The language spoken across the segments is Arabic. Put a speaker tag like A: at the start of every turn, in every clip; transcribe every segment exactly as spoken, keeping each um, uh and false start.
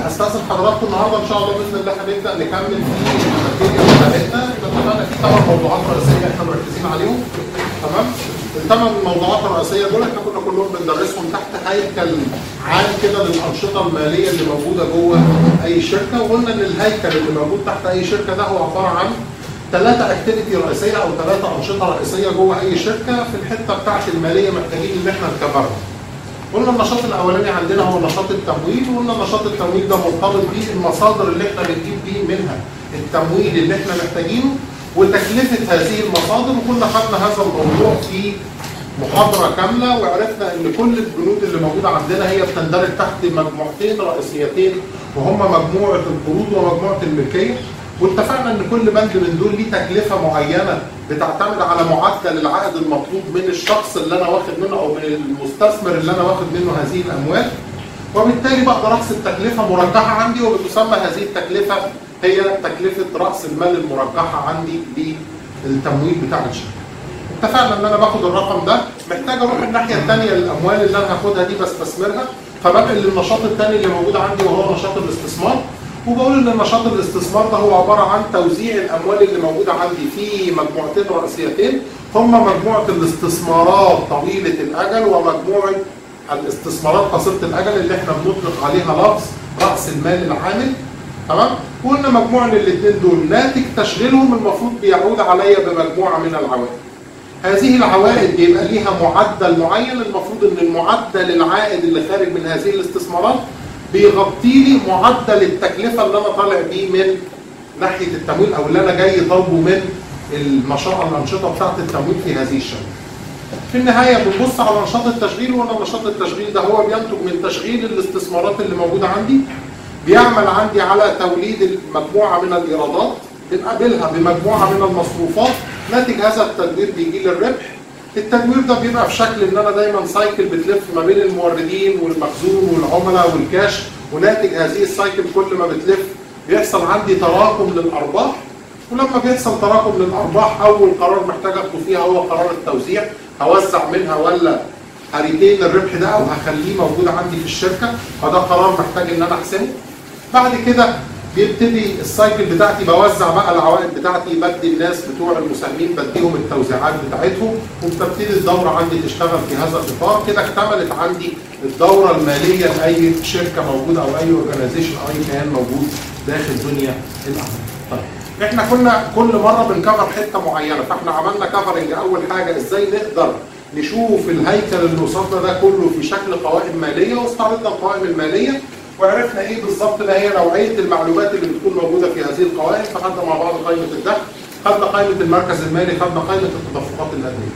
A: هستأذن حضراتكم النهارده ان شاء الله باذن الله هنبدا نكمل في الماتيريال بتاعتنا. اتفقنا في ثمان موضوعات رئيسيه احنا مركزين عليهم. تمام؟ الثمان موضوعات الرئيسيه دول احنا كنا كلهم بندرسهم تحت هيكل عام كده للانشطه الماليه اللي موجوده جوه اي شركه، وقلنا ان الهيكل اللي موجود تحت اي شركه ده هو عباره عن ثلاثه اكتيفيتي رئيسيه او ثلاثه انشطه رئيسيه جوه اي شركه. في الحته بتاعت الماليه محتاجين ان احنا نكبرها. قلنا النشاط الاولاني عندنا هو نشاط التمويل، وقلنا نشاط التمويل ده مرتبط بيه المصادر اللي احنا بنجيب بيه منها التمويل اللي احنا محتاجينه وتكلفه هذه المصادر، وكنا خدنا هذا الموضوع في محاضره كامله وعرفنا ان كل البنود اللي موجوده عندنا هي بتندرج تحت مجموعتين رئيسيتين وهما مجموعه القروض ومجموعه الملكيه. واتفقنا ان كل بند من دول ليه تكلفه معينه بتعتمد على معدل العائد المطلوب من الشخص اللي انا واخد منه او من المستثمر اللي انا واخد منه هذه الاموال، وبالتالي بقدر احسب تكلفه مرجحه عندي، وبتسمى هذه التكلفه هي تكلفه راس المال المرجحه عندي للتمويل بتاع الشركه. اتفقنا ان انا باخد الرقم ده محتاج اروح الناحيه الثانيه للاموال اللي انا هاخدها دي بستثمرها، فبنقل للنشاط الثاني اللي موجود عندي وهو نشاط الاستثمار. وبقول ان نشاط الاستثمار ده هو عباره عن توزيع الاموال اللي موجوده عندي في مجموعتين رئيسيتين، هما مجموعه الاستثمارات طويله الاجل ومجموعه الاستثمارات قصيره الاجل اللي احنا بنطلق عليها لفظ راس المال العامل. تمام؟ وقلنا مجموعه من الاثنين دول ناتج تشغيلهم المفروض بيعود عليا بمجموعه من العوائد. هذه العوائد بيبقى ليها معدل معين، المفروض ان المعدل العائد اللي خارج من هذه الاستثمارات بيغطي لي معدل التكلفه اللي انا طالع بيه من ناحيه التمويل او اللي انا جاي طالبه من النشاط الانشطه بتاعه التمويل في هذه الشركه. في النهايه بنبص على نشاط التشغيل، وأنا نشاط التشغيل ده هو بينتج من تشغيل الاستثمارات اللي موجوده عندي، بيعمل عندي على توليد مجموعه من الايرادات بنقابلها بمجموعه من المصروفات، ناتج هذا التدبير بيجي لي الربح. التدوير ده بيبقى في شكل ان انا دايما سايكل بتلف ما بين الموردين والمخزون والعملاء والكاش، وناتج هذه السايكل كل ما بتلف بيحصل عندي تراكم للارباح. ولما بيحصل تراكم للارباح اول قرار محتاج اخده فيها هو قرار التوزيع، هوزع منها ولا هريتين الربح ده او هخليه موجود عندي في الشركه، فده قرار محتاج ان انا احسمه. بعد كده بيبتدي السايكل بتاعتي بوزع بقى العوائد بتاعتي، بدي الناس بتوع المساهمين بديهم التوزيعات بتاعتهم، وبتبتدي الدوره عندي تشتغل في هذا الاطار. كده اكتملت عندي الدوره الماليه لاي شركه موجوده او اي اورجانيزيشن او اي كيان موجود داخل دنيا الاعمال. طيب احنا كنا كل مره بنكفر حته معينه، فاحنا عملنا كفرنج اول حاجه ازاي نقدر نشوف الهيكل اللي وصلنا ده كله في شكل قوائم ماليه، واستعرضنا القوائم الماليه وعرفنا ايه بالظبط ما هي نوعيه المعلومات اللي بتكون موجوده في هذه القوائم. فخدنا مع بعض قائمه الدخل، خدنا قائمه المركز المالي، خدنا قائمه التدفقات الماليه.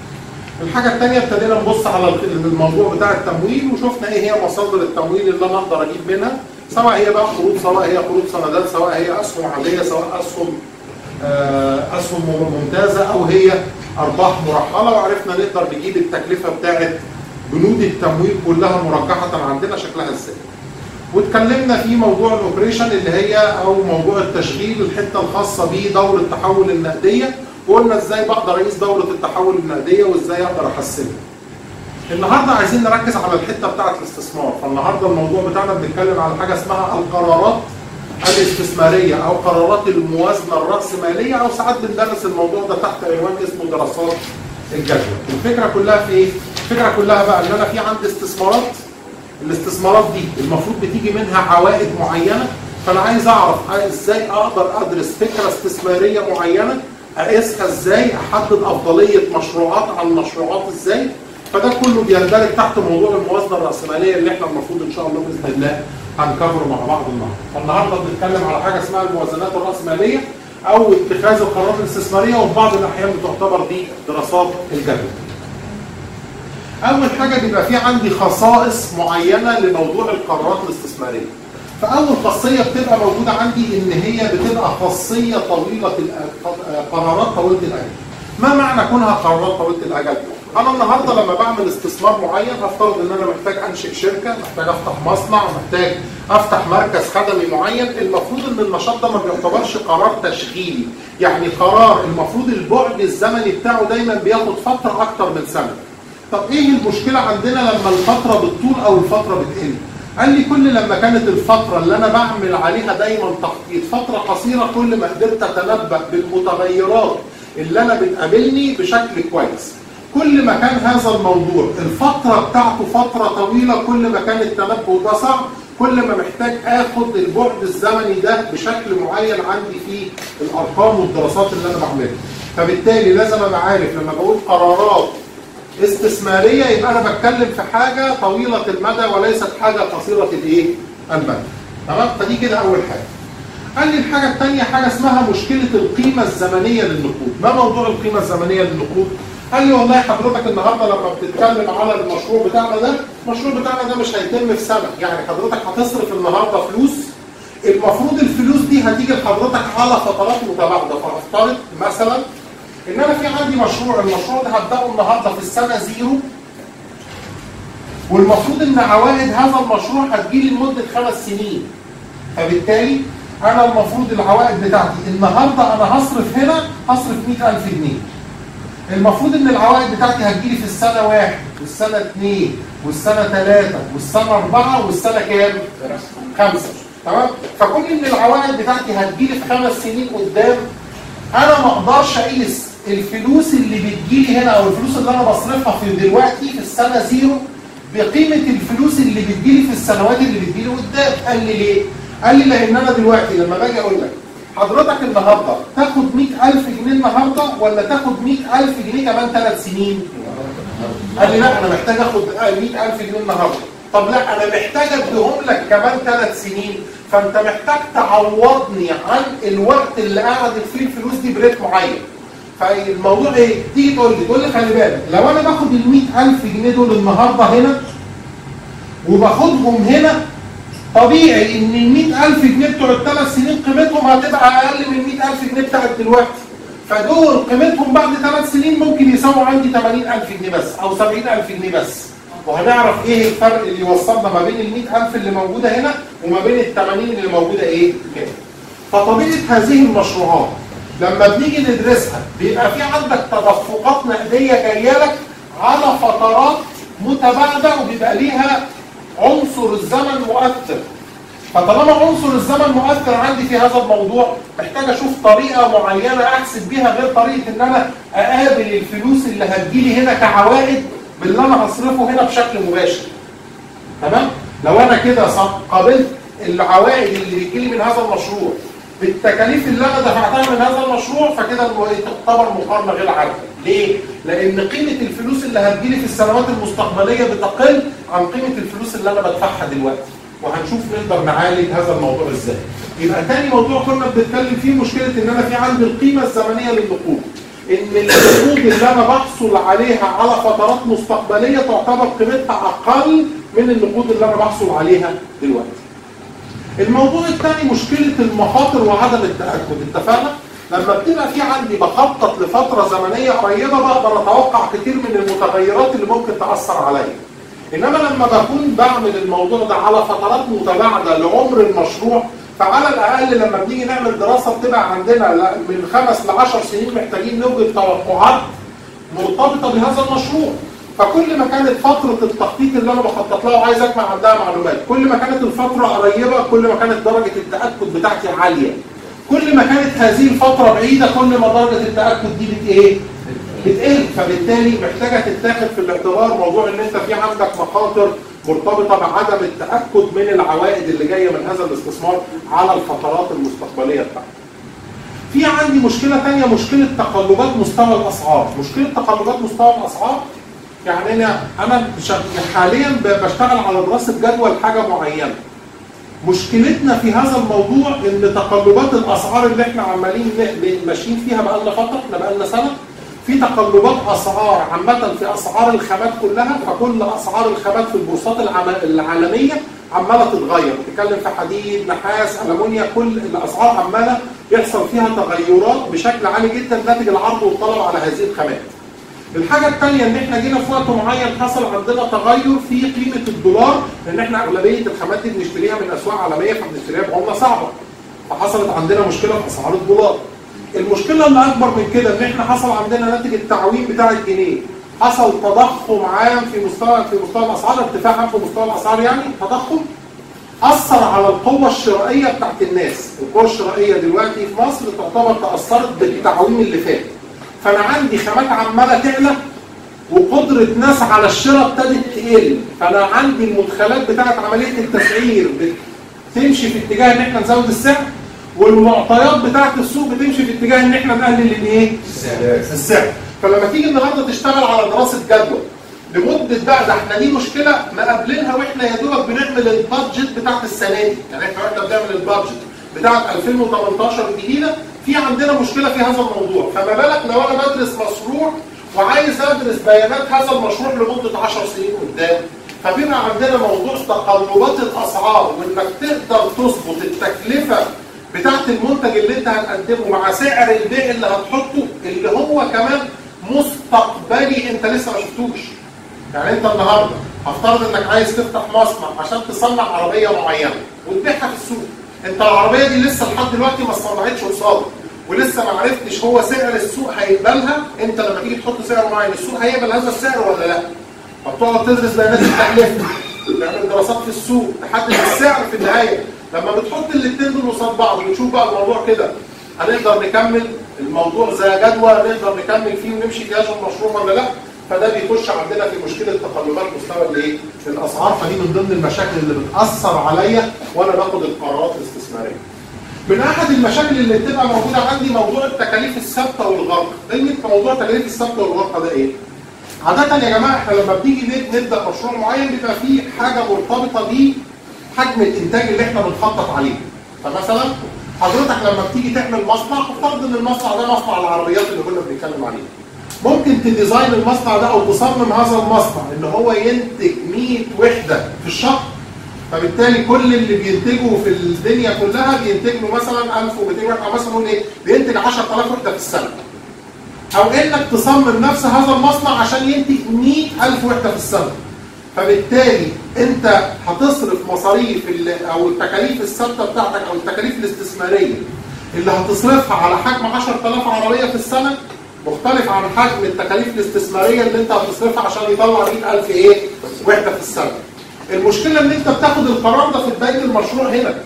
A: الحاجه الثانيه ابتدينا نبص على الموضوع بتاع التمويل، وشفنا ايه هي مصادر التمويل اللي انا اقدر اجيب منها، سواء هي بقى قروض، سواء هي قروض سندات، سواء هي اسهم عاديه، سواء اسهم اسهم ممتازه او هي ارباح مرحله. وعرفنا نقدر نجيب التكلفه بتاعه بنود التمويل كلها مرجحه عندنا شكلها ازاي. واتكلمنا في موضوع الاوبريشن اللي هي او موضوع التشغيل، الحته الخاصه بدوره التحول النقديه، وقلنا ازاي بقدر اقيس دوره التحول النقديه وازاي اقدر احسنها. النهارده عايزين نركز على الحته بتاعه الاستثمار، فالنهارده الموضوع بتاعنا بنتكلم على حاجه اسمها القرارات الاستثماريه او قرارات الموازنه الراسماليه، او ساعات بندرس الموضوع ده تحت عنوان اسمه دراسات الجدوى. الفكره كلها في ايه؟ الفكره كلها بقى ان انا في عندي استثمارات، الاستثمارات دي المفروض بتيجي منها عوائد معينه، فانا عايز اعرف ازاي اقدر ادرس فكره استثماريه معينه، اقيسها ازاي، احدد افضليه مشروعات عن مشروعات ازاي. فده كله بيندرج تحت موضوع الموازنه الراسماليه اللي احنا المفروض ان شاء الله باذن الله هنكفره مع بعض النهارده. فالنهارده بنتكلم على حاجه اسمها الموازنات الراسماليه او اتخاذ القرارات الاستثماريه، وفي بعض الاحيان بتعتبر دي دراسات الجدوى. أول حاجة بيبقى في عندي خصائص معينة لموضوع القرارات الاستثمارية. فأول خاصية بتبقى موجودة عندي إن هي بتبقى خاصية طويلة قرارات طويلة الأجل. ما معنى كونها قرارات طويلة الأجل؟ أنا النهاردة لما بعمل استثمار معين هفترض إن أنا محتاج أنشئ شركة، محتاج أفتح مصنع، محتاج أفتح مركز خدمي معين. المفروض إن النشاط ده ما بيعتبرش قرار تشغيلي، يعني قرار المفروض البعد الزمني بتاعه دايما بياخد فترة أكتر من سنة. طب ايه المشكلة عندنا لما الفترة بتطول او الفترة بتقل؟ قال لي كل لما كانت الفترة اللي أنا بعمل عليها دايما تخطيط فترة قصيرة، كل ما قدرت أتنبأ بالمتغيرات اللي أنا بتقابلني بشكل كويس. كل ما كان هذا الموضوع الفترة بتاعته فترة طويلة، كل ما كان التنبؤ ده صعب، كل ما محتاج آخد البعد الزمني ده بشكل معين عندي في الأرقام والدراسات اللي أنا بعملها. فبالتالي لازم أبقى عارف لما بقول قرارات استثمارية يبقى أنا بتكلم في حاجة طويلة المدى وليست حاجة قصيرة الإيه؟ المدى. تمام؟ فدي كده أول حاجة. قال لي الحاجة الثانية حاجة اسمها مشكلة القيمة الزمنية للنقود. ما موضوع القيمة الزمنية للنقود؟ قال لي والله حضرتك النهارده لما بتتكلم على المشروع بتاعنا ده، المشروع بتاعنا ده مش هيتم في سنة، يعني حضرتك هتصرف النهارده فلوس، المفروض الفلوس دي هتيجي لحضرتك على فترات متباعدة. فافترض مثلا ان انا في عندي مشروع، المشروع ده هبداه النهارده في السنه زيرو، والمفروض ان عوائد هذا المشروع هتجيلي لمده خمس سنين. فبالتالي انا المفروض العوائد بتاعتي النهارده انا هصرف هنا هصرف مئة ألف جنيه. المفروض ان العوائد بتاعتي هتجيلي في السنه واحد والسنه اثنين والسنه ثلاثه والسنه اربعه والسنه كام؟ خمسه. تمام؟ فكل ان العوائد بتاعتي هتجيلي في خمس سنين قدام، انا ما اقدرش اقيس الفلوس اللي بتجيلي هنا او الفلوس اللي انا بصرفها في دلوقتي في السنه زيرو بقيمه الفلوس اللي بتجيلي في السنوات اللي بتجيلي قدام. قال لي ليه؟ قال لي لان انا دلوقتي لما باجي اقول لك حضرتك النهارده تاخد مئة ألف جنيه النهارده ولا تاخد مئة ألف جنيه كمان ثلاث سنين؟ قال لي لا انا محتاج اخد مئة ألف جنيه النهارده. طب لا انا محتاج اديهم لك كمان ثلاث سنين، فانت محتاج تعوضني عن الوقت اللي قعدت فيه الفلوس دي بريت معين. فالموضوع ايه؟ تيجي تقول لي تقول لي خلي بالك لو انا باخد ال مئة ألف جنيه دول النهارده هنا وباخدهم هنا، طبيعي ان ال مئة ألف جنيه بتوع الثلاث سنين قيمتهم هتبقى اقل من مئة ألف جنيه بتاعت دلوقتي. فدول قيمتهم بعد ثلاث سنين ممكن يساووا عندي ثمانين ألف جنيه بس او سبعين ألف جنيه بس. وهنعرف ايه الفرق اللي يوصلنا ما بين ال مئة ألف اللي موجوده هنا وما بين ال ثمانين اللي موجوده ايه كده. فطبيعه هذه المشروعات لما بنيجي ندرسها بيبقى في عندك تدفقات نقديه جايه لك على فترات متباعده وبيبقى ليها عنصر الزمن مؤثر. فطالما عنصر الزمن مؤثر عندي في هذا الموضوع محتاج اشوف طريقه معينه احسب بيها غير طريقه ان انا اقابل الفلوس اللي هتجيلي هنا كعوائد باللي انا هصرفه هنا بشكل مباشر. تمام؟ لو انا كده قابلت العوائد اللي بتجيلي من هذا المشروع بالتكاليف اللي انا دفعتها من هذا المشروع، فكده تعتبر مقارنه غير عادله. ليه؟ لان قيمه الفلوس اللي هتجيلي في السنوات المستقبليه بتقل عن قيمه الفلوس اللي انا بدفعها دلوقتي. وهنشوف نقدر نعالج هذا الموضوع ازاي. يبقى تاني موضوع كنا بنتكلم فيه مشكله ان انا في عندي القيمه الزمنيه للنقود. ان النقود اللي انا بحصل عليها على فترات مستقبليه تعتبر قيمتها اقل من النقود اللي انا بحصل عليها دلوقتي. الموضوع الثاني مشكله المخاطر وعدم التاكد. اتفقنا؟ لما بتبقى في عندي بخطط لفتره زمنيه قريبه بقدر اتوقع كتير من المتغيرات اللي ممكن تاثر عليا. انما لما بكون بعمل الموضوع ده على فترات متباعده لعمر المشروع، فعلى الاقل لما بنيجي نعمل دراسه بتبقى عندنا من خمس لعشر سنين محتاجين نوجد توقعات مرتبطه بهذا المشروع. فكل ما كانت فتره التخطيط اللي انا بخطط لها وعايز اجمع عندها معلومات، كل ما كانت الفتره قريبه كل ما كانت درجه التاكد بتاعتي عاليه. كل ما كانت هذه الفتره بعيده كل ما درجه التاكد دي بت ايه؟ بتقل. فبالتالي محتاجه تتاخد في الاعتبار موضوع ان انت في عندك مخاطر مرتبطه بعدم التاكد من العوائد اللي جايه من هذا الاستثمار على الفترات المستقبليه بتاعتك. في عندي مشكله ثانيه، مشكله تقلبات مستوى الاسعار. مشكله تقلبات مستوى الاسعار يعني انا انا حاليا بشتغل على دراسه جدوى لحاجه معينه. مشكلتنا في هذا الموضوع ان تقلبات الاسعار اللي احنا عمالين ماشيين فيها بقالنا فتره، احنا بقالنا سنه في تقلبات اسعار عامه في اسعار الخامات كلها. فكل اسعار الخامات في البورصات العالميه عماله تتغير، بتتكلم في حديد، نحاس، المونيا، كل الاسعار عماله يحصل فيها تغيرات بشكل عالي جدا ناتج العرض والطلب على هذه الخامات. الحاجه الثانيه ان احنا جينا في وقت معين حصل عندنا تغير في قيمه الدولار، لان احنا اغلبيه الخامات دي بنشتريها من اسواق عالميه فبنشتريها بعمله صعبه. فحصلت عندنا مشكله في اسعار الدولار. المشكله اللي اكبر من كده ان احنا حصل عندنا ناتج التعويم بتاع الجنيه حصل تضخم عام في مستوى في مستوى الاسعار، ارتفاع عام في مستوى الاسعار، يعني تضخم اثر على القوه الشرائيه بتاعت الناس. القوه الشرائيه دلوقتي في مصر تعتبر تاثرت بالتعويم اللي فات. فانا عندي خامات عماله تعلى وقدره ناس على الشراء ابتدت تقل، فانا عندي المدخلات بتاعت عمليه التسعير بتمشي في اتجاه ان احنا نزود السعر، والمعطيات بتاعت السوق بتمشي في اتجاه ان احنا نقلل الايه؟ السعر. فلما تيجي النهارده تشتغل على دراسه جدوى لمده بقى، ده احنا دي مشكله مقابلينها واحنا يا دوبك بنعمل البادجت بتاعت السنه دي، يعني احنا واحنا بنعمل البادجت بتاعت ألفين وتمنتاشر الجديده في عندنا مشكله في هذا الموضوع. فما بالك لو انا بدرس مشروع وعايز ادرس بيانات هذا المشروع لمده عشر سنين قدام، فبيبقى عندنا موضوع تقلبات الاسعار، وانك تقدر تظبط التكلفه بتاعت المنتج اللي انت هتقدمه مع سعر البيع اللي هتحطه اللي هو كمان مستقبلي انت لسه ما شفتوش. يعني انت النهارده هفترض انك عايز تفتح مصنع عشان تصنع عربيه معينه وتبيعها في السوق. انت العربيه دي لسه لحد دلوقتي ما اتصنعتش قصادك، ولسه ما عرفتش هو سعر السوق هيقبلها. انت لما تيجي تحط سعر معين السوق هيقبل هذا السعر ولا لا؟ فبتقعد تدرس بيانات التكلفه، تعمل دراسات في السوق، تحدد السعر في النهايه. لما بتحط الاثنين دول قصاد بعض وتشوف بقى الموضوع كده هنقدر نكمل الموضوع زي جدول نقدر نكمل فيه ونمشي في هذا المشروع ولا لا؟ فده بيخش عندنا في مشكله تقلبات مستوى الايه؟ الاسعار. فدي من ضمن المشاكل اللي بتاثر عليا وانا باخد القرارات الاستثماريه. من احد المشاكل اللي بتبقى موجوده عندي موضوع التكاليف الثابته والغرق. كلمه موضوع التكاليف الثابته والغرق ده ايه؟ عاده يا جماعه احنا لما بنيجي نبدا مشروع معين بيبقى فيه حاجه مرتبطه بيه حجم الانتاج اللي احنا بنخطط عليه. فمثلا حضرتك لما بتيجي تعمل مصنع، افترض ان المصنع ده مصنع العربيات اللي كنا بنتكلم عليه. ممكن تديزاين المصنع ده او تصمم هذا المصنع ان هو ينتج مية وحده في الشهر، فبالتالي كل اللي بينتجه في الدنيا كلها بينتج له مثلا ألف ومئتين وحده، او مثلا نقول ايه؟ بينتج عشرة آلاف وحده في السنه. او انك تصمم نفس هذا المصنع عشان ينتج مئة ألف وحده في السنه. فبالتالي انت هتصرف مصاريف او التكاليف الثابته بتاعتك او التكاليف الاستثماريه اللي هتصرفها على حجم عشرة آلاف عربيه في السنه مختلف عن حجم التكاليف الاستثماريه اللي انت هتصرفها عشان يطلع مئة ألف ايه؟ وحده في السنه. المشكله ان انت بتاخد القرار ده في بدايه المشروع هنا.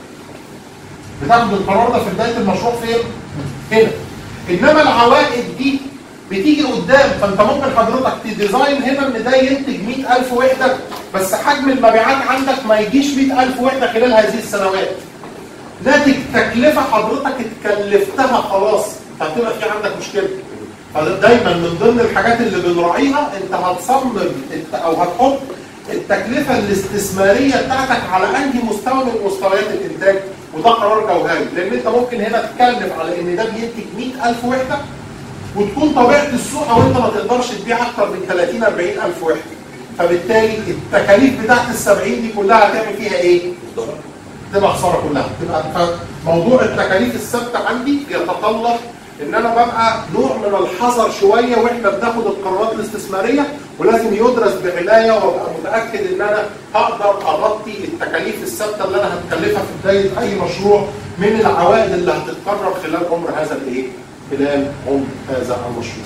A: بتاخد القرار ده في بدايه المشروع فين؟ هنا. انما العوائد دي بتيجي قدام، فانت ممكن حضرتك تديزاين هنا ان ده ينتج مئة ألف وحده، بس حجم المبيعات عندك ما يجيش مئة ألف وحده خلال هذه السنوات. ناتج تكلفه حضرتك اتكلفتها خلاص، فهتبقى في عندك مشكله. فدايما من ضمن الحاجات اللي بنراعيها انت هتصمم او هتحط التكلفه الاستثماريه بتاعتك على انهي مستوى من مستويات الانتاج، وده قرار جوهري، لان انت ممكن هنا تتكلف على ان ده بينتج مئة ألف وحده وتكون طبيعه السوق او انت ما تقدرش تبيع اكتر من ثلاثين أربعين ألف وحده. فبالتالي التكاليف بتاعت السبعين دي كلها هتعمل فيها ايه؟ تبقى خساره كلها. تبقى موضوع التكاليف الثابته عندي يتطلب ان انا ببقى نوع من الحذر شويه واحنا بناخد القرارات الاستثماريه، ولازم يدرس بعنايه وابقى متاكد ان انا هقدر اغطي التكاليف الثابته اللي انا هتكلفها في بدايه اي مشروع من العوائد اللي هتتكرر خلال عمر هذا الايه؟ خلال عمر هذا المشروع.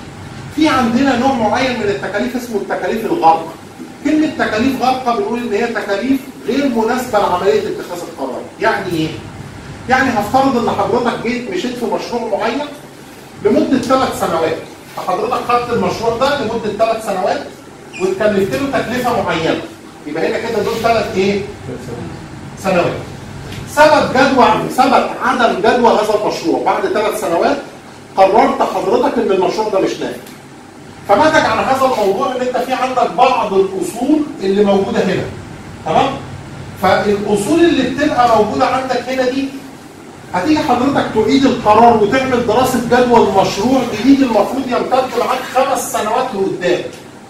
A: في عندنا نوع معين من التكاليف اسمه التكاليف الغارقه. كلمه تكاليف غارقه بنقول ان هي تكاليف غير مناسبه لعمليه اتخاذ القرار. يعني ايه؟ يعني هفترض ان حضرتك جيت مشيت في مشروع معين لمده ثلاث سنوات، فحضرتك خدت المشروع ده لمده ثلاث سنوات واتكلفت له تكلفه معينه، يبقى هنا كده دول ثلاث ايه؟ سنوات. ثبت جدوى ثبت عدم جدوى هذا المشروع بعد ثلاث سنوات، قررت حضرتك ان المشروع ده مش نافع. فنتج عن هذا الموضوع ان انت في عندك بعض الاصول اللي موجوده هنا. تمام؟ فالاصول اللي بتبقى موجوده عندك هنا دي هتيجي حضرتك تعيد القرار وتعمل دراسه جدوى المشروع جديد المفروض يمتد معاك خمس سنوات لقدام.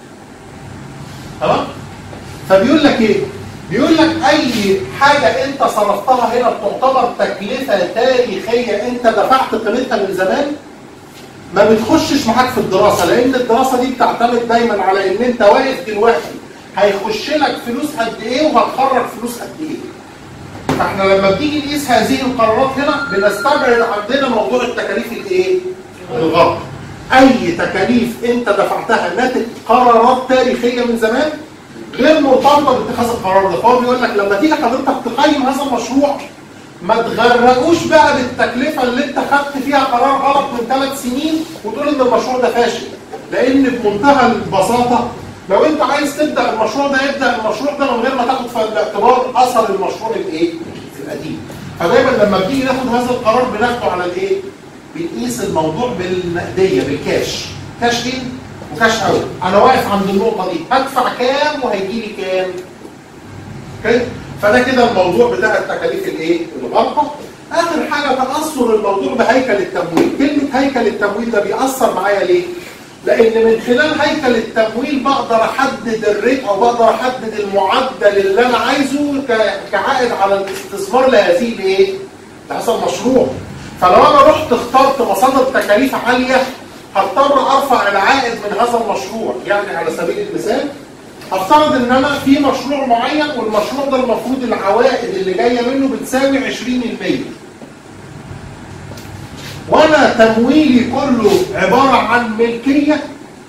A: تمام؟ فبيقول لك ايه؟ بيقول لك اي حاجه انت صرفتها هنا بتعتبر تكلفه تاريخيه انت دفعت قيمتها من زمان، ما بتخشش معاك في الدراسه، لان الدراسه دي بتعتمد دايما على ان انت واقف دلوقتي هيخش لك فلوس قد ايه وهتخرج فلوس قد ايه. فاحنا لما بنيجي نقيس هذه القرارات هنا بنستبعد عندنا موضوع التكاليف الايه؟ الغلط. اي تكاليف انت دفعتها ناتج قرارات تاريخيه من زمان غير مرتبطه باتخاذ القرار ده. فهو بيقول لك لما تيجي حضرتك تقيم هذا المشروع ما تغرقوش بقى بالتكلفه اللي انت خدت فيها قرار غلط من ثلاث سنين وتقول ان المشروع ده فاشل. لان بمنتهى البساطه لو انت عايز تبدا المشروع ده يبدا المشروع ده من غير ما تاخد في الاعتبار اثر المشروع الايه؟ القديم. فدايما لما بنيجي ناخد هذا القرار بناخده على الايه؟ بنقيس الموضوع بالنقديه بالكاش. كاش ان وكاش اوت. انا واقف عند النقطه دي هدفع كام وهيجي لي كام؟ اوكي؟ فده كده الموضوع بتاع التكاليف الايه؟ الغلطه. اخر حاجه تاثر الموضوع بهيكل التمويل. كلمه هيكل التمويل ده بيأثر معايا ليه؟ لان من خلال هيكل التمويل بقدر احدد الريت او بقدر احدد المعدل اللي انا عايزه كعائد على الاستثمار لهذه الايه؟ لهذا المشروع. فلو انا رحت اخترت مصادر تكاليف عاليه هضطر ارفع العائد من هذا المشروع. يعني على سبيل المثال هفترض ان انا في مشروع معين والمشروع ده المفروض العوائد اللي جايه منه بتساوي عشرين بالمية. وانا تمويلي كله عباره عن ملكيه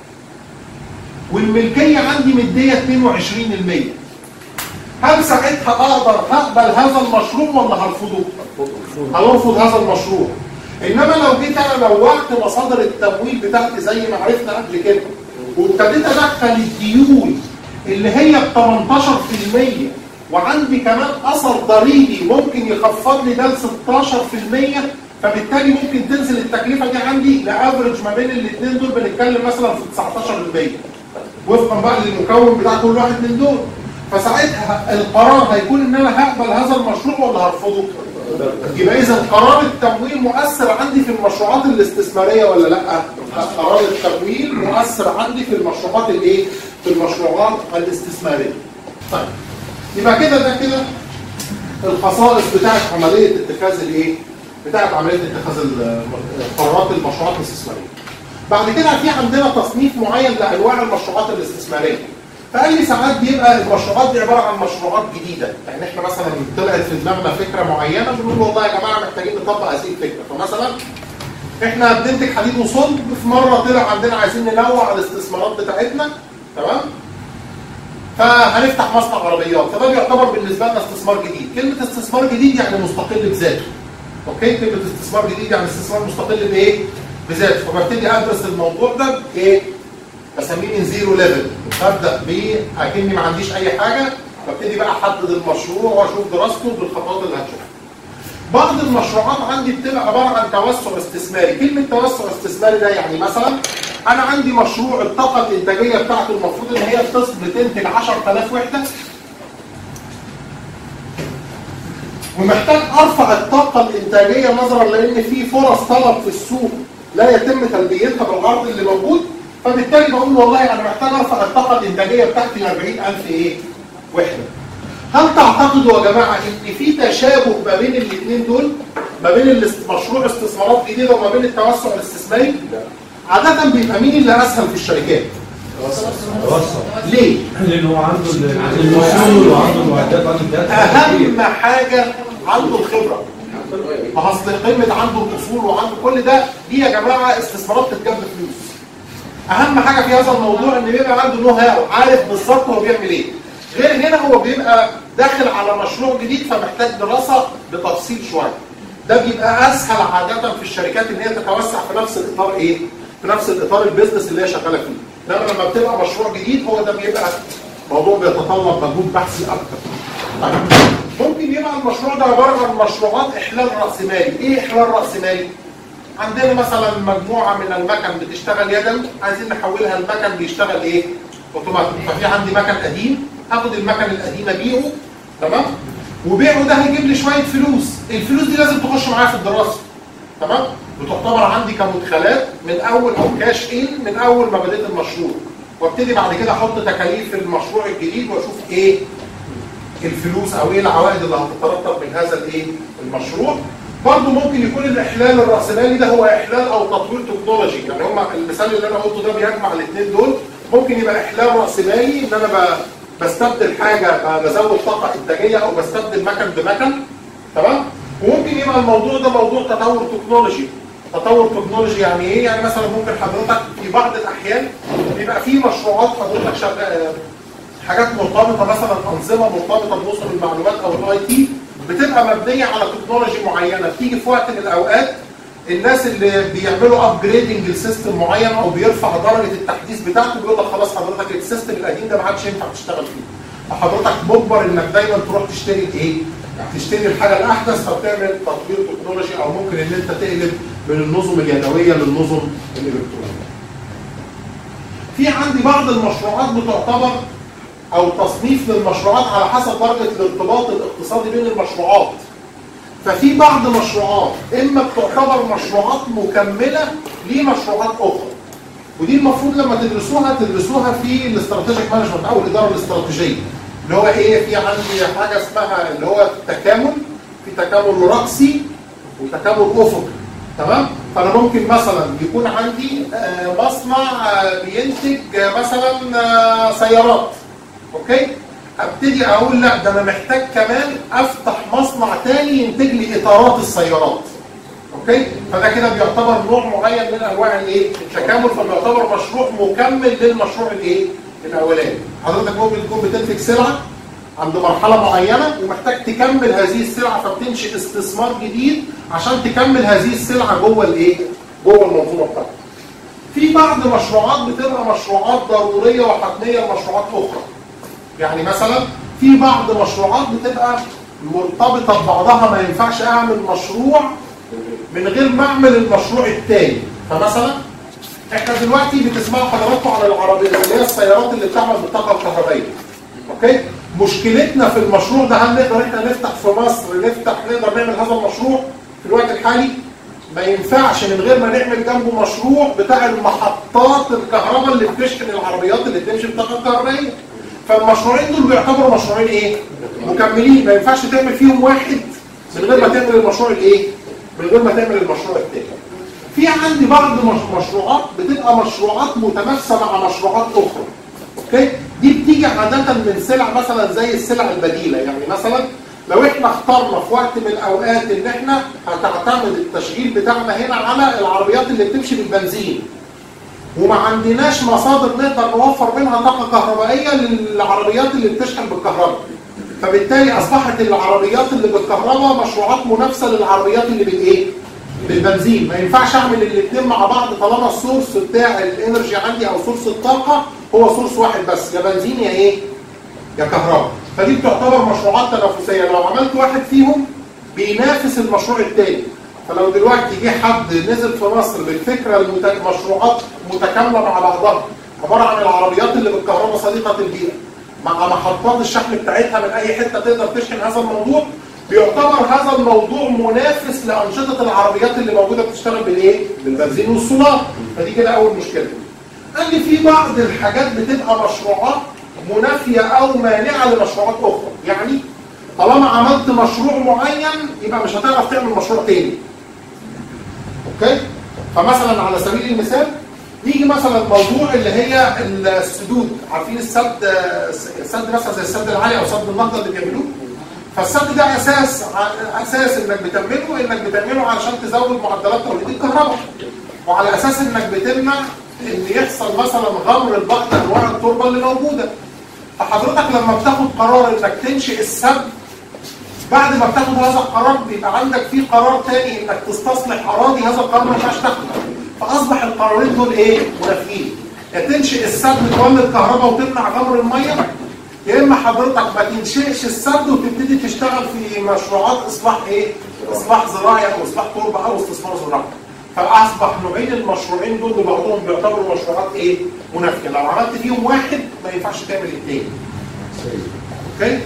A: والملكيه عندي مديه اثنين وعشرين بالمية. هل ساعتها اقدر هقبل هذا المشروع ولا هرفضه؟ هرفض هذا المشروع. انما لو جيت انا نوعت مصادر التمويل بتاعتي زي ما عرفنا قبل كده وابتديت ادخل الديون اللي هي ب ثمانية عشر بالمية وعندي كمان اثر ضريبي ممكن يخفض لي ده ل ستاشر بالمية، فبالتالي ممكن تنزل التكلفه دي عندي لافرج ما بين الاثنين دول بنتكلم مثلا في تسعتاشر بالمية وفقا بقى للمكون بتاع كل واحد من دول. فساعتها القرار هيكون ان انا هقبل هذا المشروع ولا هرفضه؟ يبقى اذا قرار التمويل مؤثر عندي في المشروعات الاستثماريه ولا لا؟ قرار التمويل مؤثر عندي في المشروعات الايه؟ في المشروعات الاستثماريه. طيب يبقى كده ده كده الخصائص بتاعت عمليه اتخاذ الايه؟ بتاعت عمليه اتخاذ قرارات المشروعات الاستثماريه. بعد كده في عندنا تصنيف معين لانواع المشروعات الاستثماريه. فقال لي ساعات بيبقى المشروعات دي عباره عن مشروعات جديده، يعني احنا مثلا طلعت في دماغنا فكره معينه بنقول والله يا جماعه محتاجين نطبق هذه الفكره. فمثلا احنا بننتج حديد وصلب، في مره طلع عندنا عايزين ننوع الاستثمارات بتاعتنا، تمام؟ فهنفتح مصنع عربيات، فده بيعتبر بالنسبه لنا استثمار جديد. كلمه استثمار جديد يعني مستقل بذاته. اوكي؟ كلمه استثمار جديد يعني استثمار مستقل بايه؟ بذاته. فببتدي ادرس الموضوع ده بايه؟ بسميه من زيرو ليفل. ببدا بيه اكني ما عنديش اي حاجه، ببتدي بقى احدد المشروع واشوف دراسته بالخطوات اللي هنشوفها. بعض المشروعات عندي بتبقى عباره عن توسع استثماري. كلمه توسع استثماري ده يعني مثلا انا عندي مشروع الطاقه الانتاجيه بتاعته المفروض ان هي بتنتج عشرة آلاف وحده، ومحتاج ارفع الطاقه الانتاجيه نظرا لان في فرص طلب في السوق لا يتم تلبيتها بالعرض اللي موجود. فبالتالي بقول والله انا محتاج ارفع الطاقه الانتاجيه بتاعتي ل أربعين ألف ايه؟ وحده. هل تعتقدوا يا جماعه ان في تشابه ما بين الاثنين دول؟ ما بين مشروع استثمارات جديده وما بين التوسع الاستثماري؟ عاده بيبقى مين اللي اسهل في الشركات؟
B: توسع.
A: ليه؟
B: لان هو عنده الاصول وعنده المعدات وعنده الداتا.
A: اهم حاجه عنده الخبره. ما اصل قيمه عنده الاصول وعنده كل ده دي يا جماعه استثمارات تتجاب بفلوس. اهم حاجه في هذا الموضوع ان بيبقى عنده نو هاو، عارف بالظبط هو بيعمل ايه. غير هنا هو بيبقى داخل على مشروع جديد فمحتاج دراسه بتفصيل شويه. ده بيبقى اسهل عاده في الشركات ان هي تتوسع في نفس الاطار ايه؟ في نفس الاطار البيزنس اللي هي شغاله فيه. انما لما بتبقى مشروع جديد هو ده بيبقى موضوع بيتطلب مجهود بحثي اكتر. طيب ممكن يبقى المشروع ده عباره عن مشروعات احلال راس مالي. ايه احلال راس مالي؟ عندنا مثلا مجموعه من المكن بتشتغل يدوي عايزين نحولها لمكن بيشتغل ايه؟ اوتوماتيك. ففي عندي مكن قديم هاخد المكن القديم ابيعه، تمام؟ وبيعه ده هيجيب لي شويه فلوس، الفلوس دي لازم تخش معايا في الدراسه، تمام؟ بتعتبر عندي كمدخلات من اول او كاش ان من اول ما بديت المشروع، وابتدي بعد كده احط تكاليف في المشروع الجديد واشوف ايه الفلوس او ايه العوائد اللي هتترتب من هذا الايه؟ المشروع. برضه ممكن يكون الاحلال الراسمالي ده هو احلال او تطوير تكنولوجي، يعني هم المثال اللي انا قلته ده بيجمع الاثنين دول. ممكن يبقى احلال راسمالي ان انا بستبدل حاجه بزود طاقه انتاجيه او بستبدل مكن بمكن، تمام؟ وممكن يبقى الموضوع ده موضوع تطور تكنولوجي. تطور تكنولوجي يعني ايه؟ يعني مثلا ممكن حضرتك في بعض الاحيان بيبقى في مشروعات حضرتك حاجات مرتبطه مثلا انظمه مرتبطه بنظم المعلومات او الاي تي بتبقى مبنيه على تكنولوجي معينه، بتيجي في وقت من الاوقات الناس اللي بيعملوا ابجريدنج لسيستم معين او بيرفع درجه التحديث بتاعته بيقول لك خلاص حضرتك السيستم القديم ده ما عادش ينفع تشتغل فيه. فحضرتك مجبر انك دايما تروح تشتري الايه؟ تشتري الحاجه الاحدث فبتعمل تطوير تكنولوجي او ممكن ان انت تقلب من النظم اليدويه للنظم الالكترونيه. في عندي بعض المشروعات بتعتبر او تصنيف للمشروعات على حسب درجه الارتباط الاقتصادي بين المشروعات. ففي بعض مشروعات اما بتعتبر مشروعات مكمله لمشروعات اخرى. ودي المفروض لما تدرسوها تدرسوها في الاستراتيجيك مانجمنت او الاداره الاستراتيجيه. اللي هو ايه؟ في عندي حاجه اسمها اللي هو التكامل، في تكامل رأسي وتكامل افقي. تمام؟ فانا ممكن مثلا يكون عندي مصنع بينتج مثلا سيارات. اوكي؟ ابتدي اقول لا ده انا محتاج كمان افتح مصنع تاني ينتج لي اطارات السيارات. اوكي؟ فده كده بيعتبر نوع معين من انواع الايه؟ التكامل، فبيعتبر مشروع مكمل للمشروع الايه؟ الاولاني. حضرتك ممكن تكون بتنتج سلعه عند مرحله معينه ومحتاج تكمل هذه السلعه فبتنشئ استثمار جديد عشان تكمل هذه السلعه جوه الايه؟ جوه المنظومه بتاعتك. في بعض مشروعات بتبقى مشروعات ضروريه وحتميه لمشروعات اخرى. يعني مثلا في بعض مشروعات بتبقى مرتبطه ببعضها، ما ينفعش اعمل مشروع من غير ما اعمل المشروع الثاني. فمثلا احنا دلوقتي بتسمعوا حضراتكم على العربيه اللي هي السيارات اللي بتعمل بالطاقه الكهربائيه. اوكي؟ مشكلتنا في المشروع ده هل نقدر احنا نفتح في مصر نفتح نقدر نعمل هذا المشروع في الوقت الحالي؟ ما ينفعش من غير ما نعمل جنبه مشروع بتاع المحطات الكهرباء اللي بتشحن العربيات اللي بتمشي بالطاقه الكهربائيه. فالمشروعين دول بيعتبروا مشروعين ايه؟ مكملين، ما ينفعش تعمل فيهم واحد من غير ما تعمل المشروع الايه؟ من غير ما تعمل المشروع الثاني. في عندي بعض مشروعات بتبقى مشروعات متماثله مع مشروعات اخرى. اوكي؟ دي بتيجي عاده من سلع مثلا زي السلع البديله، يعني مثلا لو احنا اخترنا في وقت من الاوقات ان احنا هتعتمد التشغيل بتاعنا هنا على العربيات اللي بتمشي بالبنزين وما عندناش مصادر نقدر نوفر منها طاقه كهربائيه للعربيات اللي بتشحن بالكهرباء. فبالتالي اصبحت العربيات اللي بالكهرباء مشروعات منافسه للعربيات اللي بالايه؟ بالبنزين. ما ينفعش اعمل الاثنين مع بعض طالما السورس بتاع الانرجي عندي او سورس الطاقه هو سورس واحد بس، يا بنزين يا ايه؟ يا كهرباء. فدي بتعتبر مشروعات تنافسيه، لو عملت واحد فيهم بينافس المشروع الثاني. فلو دلوقتي جه حد نزل في مصر بالفكره المشروعات متكامله مع بعضها عباره عن العربيات اللي بالكهرباء صديقه البيئه مع محطات الشحن بتاعتها من اي حته تقدر تشحن هذا الموضوع، بيعتبر هذا الموضوع منافس لانشطه العربيات اللي موجوده بتشتغل بالايه؟ بالبنزين والسولار. فدي كده اول مشكله. قال لي في بعض الحاجات بتبقى مشروعات منافيه او مانعه لمشروعات اخرى، يعني طالما عملت مشروع معين يبقى مش هتعرف تعمل مشروع تاني. اوكي؟ فمثلا على سبيل المثال نيجي مثلا موضوع اللي هي السدود، عارفين السد السد مثلا زي السد العالي او سد النهضه اللي بيعملوه؟ فالسد ده اساس اساس انك بتعمله انك بتعمله علشان تزود معدلات توليد الكهرباء، وعلى اساس انك بتمنع ان يحصل مثلا غمر لبعض انواع التربه اللي موجوده. فحضرتك لما بتاخد قرار انك تنشئ السد، بعد ما بتاخد هذا القرار بيبقى عندك فيه قرار تاني انك تستصلح اراضي، هذا القرار ما ينفعش تاخده. فاصبح القرارين دول ايه؟ منافيين. يا تنشئ السد تولد كهرباء وتمنع غمر الميه، يا اما حضرتك ما تنشئش السد وتبتدي تشتغل في مشروعات اصلاح ايه؟ اصلاح زراعي او اصلاح تربه او استثمار زراعي. فاصبح نوعين المشروعين دول ببعضهم بيعتبروا مشروعات ايه؟ منافيه. لو عملت فيهم واحد ما ينفعش تعمل الاثنين. اوكي؟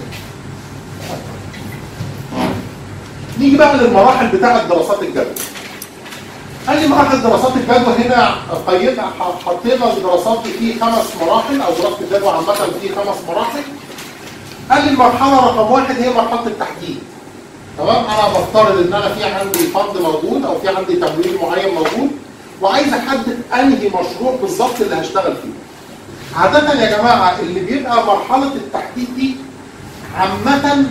A: نيجي بقى للمراحل بتاعه دراسات الجدوى. قال لي مراحل دراسات الجدوى هنا قيمنا حطينا الدراسات دي في خمس مراحل او دراسه الجدوى عامه في خمس مراحل. قال لي المرحله رقم واحد هي مرحله التحديد. تمام؟ انا بفترض ان انا في عندي فند موجود او في عندي تمويل معين موجود وعايز احدد انهي مشروع بالظبط اللي هشتغل فيه. عاده يا جماعه اللي بيبقى مرحله التحديد دي عامه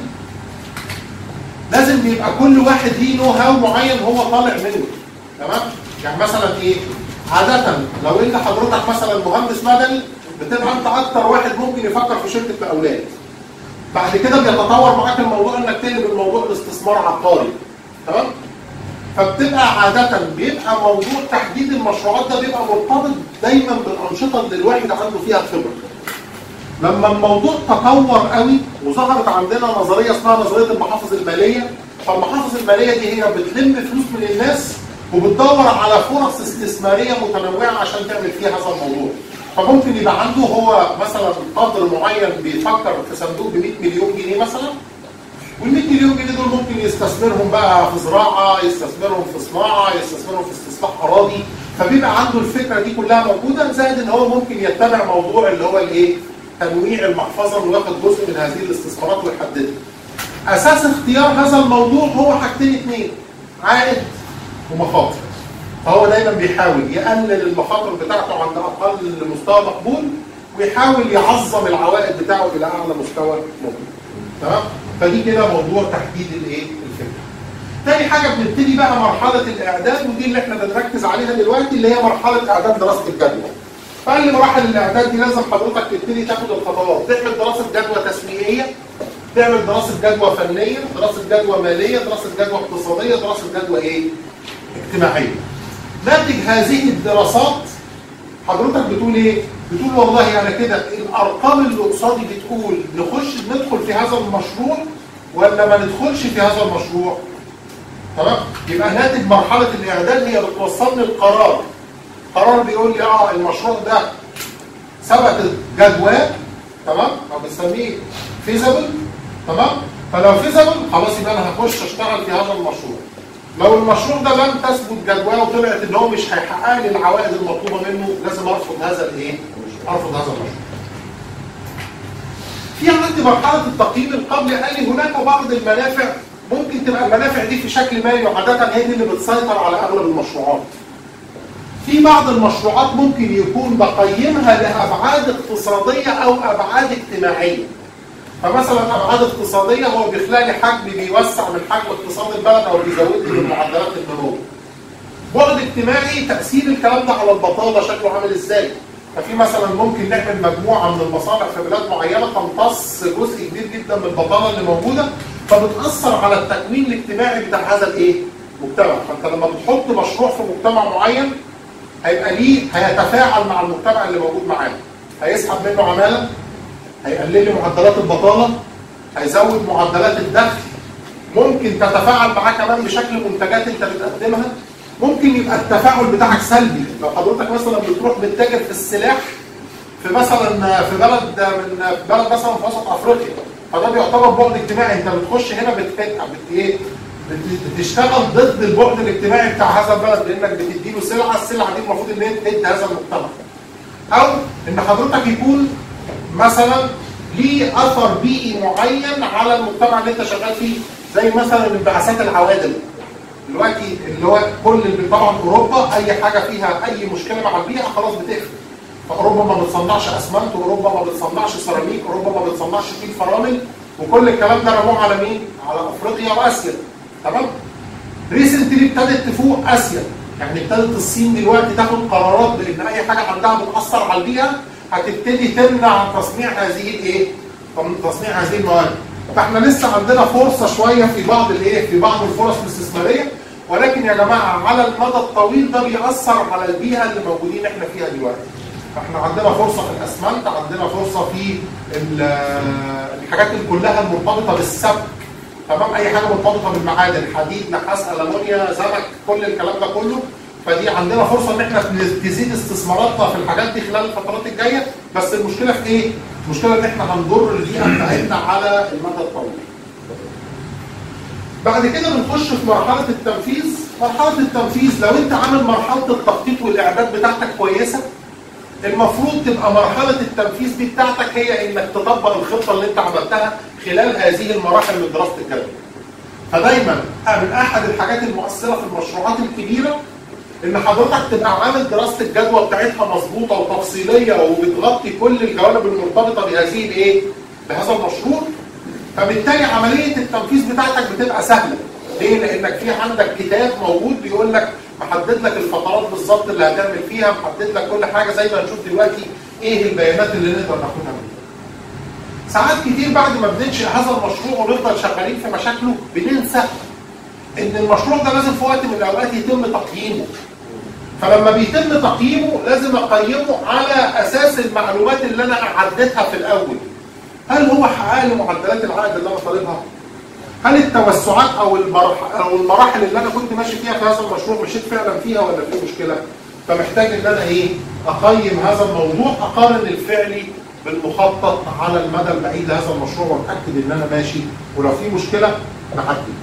A: لازم بيبقى كل واحد ليه نو هاو معين هو طالع منه. تمام؟ يعني مثلا ايه؟ عادة لو انت حضرتك مثلا مهندس مدني بتبقى انت اكتر واحد ممكن يفكر في شركه الاولاد. بعد كده بيتطور معاك الموضوع انك تقلب الموضوع لاستثمار عقاري. تمام؟ فبتبقى عاده بيبقى موضوع تحديد المشروعات ده بيبقى مرتبط دايما بالانشطه اللي الواحد عنده فيها خبره. لما الموضوع تطور قوي وظهرت عندنا نظريه اسمها نظريه المحافظ الماليه، فالمحافظ الماليه دي هي بتلم فلوس من الناس وبتدور على فرص استثماريه متنوعه عشان تعمل فيها هذا الموضوع. فممكن يبقى عنده هو مثلا قدر معين بيفكر في صندوق ب مئة مليون جنيه مثلا، وال مئة مليون جنيه دول ممكن يستثمرهم بقى في زراعه، يستثمرهم في صناعه، يستثمرهم في استصلاح اراضي، فبيبقى عنده الفكره دي كلها موجوده، زائد ان هو ممكن يتبع موضوع اللي هو الايه؟ تنويع المحفظه وياخد جزء من هذه الاستثمارات ويحددها. اساس اختيار هذا الموضوع هو حاجتين اثنين، عائد ومخاطر. فهو دايما بيحاول يقلل المخاطر بتاعته عند اقل مستوى مقبول، ويحاول يعظم العوائد بتاعه الى اعلى مستوى ممكن. تمام؟ فدي كده موضوع تحديد الايه؟ الفكره. تاني حاجه بنبتدي بقى مرحله الاعداد، ودي اللي احنا بنركز عليها دلوقتي، اللي هي مرحله اعداد دراسه الجدوى. فقال مراحل الاعداد دي لازم حضرتك تبتدي تاخد الخطوات، تعمل دراسه جدوى تسويقيه، تعمل دراسه جدوى فنيه، دراسه جدوى ماليه، دراسه جدوى اقتصاديه، دراسه جدوى ايه؟ اجتماعيه. ناتج هذه الدراسات حضرتك بتقول ايه؟ بتقول والله يعني كده الارقام اللي قصادي بتقول نخش ندخل في هذا المشروع ولا ما ندخلش في هذا المشروع؟ تمام؟ يبقى ناتج مرحله الاعداد هي بتوصلني القرار. قرار بيقول لي اه المشروع ده ثبت جدواه، تمام؟ او بنسميه فيزابل، تمام؟ فلو فيزابل خلاص يبقى انا هخش اشتغل في هذا المشروع. لو المشروع ده لم تثبت جدواه وطلعت ان هو مش هيحقق لي العوائد المطلوبه منه، لازم ارفض هذا الايه؟ ارفض هذا المشروع. في عندي مرحله التقييم القبلي، قال لي هناك بعض المنافع ممكن تبقى المنافع دي في شكل مالي، وعاده هي دي اللي بتسيطر على اغلب المشروعات. في بعض المشروعات ممكن يكون بقيمها لابعاد اقتصاديه او ابعاد اجتماعيه. فمثلا ابعاد اقتصاديه هو بيخلق لي حجم بيوسع من حجم اقتصاد البلد او بيزود لي من معدلات النمو. بعد اجتماعي تاثير الكلام ده على البطاله شكله عامل ازاي؟ ففي مثلا ممكن نعمل مجموعه من المصانع في بلاد معينه تمتص جزء كبير جدا من البطاله اللي موجوده، فبتاثر على التكوين الاجتماعي بتاع هذا الايه؟ مجتمع. فانت لما بتحط مشروع في مجتمع معين هيبقى ليه هيتفاعل مع المجتمع اللي موجود معاه. هيسحب منه عماله، هيقلل لي معدلات البطاله، هيزود معدلات الدخل، ممكن تتفاعل معاه كمان بشكل منتجات انت بتقدمها. ممكن يبقى التفاعل بتاعك سلبي، لو حضرتك مثلا بتروح بتتاجر في السلاح في مثلا في بلد من بلد مثلا في وسط افريقيا، فده بيعتبر بعد اجتماعي. انت بتخش هنا بتفتح بت ايه؟ بتشتغل ضد البعد الاجتماعي بتاع هذا البلد، لانك بتدي له سلعه، السلعه دي المفروض ان هي تهد هذا المجتمع. او ان حضرتك يكون مثلا ليه اثر بيئي معين على المجتمع اللي انت شغال فيه، زي مثلا انبعاثات العوادم. دلوقتي اللي هو كل اللي طبعا اوروبا اي حاجه فيها اي مشكله مع البيئه خلاص بتقفل. فاوروبا ما بتصنعش اسمنت، اوروبا ما بتصنعش سيراميك، اوروبا ما بتصنعش فيل فرامل، وكل الكلام ده رموه على مين؟ على افريقيا واسيا. تمام؟ ريسنتلي ابتدت تفوق اسيا، يعني ابتدت الصين دلوقتي تاخد قرارات بان اي حاجه عندها بتاثر على البيئه هتبتدي تمنع تصنيع هذه الايه؟ تصنيع هذه المواد. فاحنا لسه عندنا فرصه شويه في بعض الايه؟ في بعض الفرص الاستثماريه، ولكن يا جماعه على المدى الطويل ده بيأثر على البيئه اللي موجودين احنا فيها دلوقتي. فاحنا عندنا فرصه في الاسمنت، عندنا فرصه في الحاجات اللي كلها المرتبطه بالسبك. تمام؟ اي حاجه مرتبطه بالمعادن، حديد، نحاس، المونيا، سمك، كل الكلام ده كله. فدي عندنا فرصه ان احنا تزيد استثماراتنا في الحاجات دي خلال الفترات الجايه، بس المشكله في ايه؟ المشكله ان احنا هنضر البيئه بتاعتنا على المدى الطويل. بعد كده بنخش في مرحله التنفيذ. مرحله التنفيذ لو انت عامل مرحله التخطيط والاعداد بتاعتك كويسه، المفروض تبقى مرحله التنفيذ دي بتاعتك هي انك تطبق الخطه اللي انت عملتها خلال هذه المراحل من دراسه الجدوى. فدايما من احد الحاجات المؤثره في المشروعات الكبيره ان حضرتك تبقى عامل دراسه الجدوى بتاعتها مظبوطه وتفصيليه وبتغطي كل الجوانب المرتبطه بهذه الايه؟ بهذا المشروع. فبالتالي عمليه التنفيذ بتاعتك بتبقى سهله. ليه؟ لانك في عندك كتاب موجود بيقول لك محدد لك الفترات بالظبط اللي هتعمل فيها، محدد لك كل حاجه زي ما هنشوف دلوقتي ايه البيانات اللي نقدر ناخدها منه. ساعات كتير بعد ما بننشئ هذا المشروع ونفضل شغالين في مشاكله بننسى ان المشروع ده لازم في وقت من الاوقات يتم تقييمه. فلما بيتم تقييمه لازم اقيمه على اساس المعلومات اللي انا اعدتها في الاول. هل هو حقق لي معدلات العائد اللي انا طالبها؟ هل التوسعات او المراحل او المراحل اللي انا كنت ماشي فيها في هذا المشروع مشيت فعلا فيها ولا في مشكله؟ فمحتاج ان انا ايه؟ اقيم هذا الموضوع، اقارن الفعلي بالمخطط على المدى البعيد لهذا المشروع واتاكد ان انا ماشي، ولو في مشكله نعدي.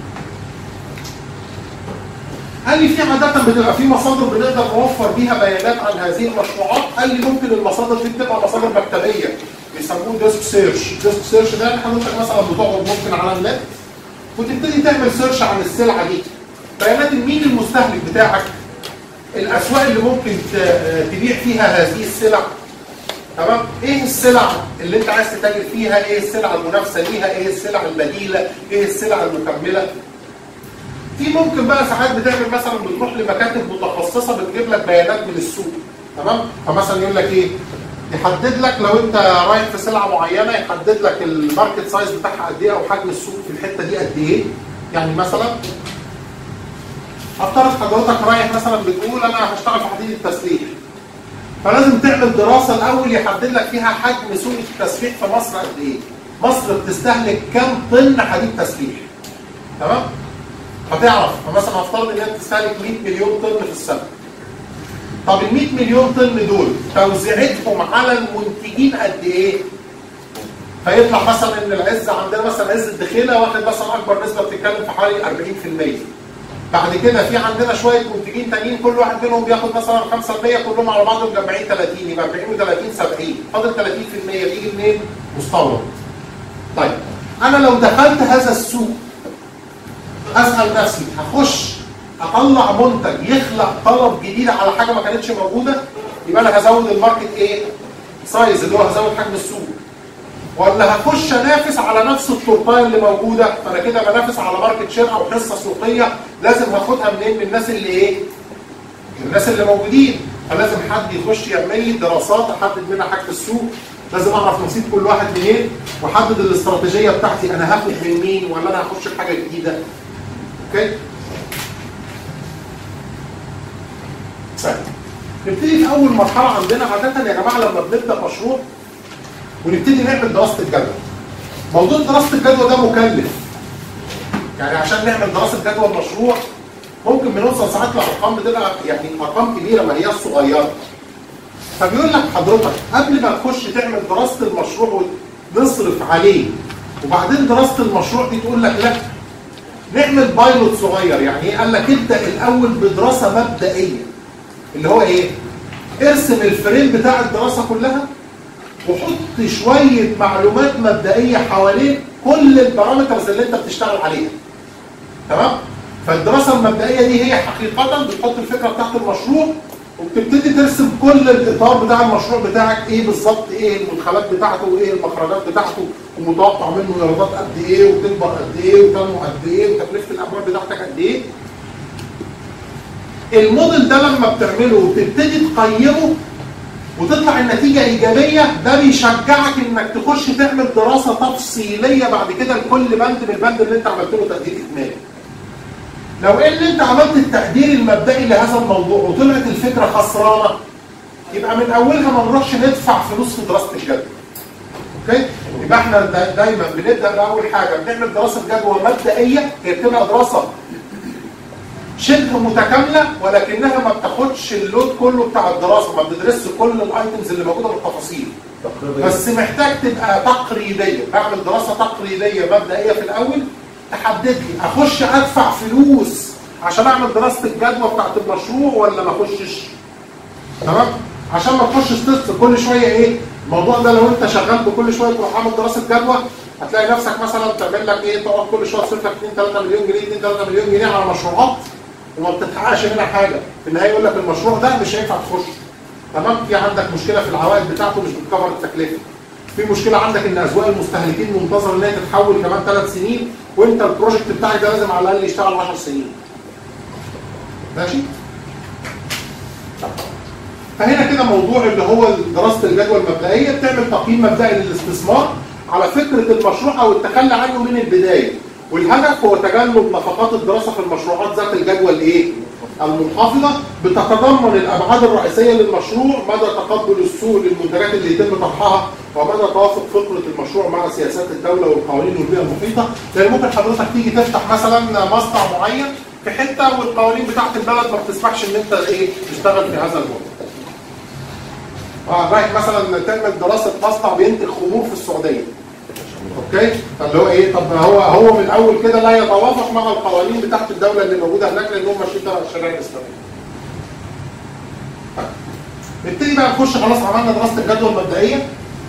A: قال لي في عاده بتبقى في مصادر بنقدر نوفر بيها بيانات عن هذه المشروعات. قال لي ممكن المصادر دي بتبقى مصادر مكتبيه بيسموه ديسك سيرش. ديسك سيرش ده حضرتك مثلا بتقعد ممكن على النت وتبتدي تعمل سيرش عن السلعه دي، بيانات مين المستهلك بتاعك، الاسواق اللي ممكن تبيع فيها هذه السلع، تمام؟ ايه السلع اللي انت عايز تتاجر فيها، ايه السلع المنافسه ليها، ايه السلع البديله، ايه السلع المكمله. في ممكن بقى ساعات بتعمل مثلا بتروح لمكاتب متخصصه بتجيب لك بيانات من السوق، تمام؟ فمثلا يقول لك ايه؟ يحدد لك لو انت رايح في سلعه معينه يحدد لك الماركت سايز بتاعها قد ايه او حجم السوق في الحته دي قد ايه. يعني مثلا افترض حضرتك رايح مثلا بتقول انا هشتغل في حديد التسليح، فلازم تعمل دراسه الاول يحدد لك فيها حجم سوق التسليح في مصر قد ايه. مصر بتستهلك كام طن حديد تسليح؟ تمام؟ هتعرف فمثلا هفترض ان هي بتستهلك مية مليون طن في السنه. طب ال مية مليون طن دول توزيعتهم على المنتجين قد ايه؟ فيطلع مثلا ان العز عندنا مثلا عز الدخيله واخد مثلا اكبر نسبه بتتكلم في حوالي أربعين في المية. بعد كده في عندنا شويه منتجين تانيين كل واحد منهم بياخد مثلا خمسة في المية كلهم على بعضهم مجمعين ثلاثين، يبقى أربعين وثلاثين سبعين، فاضل ثلاثين في المية بيجي منين؟ مستورد. طيب انا لو دخلت هذا السوق اسال نفسي هخش اطلع منتج يخلق طلب جديد على حاجه ما كانتش موجوده، يبقى انا هزود الماركت ايه؟ سايز اللي هو هزود حجم السوق. ولا هخش انافس على نفس التورتايه اللي موجوده، فانا كده بنافس على ماركت شير او حصه سوقيه لازم هاخدها منين؟ من الناس اللي ايه؟ الناس اللي موجودين. فلازم حد يخش يعمل لي دراسات احدد منها حجم السوق، لازم اعرف نصيب كل واحد منين واحدد الاستراتيجيه بتاعتي انا هاخد من مين ولا انا هخش في حاجه جديده. اوكي؟ طيب نبتدي في اول مرحله عندنا عاده يا جماعه لما بنبدا مشروع ونبتدي نعمل دراسه الجدوى. موضوع دراسه الجدوى ده مكلف. يعني عشان نعمل دراسه جدوى المشروع ممكن بنوصل ساعات لارقام بتبقى يعني ارقام كبيره ما هياش صغيره. فبيقول لك حضرتك قبل ما تخش تعمل دراسه المشروع ونصرف عليه وبعدين دراسه المشروع دي تقول لك لا نعمل بايلوت صغير. يعني ايه؟ قال لك ابدا الاول بدراسه مبدئيه اللي هو ايه؟ ارسم الفريم بتاع الدراسه كلها وحط شويه معلومات مبدئيه حوالين كل البارامترز اللي انت بتشتغل عليها. تمام؟ فالدراسه المبدئيه دي هي حقيقه بتحط الفكره بتاعت المشروع وبتبتدي ترسم كل الاطار بتاع المشروع بتاعك ايه بالظبط، ايه المدخلات بتاعته وايه المخرجات بتاعته ومتوقع منه ايرادات قد ايه وتكبر قد ايه وتنمو قد ايه وتكلفه الاموال بتاعتك قد ايه. الموديل ده لما بتعمله وتبتدي تقيمه وتطلع النتيجه ايجابيه ده بيشجعك انك تخش تعمل دراسه تفصيليه بعد كده لكل بند من البند اللي انت عملت له تقدير اجمالي. لو ان انت عملت التقدير المبدئي لهذا الموضوع وطلعت الفكره خسرانه يبقى من اولها ما نروحش ندفع فلوس في دراسه الجدوى. اوكي؟ يبقى احنا دا دايما بنبدا باول حاجه بنعمل دراسه جدوى مبدئيه، هي بتبقى دراسه شبه متكامله ولكنها ما بتاخدش اللود كله بتاع الدراسه، ما بتدرسش كل الايتمز اللي موجوده بالتفاصيل. بس محتاج تبقى تقريبيه، بعمل دراسه تقريبيه مبدئيه في الاول تحدد لي اخش ادفع فلوس عشان اعمل دراسه الجدوى بتاعت المشروع ولا ما اخشش. تمام؟ عشان ما تخشش تفصل كل شويه ايه؟ الموضوع ده لو انت شغال بكل شويه تروح عامل دراسه جدوى هتلاقي نفسك مثلا تعمل لك ايه؟ تقعد كل شويه تصرف لك اتنين تلاتة مليون جنيه اتنين تلاتة مليون جنيه على مشروعات وما بتتحققش منها حاجه، في النهايه يقول لك المشروع ده مش هينفع تخش. تمام؟ في عندك مشكله في العوائد بتاعته مش بتكفر التكلفه. في مشكله عندك ان اذواق المستهلكين منتظره ان هي تتحول كمان ثلاث سنين وانت البروجكت بتاعك ده لازم على الاقل يشتغل عشر سنين. ماشي؟ فهنا كده موضوع اللي هو دراسه الجدوى المبدئيه بتعمل تقييم مبدئي للاستثمار على فكره المشروع او التخلي عنه من البدايه، والهدف هو تجنب نفقات الدراسه في المشروعات ذات الجدوى الايه؟ المنخفضه، بتتضمن الابعاد الرئيسيه للمشروع، مدى تقبل السوق للمنتجات اللي يتم طرحها، ومدى توافق فكره المشروع مع سياسات الدوله والقوانين والبيئه المحيطه. لان ممكن حضرتك تيجي تفتح مثلا مصنع معين في حته والقوانين بتاعت البلد ما بتسمحش ان انت ايه تشتغل في هذا الموضوع. اه رايح مثلا تعمل دراسه مصنع بينتج خمور في السعوديه. اوكي؟ فاللي هو ايه؟ طب هو هو من الاول كده لا يتوافق مع القوانين بتاعت الدوله اللي موجوده هناك لان هم ماشيين تبع الشريعه الاسلاميه. نبتدي بقى نخش خلاص عملنا دراسه الجدوى المبدئيه.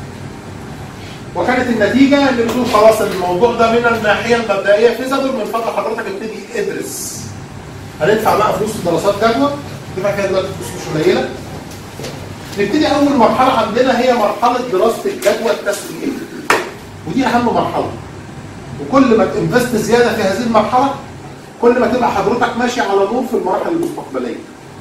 A: وكانت النتيجه اللي بتقول خلاص الموضوع ده من الناحيه المبدئيه فيزابل، من فضل حضرتك ابتدي ادرس. هندفع بقى فلوس في دراسات جدوى، ندفع فيها دلوقتي فلوس مش قليله. نبتدي اول مرحله عندنا هي مرحله دراسه الجدوى التسويقيه. ودي اهم مرحله. وكل ما تنفست زياده في هذه المرحله كل ما تبقى حضرتك ماشي على نور في المراحل المستقبليه.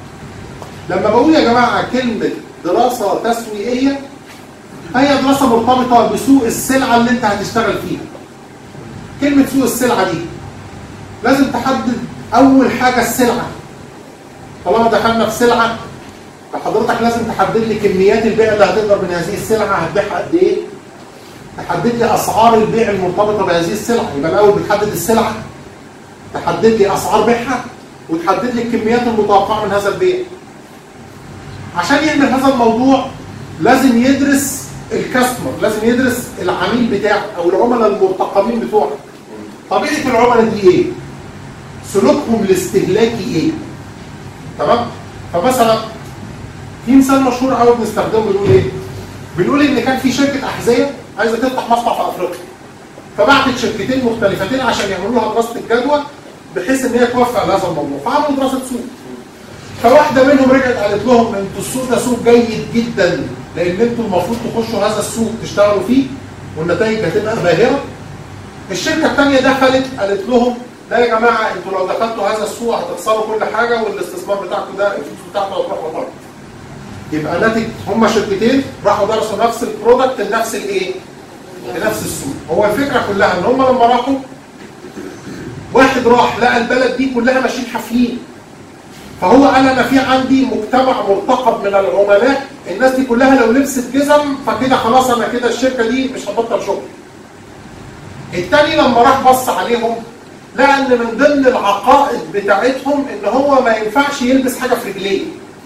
A: لما بقول يا جماعه كلمه دراسه تسويقيه هي دراسه مرتبطه بسوق السلعه اللي انت هتشتغل فيها. كلمه سوق السلعه دي لازم تحدد اول حاجه السلعه. طالما دخلنا في سلعه فحضرتك لازم تحدد لي كميات البيع اللي هتقدر من هذه السلعه هتبيعها قد ايه؟ تحدد لي اسعار البيع المرتبطه بهذه السلعه، يبقى الاول بتحدد السلعه، تحدد لي اسعار بيعها، وتحدد لي الكميات المتوقعه من هذا البيع. عشان يعمل هذا الموضوع لازم يدرس الكاستمر، لازم يدرس العميل بتاعه او العملاء المرتقبين بتوعك. طبيعه العملاء دي ايه؟ سلوكهم الاستهلاكي ايه؟ تمام؟ فمثلا في مثال مشهور قوي بنستخدمه بنقول ايه؟ بنقول ان كان في شركه احذيه عايزه تفتح مصنع في افريقيا. فبعتت شركتين مختلفتين عشان يعملوا لها دراسه الجدوى بحيث ان هي توفق لهذا الموضوع، فعملوا دراسه سوق. فواحده منهم رجعت قالت لهم انتوا السوق ده سوق جيد جدا لان انتوا المفروض تخشوا هذا السوق تشتغلوا فيه والنتائج هتبقى باهره. الشركه الثانيه دخلت قالت لهم لا يا جماعه انتوا لو دخلتوا هذا السوق هتخسروا كل حاجه والاستثمار بتاعكم ده الفلوس بتاعته هتروح وطرد. يبقى ناتج هما شركتين راحوا درسوا نفس البرودكت لنفس الايه؟ لنفس السوق. هو الفكره كلها ان هما لما راحوا واحد راح لقى البلد دي كلها ماشيين حافيين. فهو قال انا في عندي مجتمع مرتقب من العملاء، الناس دي كلها لو لبست جزم فكده خلاص انا كده الشركه دي مش هتبطل شغل. التاني لما راح بص عليهم لقى ان من ضمن العقائد بتاعتهم ان هو ما ينفعش يلبس حاجه في رجليه.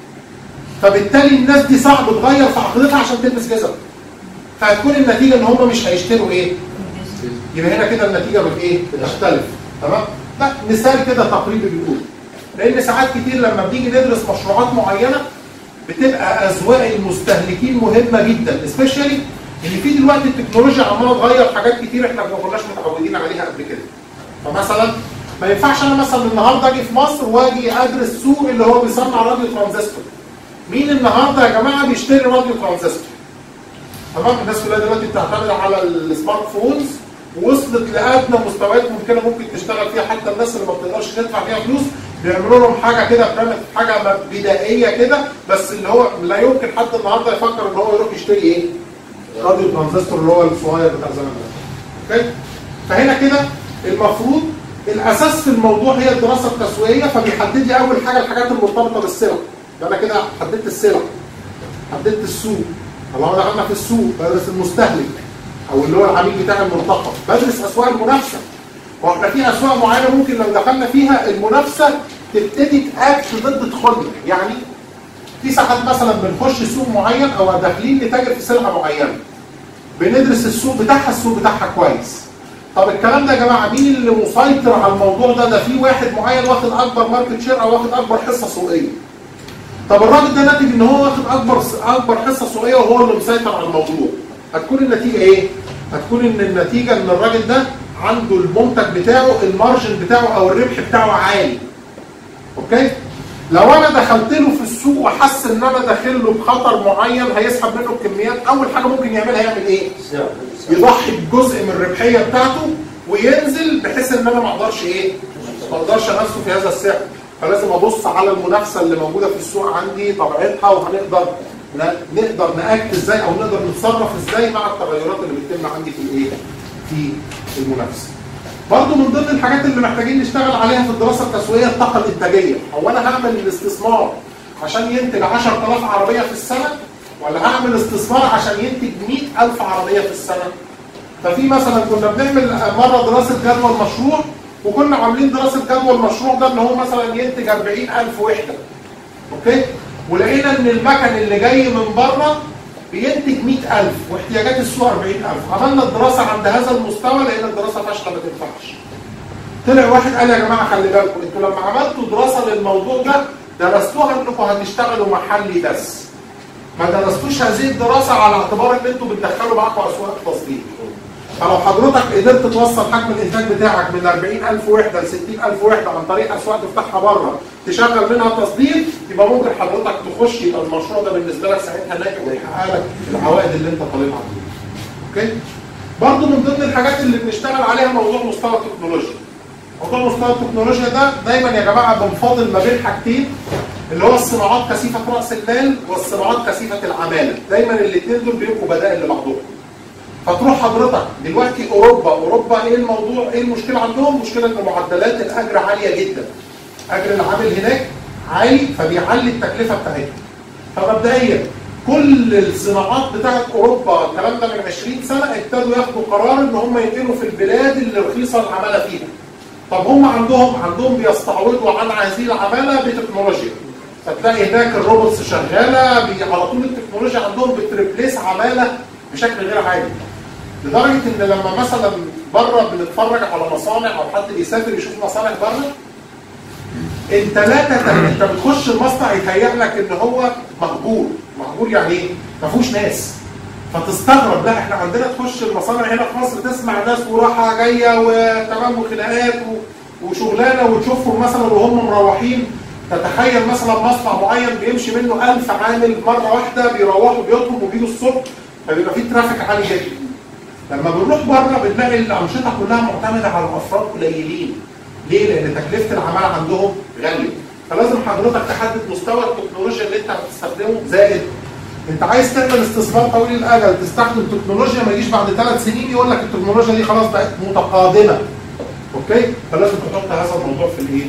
A: فبالتالي الناس دي صعب تغير في عقيدتها عشان تلبس جزم. فهتكون النتيجه ان هم مش هيشتروا ايه؟ يبقى هنا كده النتيجه بايه؟ بتختلف. تمام؟ ده مثال كده تقريبي بنقول. لان ساعات كتير لما بنيجي ندرس مشروعات معينه بتبقى اذواق المستهلكين مهمه جدا، سبيشالي ان في دلوقتي التكنولوجيا عماله تغير حاجات كتير احنا ما كناش متعودين عليها قبل كده. فمثلا ما ينفعش انا مثلا النهارده اجي في مصر واجي ادرس سوق اللي هو بيصنع راديو ترانزستور. مين النهارده يا جماعه بيشتري راديو ترانزستور؟ تمام؟ الناس كلها دلوقتي بتعتمد على السمارت فونز ووصلت لادنى مستويات ممكنه ممكن تشتغل فيها، حتى الناس اللي ما بتقدرش تدفع فيها فلوس بيعملوا لهم حاجه كده برامج حاجه بدائيه كده، بس اللي هو لا يمكن حد النهارده يفكر ان هو يروح يشتري ايه؟ راديو ترانزستور اللي هو الصغير بتاع زمان ده. اوكي؟ فهنا كده المفروض الاساس في الموضوع هي الدراسه التسويقيه، فبيحدد لي اول حاجه الحاجات المرتبطه بالسلع. انا كده حددت السلع، حددت السوق، طالما دخلنا في السوق بدرس المستهلك او اللي هو العميل بتاع المرتقب، بدرس اسواق المنافسه. واحنا في اسواق معينه ممكن لو دخلنا فيها المنافسه تبتدي تاكت ضد دخولنا، يعني في ساعات مثلا بنخش سوق معين او داخلين نتاجر في سلعه معينه. بندرس السوق بتاعها، السوق بتاعها كويس. طب الكلام ده يا جماعه مين اللي مسيطر على الموضوع ده؟ ده في واحد معين واخد اكبر ماركت شير او واخد اكبر حصه سوقيه. طب الراجل ده ناتج ان هو واخد اكبر اكبر حصه سوقيه وهو اللي مسيطر على الموضوع. هتكون النتيجه ايه؟ هتكون ان النتيجه ان الراجل ده عنده المنتج بتاعه المارجن بتاعه او الربح بتاعه عالي. اوكي؟ لو انا دخلت له في السوق وحس ان انا داخل له بخطر معين هيسحب منه الكميات، اول حاجه ممكن يعملها يعمل ايه؟ يضحي بجزء من الربحيه بتاعته وينزل بحيث ان انا ما اقدرش ايه؟ ما اقدرش انافسه في هذا السعر. فلازم ابص على المنافسه اللي موجوده في السوق عندي طبيعتها، وهنقدر نقدر ناكت ازاي او نقدر نتصرف ازاي مع التغيرات اللي بتتم عندي في الايه؟ في المنافسه. برضه من ضمن الحاجات اللي محتاجين نشتغل عليها في الدراسه التسويقيه الطاقه الانتاجيه. هو انا هعمل الاستثمار عشان ينتج عشرة آلاف عربيه في السنه، ولا هعمل استثمار عشان ينتج مئة ألف عربيه في السنه؟ ففي مثلا كنا بنعمل مره دراسه جدوى المشروع، وكنا عاملين دراسه جدوى المشروع ده ان هو مثلا ينتج أربعين ألف وحده. اوكي؟ ولقينا ان المكن اللي جاي من بره بينتج مئة ألف واحتياجات السوق أربعين ألف. عملنا الدراسه عند هذا المستوى، لقينا الدراسه فاشله ما تنفعش. طلع واحد قال يا جماعه خلي بالكم، انتوا لما عملتوا دراسه للموضوع ده درستوها انكم هتشتغلوا محلي بس. ما درستوش هذه الدراسه على اعتبار ان انتوا بتدخلوا معاكم اسواق تصدير. فلو حضرتك قدرت توصل حجم الانتاج بتاعك من أربعين ألف وحده ل ستين ألف وحده عن طريق اسواق تفتحها بره تشغل منها تصدير، يبقى ممكن حضرتك تخش، يبقى المشروع ده بالنسبه لك ساعتها ناجح ويحقق لك العوائد اللي انت طالبها. اوكي؟ برضه من ضمن الحاجات اللي بنشتغل عليها موضوع مستوى التكنولوجيا. موضوع مستوى التكنولوجيا ده دايما يا جماعه بنفاضل ما بين حاجتين، اللي هو الصناعات كثيفه راس المال والصناعات كثيفه العماله. دايما الاثنين دول بيبقوا بدائل لبعضهم. فتروح حضرتك دلوقتي اوروبا، اوروبا ايه الموضوع؟ ايه المشكله عندهم؟ مشكله ان معدلات الاجر عاليه جدا. اجر العامل هناك عالي فبيعلي التكلفه بتاعتهم. فمبدئيا كل الصناعات بتاعت اوروبا الكلام ده من عشرين سنه ابتدوا ياخدوا قرار ان هم ينقلوا في البلاد اللي رخيصه العماله فيها. طب هم عندهم عندهم بيستعوضوا عن هذه العماله بتكنولوجيا. فتلاقي هناك الروبوتس شغاله على طول، التكنولوجيا عندهم بتريبليس عماله بشكل غير عادي. لدرجه ان لما مثلا بره بنتفرج على مصانع او حد بيسافر يشوف مصانع بره، انت لا تتم انت بتخش المصنع يتهيأ لك ان هو مهجور. مهجور يعني ايه؟ ما فيهوش ناس. فتستغرب، لا احنا عندنا تخش المصانع هنا في مصر تسمع ناس وراحه جايه وتمام وخناقات وشغلانه، وتشوفهم مثلا وهم مروحين. تتخيل مثلا مصنع معين بيمشي منه ألف عامل مره واحده بيروحوا بيوتهم وبيجوا الصبح، فبيبقى فيه ترافيك عالي جدا. لما بنروح بره بنلاقي الانشطه كلها معتمده على افراد قليلين. ليه؟ لان تكلفه العماله عندهم غاليه. فلازم حضرتك تحدد مستوى التكنولوجيا اللي انت هتستخدمه، زائد انت عايز تعمل استثمار طويل الاجل تستخدم تكنولوجيا، ما يجيش بعد ثلاث سنين يقول لك التكنولوجيا دي خلاص بقت متقادمه. اوكي؟ فلازم تحط هذا الموضوع في الايه؟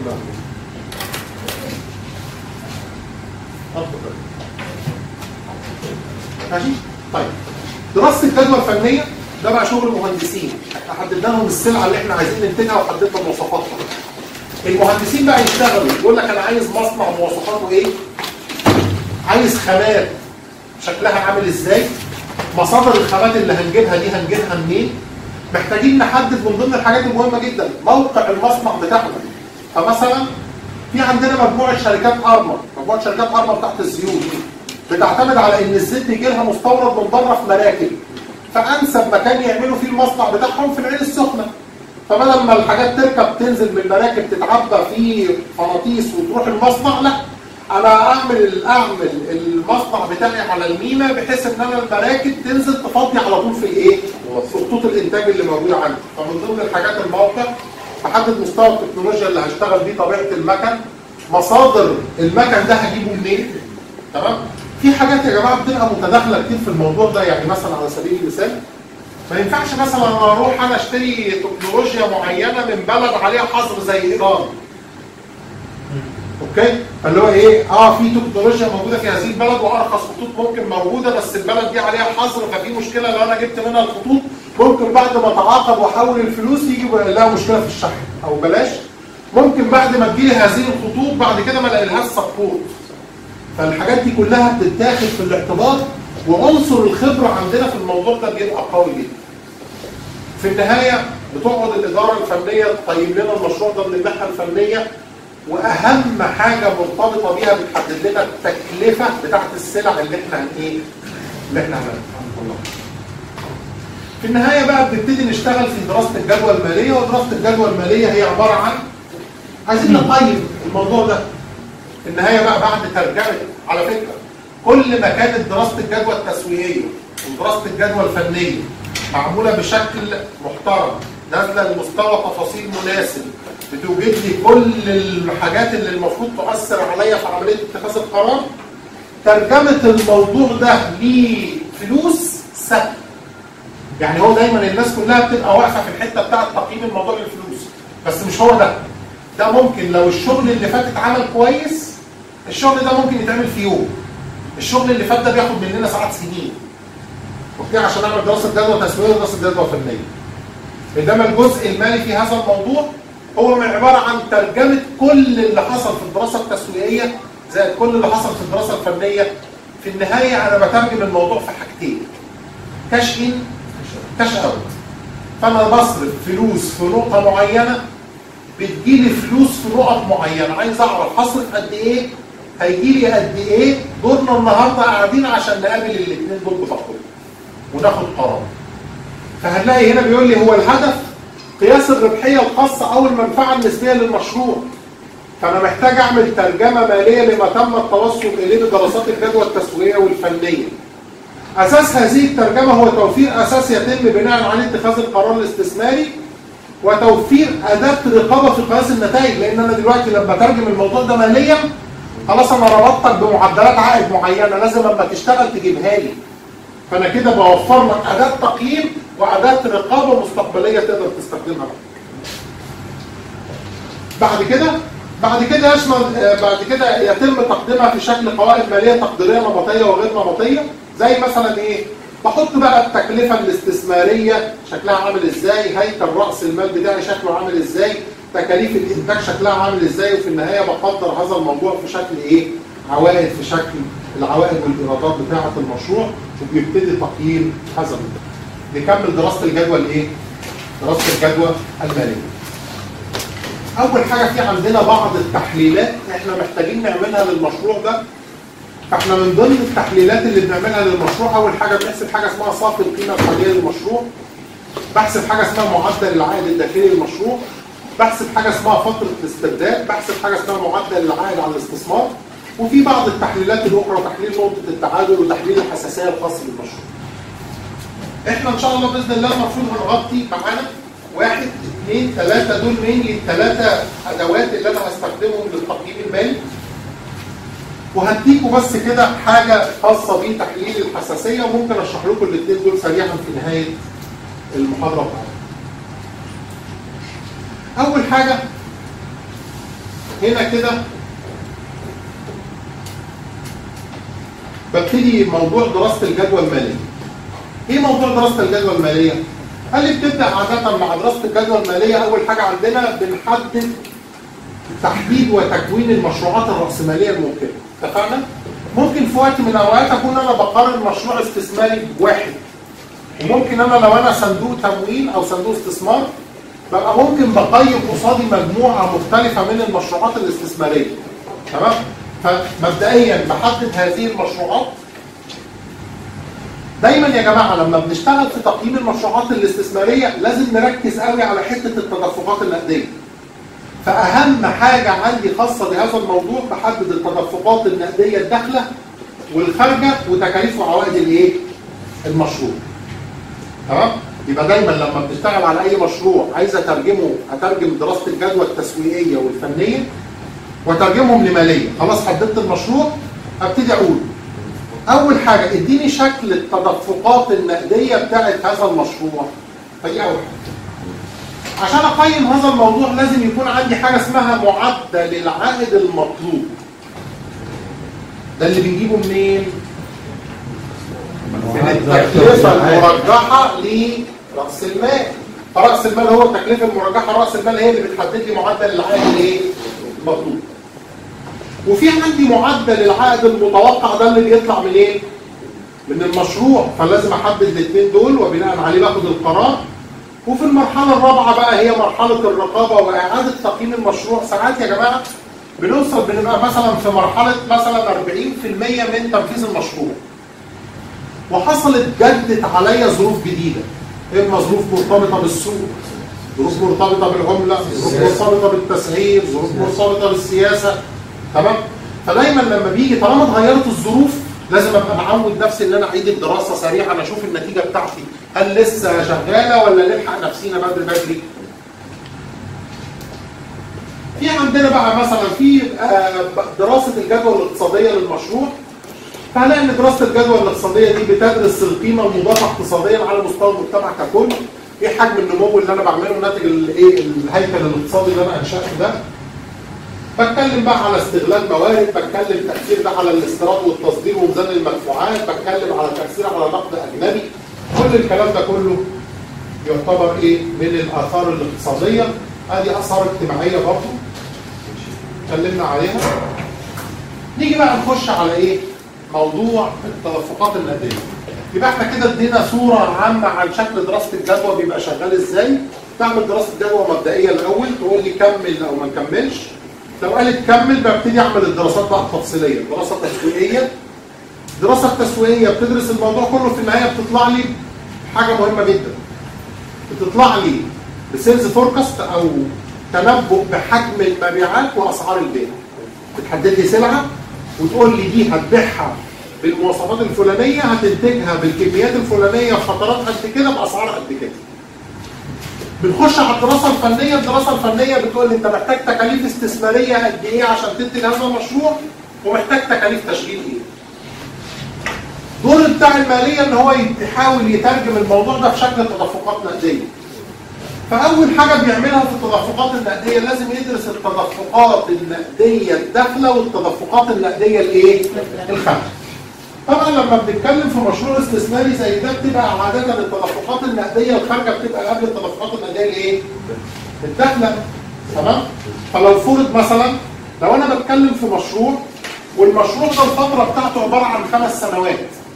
A: ماشي؟ طيب دراسه الجدوى الفنيه ده بقى شغل المهندسين. احنا حددنا لهم السلعه اللي احنا عايزين ننتجها وحددنا مواصفاتها. المهندسين بقى يشتغلوا يقول لك انا عايز مصنع مواصفاته ايه؟ عايز خامات شكلها عامل ازاي؟ مصادر الخامات اللي هنجيبها دي هنجيبها منين؟ محتاجين نحدد من ضمن الحاجات المهمه جدا موقع المصنع بتاعنا. فمثلا في عندنا مجموعه شركات ارمر، مجموعه شركات ارمر تحت الزيوت بتعتمد على ان الزيت يجي لها مستورد من بره في مراكب. فانسب مكان يعملوا فيه المصنع بتاعهم في العين السخنه. فبدل ما الحاجات تركب تنزل من المراكب تتعبى في فراطيس وتروح المصنع، لا انا اعمل اعمل المصنع بتاعي على المينا بحيث ان انا المراكب تنزل تفضي على طول في الايه؟ في خطوط الانتاج اللي موجوده عندي. فمن ضمن الحاجات الموقع، احدد مستوى التكنولوجيا اللي هشتغل بيه، طبيعه المكن، مصادر المكن ده هجيبه منين؟ تمام؟ في حاجات يا جماعه بتبقى متداخله كتير في الموضوع ده. يعني مثلا على سبيل المثال ما ينفعش مثلا اروح انا اشتري تكنولوجيا معينه من بلد عليها حظر زي ايران. اوكي؟ فاللي هو ايه؟ اه في تكنولوجيا موجوده في هذه البلد وارخص خطوط ممكن موجوده، بس البلد دي عليها حظر ففي مشكله لو انا جبت منها الخطوط ممكن بعد ما اتعاقب واحول الفلوس يجي لها مشكله في الشحن. او بلاش، ممكن بعد ما تجيلي هذه الخطوط بعد كده ما الاقيلهاش سبورت. فالحاجات دي كلها بتتاخد في الاعتبار، وعنصر الخبره عندنا في الموضوع ده بيبقى قوي جدا. في النهايه بتقعد الاداره الفنيه تقيم لنا المشروع ده من الناحيه الفنيه، واهم حاجه مرتبطه بيها بتحدد لنا التكلفه بتاعت السلع اللي احنا ايه؟ اللي احنا هنطلعها. في النهايه بقى بنبتدي نشتغل في دراسه الجدوى الماليه، ودراسه الجدوى الماليه هي عباره عن عايزين نقيم الموضوع ده. في النهايه بقى بعد ترجمه، على فكره كل ما كانت دراسه الجدوى التسويقيه ودراسه الجدوى الفنيه معموله بشكل محترم، نازله لمستوى تفاصيل مناسب، بتوجد لي كل الحاجات اللي المفروض تؤثر عليا في عمليه اتخاذ القرار. ترجمه الموضوع ده لفلوس سهل. يعني هو دايما الناس كلها بتبقى واقفه في الحته بتاعه تقييم الموضوع للفلوس، بس مش هو ده. ده ممكن لو الشغل اللي فات اتعمل كويس، الشغل ده ممكن يتعمل في يوم. الشغل اللي فات ده بياخد مننا ساعات سنين. اوكي، عشان اعمل دراسه جدوى تسويقيه ودراسه جدوى فنيه. انما الجزء المالي في هذا الموضوع هو عباره عن ترجمه كل اللي حصل في الدراسه التسويقيه زائد كل اللي حصل في الدراسه الفنيه. في النهايه انا بترجم الموضوع في حاجتين: كاش ان، كاش اوت. فانا بصرف فلوس في نقطه معينه، بتجيلي فلوس في نقط معينه. عايز اعرف هصرف قد ايه، هيجي لي قد ايه. دورنا النهارده قاعدين عشان نقابل الاثنين دول بتفاصيل وناخد قرار. فهنلاقي هنا بيقول لي هو الهدف قياس الربحيه الخاصه او المنفعه النسبيه للمشروع. فانا محتاج اعمل ترجمه ماليه لما تم التوصل اليه بدراسات الجدوى التسويقيه والفنيه. اساس هذه الترجمه هو توفير اساس يتم بناء عليه اتخاذ القرار الاستثماري، وتوفير اداه رقابه في قياس النتائج. لان انا دلوقتي لما اترجم الموضوع ده ماليا، خلاص انا ربطتك بمعدلات عائد معينه لازم لما تشتغل تجيبها لي. فانا كده بوفر لك اداه تقييم واداه رقابه مستقبليه تقدر تستخدمها. بعد كده بعد كده يشمل بعد كده يتم تقديمها في شكل قوائم ماليه تقديريه نمطيه وغير نمطيه. زي مثلا ايه؟ بحط بقى التكلفه الاستثماريه شكلها عامل ازاي، هيكل راس المال بتاعي شكله عامل ازاي، تكاليف الانتاج شكلها عامل ازاي، وفي النهايه بقدر هذا الموضوع في شكل ايه؟ عوائد، في شكل العوائد والايرادات بتاعه المشروع، وبيبتدي تقييم هذا الموضوع. نكمل دراسه الجدوى الايه؟ دراسه الجدوى الماليه. اول حاجه في عندنا بعض التحليلات احنا محتاجين نعملها للمشروع ده. فاحنا من ضمن التحليلات اللي بنعملها للمشروع اول حاجه بنحسب حاجه اسمها صافي القيمه الحاليه للمشروع، بحسب حاجه اسمها معدل العائد الداخلي للمشروع، بحسب حاجه اسمها فتره الاسترداد، بحسب حاجه اسمها معدل العائد على الاستثمار، وفي بعض التحليلات الاخرى تحليل نقطه التعادل وتحليل الحساسيه الخاص بالمشروع. احنا ان شاء الله باذن الله المفروض هنغطي معانا واحد اثنين ثلاثه، دول مين الثلاثه ادوات اللي انا هستخدمهم للتقييم المالي. وهديكم بس كده حاجه خاصه بتحليل الحساسيه، وممكن اشرح لكم الاثنين دول سريعا في نهايه المحاضره بتاعتنا. اول حاجه هنا كده ببتدي موضوع دراسه الجدوى الماليه. ايه موضوع دراسه الجدوى الماليه؟ قال لي بتبدا عاده مع دراسه الجدوى الماليه اول حاجه عندنا بنحدد تحديد وتكوين المشروعات الراسماليه الممكنه. اتفقنا؟ ممكن في وقت من الاوقات اكون انا بقارن مشروع استثماري بواحد، وممكن انا لو انا صندوق تمويل او صندوق استثمار ببقى ممكن بقيم قصادي مجموعه مختلفه من المشروعات الاستثماريه. تمام؟ فمبدئيا بحدد هذه المشروعات. دايما يا جماعه لما بنشتغل في تقييم المشروعات الاستثماريه لازم نركز قوي على حته التدفقات النقديه. فاهم حاجه عندي خاصه بهذا الموضوع بحدد التدفقات النقديه الداخله والخارجه وتكاليف وعوائد الايه؟ المشروع. تمام؟ يبقى دايما لما بتشتغل على اي مشروع عايز اترجمه اترجم دراسه الجدوى التسويقيه والفنيه واترجمهم لماليه. خلاص حددت المشروع، ابتدي اقول اول حاجه اديني شكل التدفقات النقديه بتاعت هذا المشروع. فدي اول حاجه. عشان اقيم هذا الموضوع لازم يكون عندي حاجه اسمها معدل العائد المطلوب. ده اللي بنجيبه منين؟ من التكلفه المرجحه لراس المال. فرأس المال هو التكلفه المرجحه، راس المال هي اللي بتحدد لي معدل العائد الايه؟ المطلوب. وفي عندي معدل العائد المتوقع، ده اللي بيطلع منين؟ إيه؟ من المشروع. فلازم احدد الاثنين دول وبناء عليه باخد القرار. وفي المرحله الرابعه بقى هي مرحله الرقابه واعاده تقييم المشروع. ساعات يا جماعه بنوصل بنبقى مثلا في مرحله مثلا أربعين بالمئة من تنفيذ المشروع، وحصلت جدت عليا ظروف جديده، اما ظروف مرتبطه بالسوق، ظروف مرتبطه بالعمله، ظروف مرتبطه بالتسعير، ظروف مرتبطه بالسياسه. تمام؟ فدايما لما بيجي طالما اتغيرت الظروف لازم ابقى معود نفسي ان انا اعيد الدراسه سريعا اشوف النتيجه بتاعتي هل لسه شغاله ولا نلحق نفسينا بدري بدري. في عندنا بقى مثلا في دراسه الجدوى الاقتصاديه للمشروع. فهنلاقي ان دراسه الجدوى الاقتصاديه دي بتدرس القيمه المضافه اقتصاديا على مستوى المجتمع ككل. ايه حجم النمو اللي انا بعمله ناتج الايه الهيكل الاقتصادي اللي انا انشاته ده. بتكلم بقى على استغلال موارد، بتكلم تاثير ده على الاستيراد والتصدير وميزان المدفوعات، بتكلم على تاثير على نقد اجنبي. كل الكلام ده كله يعتبر ايه من الاثار الاقتصاديه. ادي اثار اجتماعيه برضه اتكلمنا عليها. نيجي بقى نخش على ايه؟ موضوع التدفقات النقديه. يبقى احنا كده ادينا صوره عامه عن شكل دراسه الجدوى بيبقى شغال ازاي. تعمل دراسه جدوى مبدئيه الاول، تقول لي كمل او ما نكملش. لو قالت كمل ببتدي اعمل الدراسات بقى التفصيليه، دراسه تسويقيه. الدراسه التسويقيه بتدرس الموضوع كله، في النهايه بتطلع لي حاجه مهمه جدا. بتطلع لي بسيلز فوركاست او تنبؤ بحجم المبيعات واسعار البيع. بتحدد لي سلعه وتقول لي دي هتبيعها بالمواصفات الفلانيه، هتنتجها بالكميات الفلانيه في فترات قد كده باسعار قد كده. بنخش على الدراسه الفنيه، الدراسه الفنيه بتقول لي انت محتاج تكاليف استثماريه قد ايه عشان تنتج هذا المشروع، ومحتاج تكاليف تشغيل ايه. دور بتاع الماليه ان هو يحاول يترجم الموضوع ده في شكل تدفقات نقديه. فاول حاجه بيعملها في التدفقات النقديه لازم يدرس التدفقات النقديه الداخله والتدفقات النقديه الايه؟ الخارجه. طبعا لما بنتكلم في مشروع استثماري زي ده بتبقى عاده التدفقات النقديه الخارجه بتبقى قبل التدفقات النقديه الايه؟ الداخله. تمام؟ فلو فرض مثلا لو انا بتكلم في مشروع والمشروع ده الفتره بتاعته عباره عن خمس سنوات.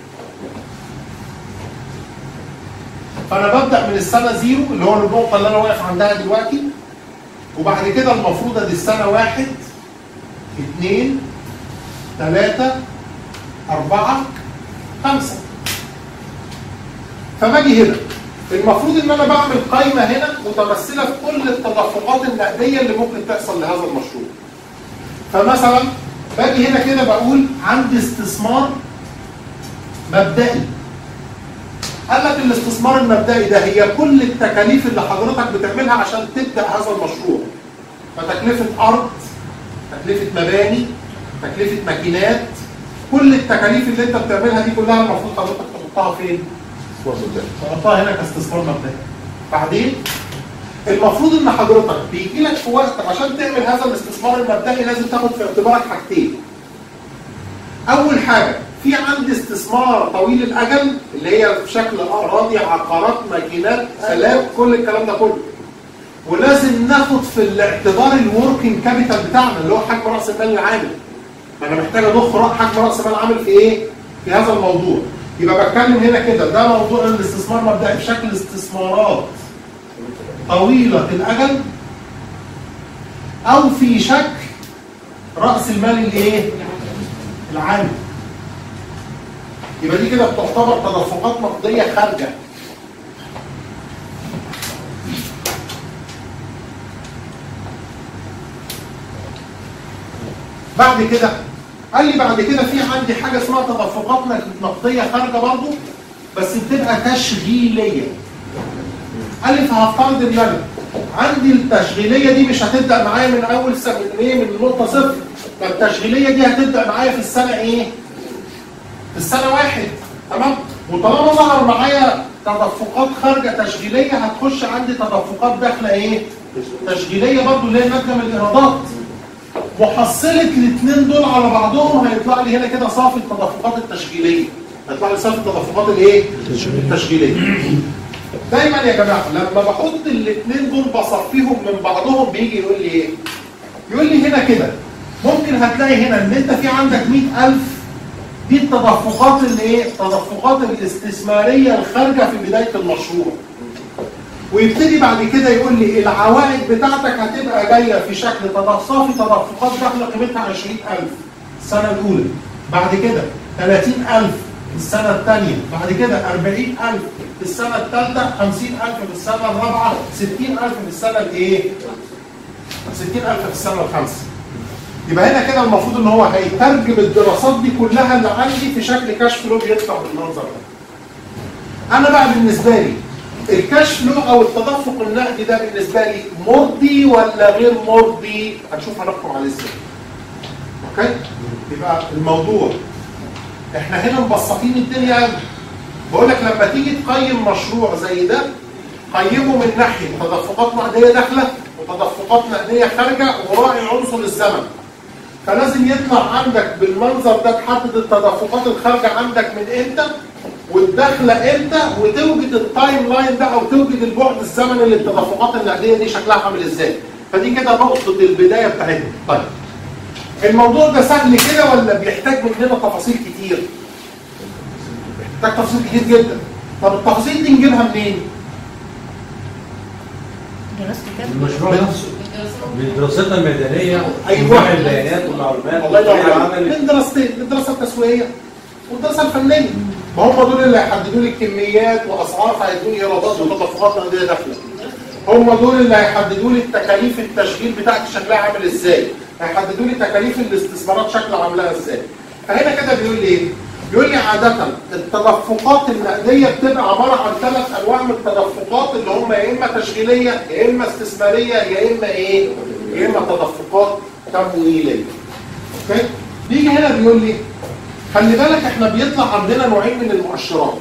A: فانا ببدا من السنه زيرو اللي هو النقطه اللي انا واقف عندها دلوقتي، وبعد كده المفروض ادي السنه واحد اثنين ثلاثه أربعة خمسة. فباجي هنا المفروض ان انا بعمل قائمه هنا متمثله في كل التدفقات النقديه اللي ممكن تحصل لهذا المشروع. فمثلا باجي هنا كده بقول عندي استثمار مبدئي. قال لك الاستثمار المبدئي ده هي كل التكاليف اللي حضرتك بتعملها عشان تبدا هذا المشروع. فتكلفه ارض، تكلفه مباني، تكلفه ماكينات، كل التكاليف اللي انت بتعملها دي كلها المفروض حضرتك تحطها فين؟ تحطها هنا كاستثمار مبدئي. بعدين المفروض ان حضرتك بيجي لك في وقت عشان تعمل هذا الاستثمار المبدئي لازم تاخد في اعتبارك حاجتين. اول حاجه في عندي استثمار طويل الاجل اللي هي في شكل اراضي، عقارات، ماكينات، آلات، كل الكلام ده كله. ولازم ناخد في الاعتبار الوركينج كابيتال بتاعنا اللي هو حجم راس المال العامل. انا محتاج اضخ حجم راس مال عامل في ايه؟ في هذا الموضوع. يبقى بتكلم هنا كده ده موضوع الاستثمار مبدئي بشكل استثمارات طويله الاجل او في شكل راس المال الايه؟ العامل. يبقى دي كده بتعتبر تدفقات نقديه خارجه. بعد كده قال لي بعد كده في عندي حاجه اسمها تدفقات نقديه خارجه برضه بس بتبقى تشغيليه. قال لي فهفترض ان انا عندي التشغيليه دي مش هتبدا معايا من اول سنه من ايه؟ من نقطه صفر. فالتشغيليه دي هتبدا معايا في السنه ايه؟ في السنه واحد. تمام؟ وطالما ظهر معايا تدفقات خارجه تشغيليه هتخش عندي تدفقات داخله ايه؟ تشغيليه برضه اللي هي ناتجه من الايرادات. محصله الاثنين دول على بعضهم هيطلع لي هنا كده صافي التدفقات التشغيليه. هيطلع لي صافي التدفقات الايه؟ التشغيليه. دايما يا جماعه لما بحط الاثنين دول بصفيهم من بعضهم بيجي يقول لي ايه؟ يقول لي هنا كده ممكن هتلاقي هنا ان انت في عندك مئة ألف دي التدفقات اللي ايه؟ التدفقات الاستثماريه الخارجه في بدايه المشروع. ويبتدي بعد كده يقول لي العوائد بتاعتك هتبقى جايه في شكل صافي تدفقات داخله قيمتها عشرين ألف السنه الاولى. بعد كده ثلاثين ألف في السنه الثانيه، بعد كده أربعين ألف في السنه الثالثه، خمسين ألف في السنه الرابعه، ستين ألف في السنه الايه؟ ستين ألف في السنه الخامسه. يبقى هنا كده المفروض ان هو هيترجم الدراسات دي كلها اللي عندي في شكل كاش فلو بيطلع بالمنظر ده. انا بقى بالنسبه لي الكاش فلو او التدفق النقدي ده بالنسبه لي مرضي ولا غير مرضي؟ هنشوف هنحكم عليه ازاي. اوكي؟ يبقى الموضوع احنا هنا مبسطين الدنيا قوي. بقول لك لما تيجي تقيم مشروع زي ده قيمه من ناحيه تدفقات نقديه داخله وتدفقات نقديه خارجه وراعي عنصر الزمن. فلازم يطلع عندك بالمنظر ده تحدد التدفقات الخارجه عندك من امتى والداخله امتى وتوجد التايم لاين ده او توجد البعد الزمني للتدفقات النقديه دي شكلها عامل ازاي. فدي كده نقطه البدايه بتاعتنا. طيب الموضوع ده سهل كده ولا بيحتاج مننا تفاصيل كتير؟ بيحتاج تفاصيل كتير جدا. طب التفاصيل دي نجيبها منين؟
B: المشروع نفسه من دراستنا الميدانيه
A: ايوه
B: البيانات والمعلومات
A: الله ينور عليك. من دراستين، الدراسه التسويقيه والدراسه الفنيه. ما هم دول اللي هيحددوا لي الكميات واسعار هيدوا لي ايرادات وتدفقات نقديه داخله. هم دول اللي هيحددوا لي التكاليف التشغيل بتاعتي شكلها عامل ازاي. هيحددوا لي تكاليف الاستثمارات شكلها عاملاها ازاي. فهنا كده بيقول لي ايه؟ بيقول لي عاده التدفقات النقديه بتبقى عباره عن ثلاث انواع من التدفقات اللي هم يا اما تشغيليه يا اما استثماريه يا اما ايه؟ يا اما تدفقات تمويليه. اوكي؟ بيجي هنا بيقول لي خلي بالك احنا بيطلع عندنا نوعين من المؤشرات.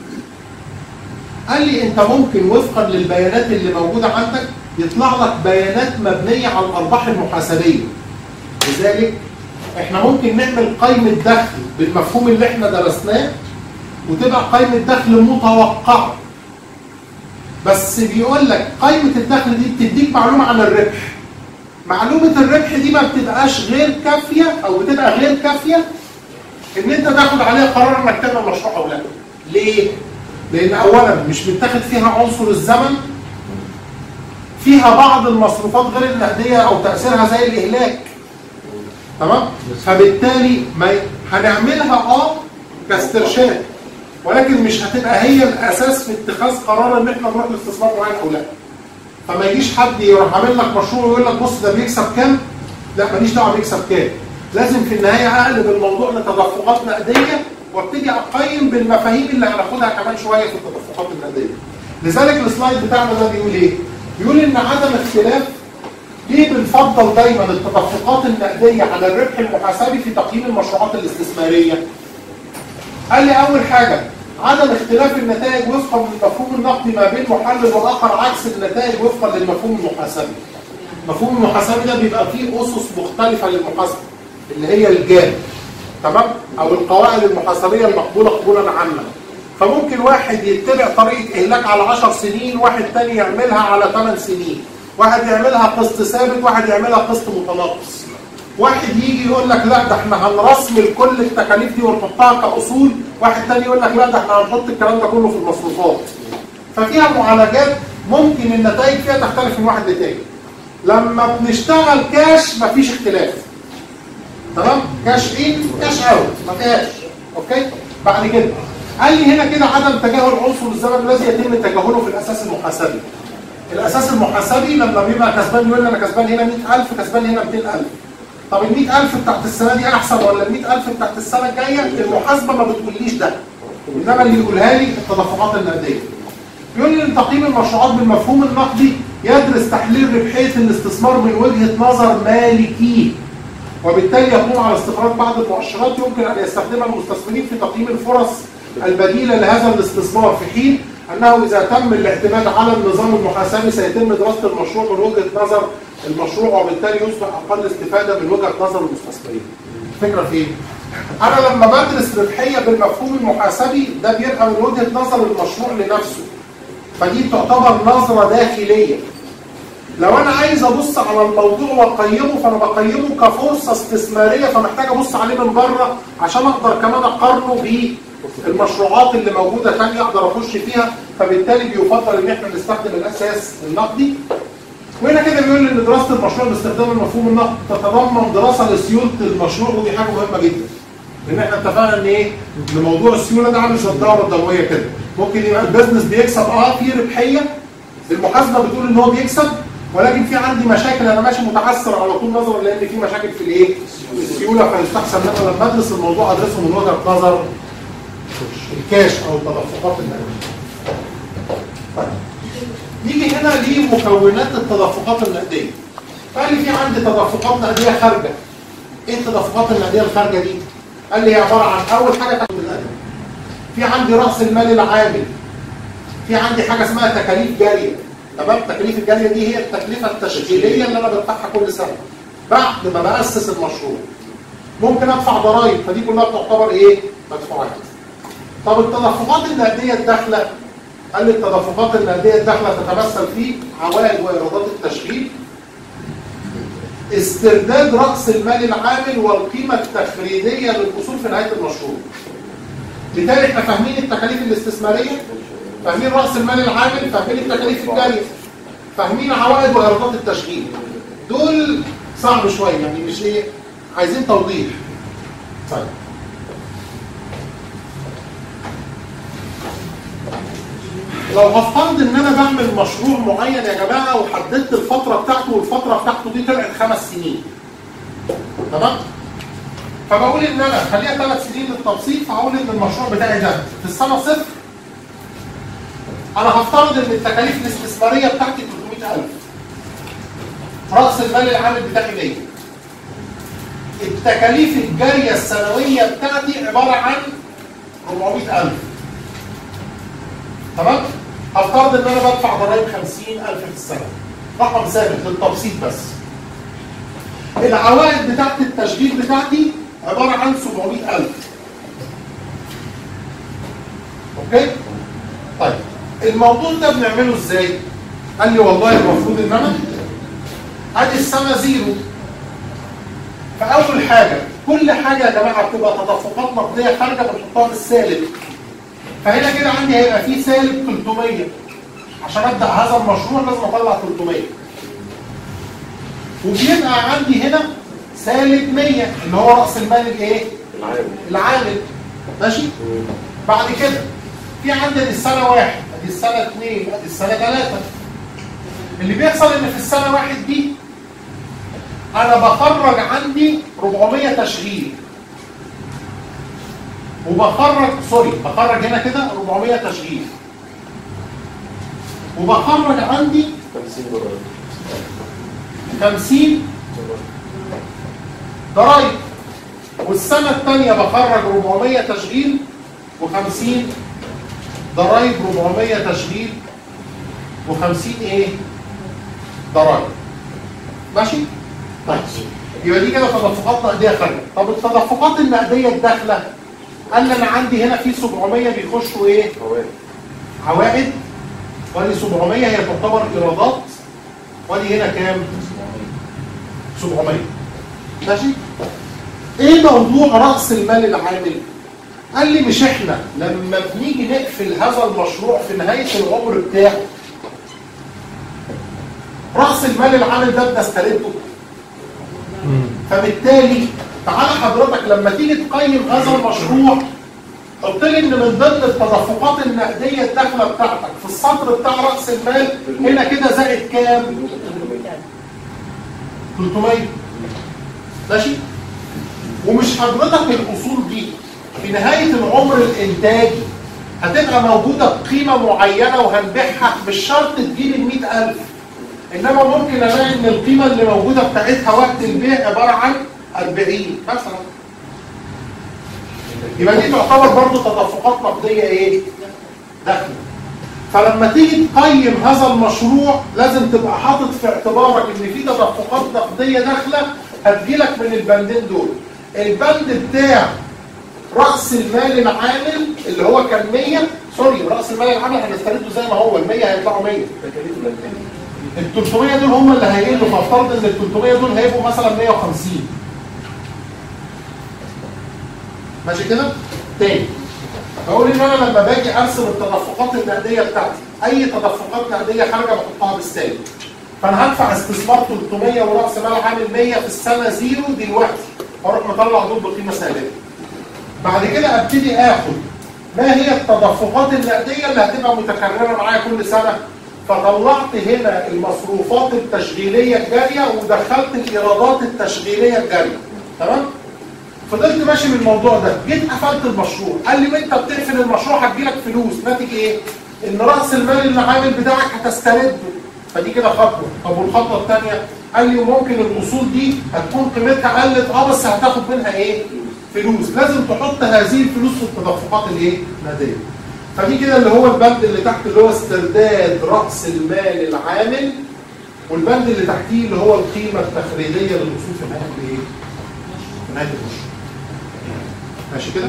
A: قال لي انت ممكن وفقا للبيانات اللي موجوده عندك يطلع لك بيانات مبنيه على الارباح المحاسبيه. لذلك احنا ممكن نعمل قائمه دخل بالمفهوم اللي احنا درسناه وتبقى قائمه دخل متوقعه. بس بيقول لك قائمه الدخل دي بتديك معلومه عن الربح. معلومه الربح دي ما بتبقاش غير كافيه او بتبقى غير كافيه ان انت تاخد عليها قرار انك تعمل مشروع او لا. ليه؟ لان اولا مش متاخد فيها عنصر الزمن، فيها بعض المصروفات غير النقديه او تاثيرها زي الاهلاك. تمام؟ فبالتالي ما هنعملها اه كاسترشاد ولكن مش هتبقى هي الاساس في اتخاذ قرار ان احنا نروح لاستثمار معين او لا. فما يجيش حد يروح عامل لك مشروع ويقول لك بص ده بيكسب كام؟ لا ماليش دعوه بيكسب كام. لازم في النهايه اقلب الموضوع لتدفقات نقديه وابتدي اقيم بالمفاهيم اللي هناخدها كمان شويه في التدفقات النقديه. لذلك السلايد بتاعنا ده بيقول ايه؟ بيقول ان عدم اختلاف ليه بنفضل دايما التدفقات النقديه على الربح المحاسبي في تقييم المشروعات الاستثماريه. قال لي اول حاجه عدم اختلاف النتائج وفقا للمفهوم النقدي ما بين محلل واخر عكس النتائج وفقا للمفهوم المحاسبي. المفهوم المحاسبي ده بيبقى فيه اسس مختلفه للمحاسبه اللي هي الجاب. تمام؟ او القواعد المحاسبيه المقبوله قبولا عاما. فممكن واحد يتبع طريقه اهلاك على عشر سنين، واحد تاني يعملها على ثمان سنين، واحد يعملها قسط ثابت، واحد يعملها قسط متناقص. واحد يجي يقول لك لا ده احنا هنرسم كل التكاليف دي ونحطها كاصول، واحد تاني يقول لك لا ده احنا هنحط الكلام ده كله في المصروفات. ففيها معالجات ممكن النتائج فيها تختلف من واحد لتاني. لما بنشتغل كاش مفيش اختلاف. تمام؟ كاش ان كاش اوت ما فيهاش. اوكي؟ بعد كده قال لي هنا كده عدم تجاهل عنصر الزمن الذي يتم تجاهله في الاساس المحاسبي. الاساس المحاسبي لما بيبقى كسبان يقول لي انا كسبان هنا مئة ألف كسبان هنا مئتين ألف. طب ال مئة ألف بتاعت السنه دي احسن ولا ال مئة ألف بتاعت السنه الجايه؟ المحاسبه ما بتقوليش ده. انما اللي يقولها لي التدفقات النقديه. يقول لي ان تقييم المشروعات بالمفهوم النقدي يدرس تحليل ربحيه الاستثمار من وجهه نظر مالكي. وبالتالي يقوم على استخراج بعض المؤشرات يمكن ان يستخدمها المستثمرين في تقييم الفرص البديله لهذا الاستثمار، في حين انه اذا تم الاعتماد على النظام المحاسبي سيتم دراسه المشروع من وجهه نظر المشروع وبالتالي يصبح اقل استفاده من وجهه نظر المستثمرين. الفكره في ايه؟ انا لما بدرس ربحيه بالمفهوم المحاسبي ده بيبقى من وجهه نظر المشروع لنفسه. فدي تعتبر نظره داخليه. لو انا عايز ابص على الموضوع واقيمه فانا بقيمه كفرصه استثماريه فمحتاج ابص عليه من بره عشان اقدر كمان اقارنه بالمشروعات اللي موجوده ثانيه اقدر اخش فيها. فبالتالي بيفضل ان احنا نستخدم الاساس النقدي. وهنا كده بيقول ان دراسه المشروع باستخدام المفهوم النقدي تتضمن دراسه لسيوله المشروع ودي حاجه مهمه جدا. لان احنا اتفقنا ان ايه؟ ان موضوع السيوله ده عامل زي الدوره الدمويه كده. ممكن يبقى البيزنس بيكسب اه في ربحيه، المحاسبه بتقول ان هو بيكسب، ولكن في عندي مشاكل انا ماشي متعثر على طول نظرا لان في مشاكل في الايه؟ السيوله. فيستحسن ان انا لما ادرس الموضوع ادرسه من وجهه نظر الكاش او التدفقات النقديه. طيب نيجي هنا لمكونات التدفقات النقديه. قال لي في عندي تدفقات نقديه خارجه. ايه التدفقات النقديه الخارجه دي؟ قال لي هي عباره عن اول حاجه تاخد الادب. في عندي راس المال العامل. في عندي حاجه اسمها تكاليف جاريه. تمام؟ التكاليف الجاريه دي هي التكلفه التشغيليه اللي انا بدفعها كل سنه بعد ما باسس المشروع. ممكن ادفع ضرائب، فدي كلها بتعتبر ايه؟ مدفوعات. طب التدفقات النقديه الداخله، قال لي التدفقات النقديه الداخله تتمثل في عوائد وايرادات التشغيل، استرداد راس المال العامل والقيمه التخريجيه للاصول في نهايه المشروع. بالتالي احنا فاهمين التكاليف الاستثماريه، فاهمين راس المال العامل، فاهمين التكاليف الجاريه، فاهمين عوائد وايرادات التشغيل. دول صعب شويه يعني، مش ايه، عايزين توضيح. طيب لو هفترض ان انا بعمل مشروع معين يا جماعه وحددت الفتره بتاعته، والفتره بتاعته دي طلعت خمس سنين. تمام؟ فبقول ان انا خليها ثلاث سنين للتبسيط، فهقول ان المشروع بتاعي ده في السنه صفر. انا هفترض ان التكاليف الاستثماريه بتاعتي ثلاثمائة ألف. راس المال العامل بتاعي مية. التكاليف الجاريه السنويه بتاعتي عباره عن أربعمائة ألف. تمام؟ هفترض ان انا بدفع ضرائب خمسين ألف في السنه. رقم ثابت للتبسيط بس. العوائد بتاعت التشغيل بتاعتي عباره عن سبعمائة ألف. اوكي؟ طيب الموضوع ده بنعمله ازاي؟ قال لي والله المفروض ان انا ادي السنه زيرو. فاول حاجه، كل حاجه يا جماعه بتبقى تدفقات نقديه خارجه بنحطها بالسالب. فهنا كده عندي هيبقى فيه سالب ثلاثمائة. عشان ابدا هذا المشروع لازم اطلع ثلاثمائة. وبيبقى عندي هنا سالب مية اللي هو راس المال الايه؟ العامل. العامل. ماشي؟ بعد كده في عندي السنه واحد، ادي السنه اثنين، ادي السنه ثلاثه. اللي بيحصل ان في السنه واحد دي انا بخرج عندي أربعمائة تشغيل. وبخرج سوري بخرج هنا كده أربعمائة تشغيل. وبخرج عندي
B: خمسين ضرائب.
A: خمسين ضرائب. والسنة الثانية بخرج أربعمائة تشغيل وخمسين ضرائب، أربعمائة تشغيل وخمسين ايه؟ ضرائب. ماشي؟ طيب يبقى دي كده تدفقات نقدية خارجة. طب التدفقات النقدية الداخلة، قال لي انا عندي هنا في سبعمائة بيخشوا ايه؟ عوائد. عوائد. وادي سبعمائة هي تعتبر ايرادات. وادي هنا كام؟ سبعمائة. ماشي؟ ايه موضوع راس المال العامل؟ قال لي مش احنا لما بنيجي نقفل هذا المشروع في نهايه العمر بتاعه راس المال العامل ده بنسترده. فبالتالي تعالى حضرتك لما تيجي تقيم هذا المشروع قلت لي ان من ضمن التدفقات النقديه الداخله بتاعتك في السطر بتاع راس المال هنا كده زائد كام؟ ثلاثمائة. ماشي؟ ومش حضرتك الاصول دي في نهايه العمر الانتاجي هتبقى موجوده بقيمه معينه وهنبيعها، مش شرط تجيب ال مئة ألف. انما ممكن الاقي ان القيمه اللي موجوده بتاعتها وقت البيع عباره عن أربعين مثلا. يبقى دي تعتبر برضه تدفقات نقديه ايه؟ داخله. فلما تيجي تقيم هذا المشروع لازم تبقى حاطط في اعتبارك ان في تدفقات نقديه داخله هتجيلك من البندين دول. البند بتاع راس المال العامل اللي هو كان مية، سوري راس المال العامل هنسترده زي ما هو، ال مية هيطلعوا مية. ال ثلاثمائة دول هم اللي هيقلوا، فافترض ان ال ثلاثمائة دول هيبقوا مثلا مية وخمسين. ماشي كده؟ تاني بقول ان انا لما باجي ارسم التدفقات النقديه بتاعتي، اي تدفقات نقديه خارجه بحطها بالسالب. فانا هدفع استثمار ثلاثمائة وراس مال عامل مية في السنه زيرو دلوقتي، اروح مطلع دول بقيمه سالبه. بعد كده ابتدي اخد ما هي التدفقات النقديه اللي هتبقى متكرره معايا كل سنه. فطلعت هنا المصروفات التشغيليه الجاريه ودخلت الايرادات التشغيليه الجاريه. تمام؟ فضلت ماشي بالموضوع ده، جيت قفلت المشروع، قال لي وانت بتقفل المشروع هتجيلك فلوس، ناتج ايه؟ ان راس المال العامل بتاعك هتسترده، فدي كده خطوه. طب والخطوه الثانيه قال لي ممكن الاصول دي هتكون قيمتها قلت اه بس هتاخد منها ايه؟ فلوس، لازم تحط هذه الفلوس في التدفقات الايه؟ النقديه. فدي كده اللي هو البند اللي تحت اللي هو استرداد راس المال العامل، والبند اللي تحتيه اللي هو القيمه التخريجيه للاصول في نهايه الايه؟ في نهايه المشروع. ماشي كده؟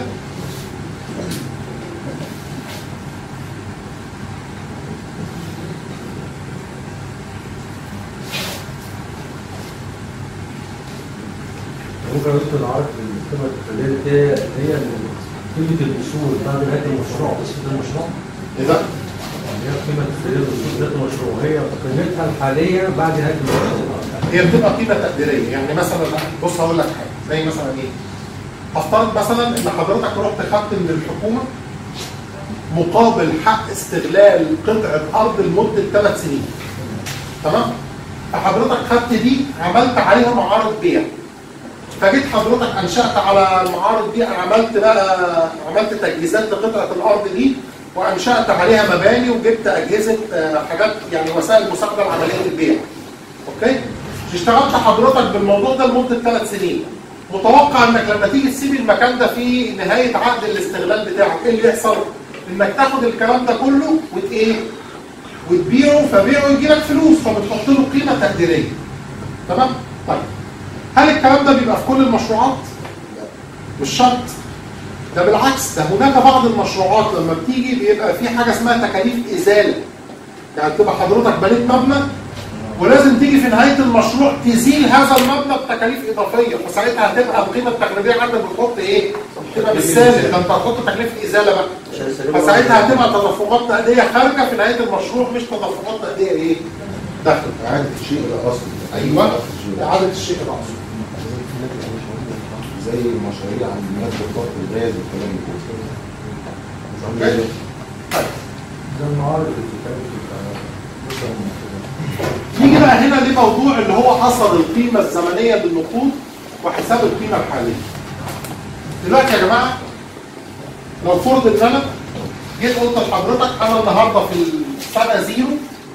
B: ممكن ندخل نعرف القيمه التخريجيه دي هي قيمه الاصول بعد نهايه المشروع، قسم المشروع.
A: ايه ده؟
B: هي قيمه التخريجيه للاصول ذات المشروع، هي قيمتها الحاليه بعد نهايه المشروع.
A: هي بتبقى قيمه تقديريه، يعني مثلا بص هقول لك حاجه زي مثلا ايه؟ هفترض مثلا ان حضرتك رحت خدت من الحكومه مقابل حق استغلال قطعه ارض لمده ثلاث سنين. تمام؟ فحضرتك خدت دي عملت عليها معارض بيع. فجيت حضرتك انشات على المعارض دي، عملت بقى عملت تجهيزات لقطعه الارض دي وانشات عليها مباني وجبت اجهزه حاجات يعني وسائل مساعده لعمليه البيع. اوكي؟ اشتغلت حضرتك بالموضوع ده لمده ثلاث سنين. متوقع انك لما تيجي تسيب المكان ده في نهايه عقد الاستغلال بتاعك، ايه اللي يحصل؟ انك تاخد الكلام ده كله وت ايه؟ وتبيعه، فبيعه يجي لك فلوس، فبتحط له قيمه تقديريه. تمام؟ طيب هل الكلام ده بيبقى في كل المشروعات؟ مش شرط. ده بالعكس، ده هناك بعض المشروعات لما بتيجي بيبقى في حاجه اسمها تكاليف ازاله. يعني تبقى حضرتك بنيت مبنى ولازم تيجي في نهايه المشروع تزيل هذا المبنى بتكاليف اضافيه، فساعتها هتبقى القيمه التقريبيه عندك بتحط ايه؟ تبقى بالسالب، ده انت هتحط تكلفه ازاله بقى. فساعتها هتبقى تدفقات نقديه خارجه في نهايه المشروع، مش تدفقات نقديه ايه؟ داخل.
C: اعاده الشيء الاصلي.
A: ايوه اعاده الشيء الاصلي.
C: زي المشاريع عند الناس بالضبط الغاز والكلام ده.
B: ده المعارض
A: نيجي بقى هنا لموضوع اللي هو اثر القيمه الزمنيه بالنقود وحساب القيمه الحاليه. دلوقتي يا جماعه لو فرض ان انا جيت قلت لحضرتك انا النهارده في السنه زيرو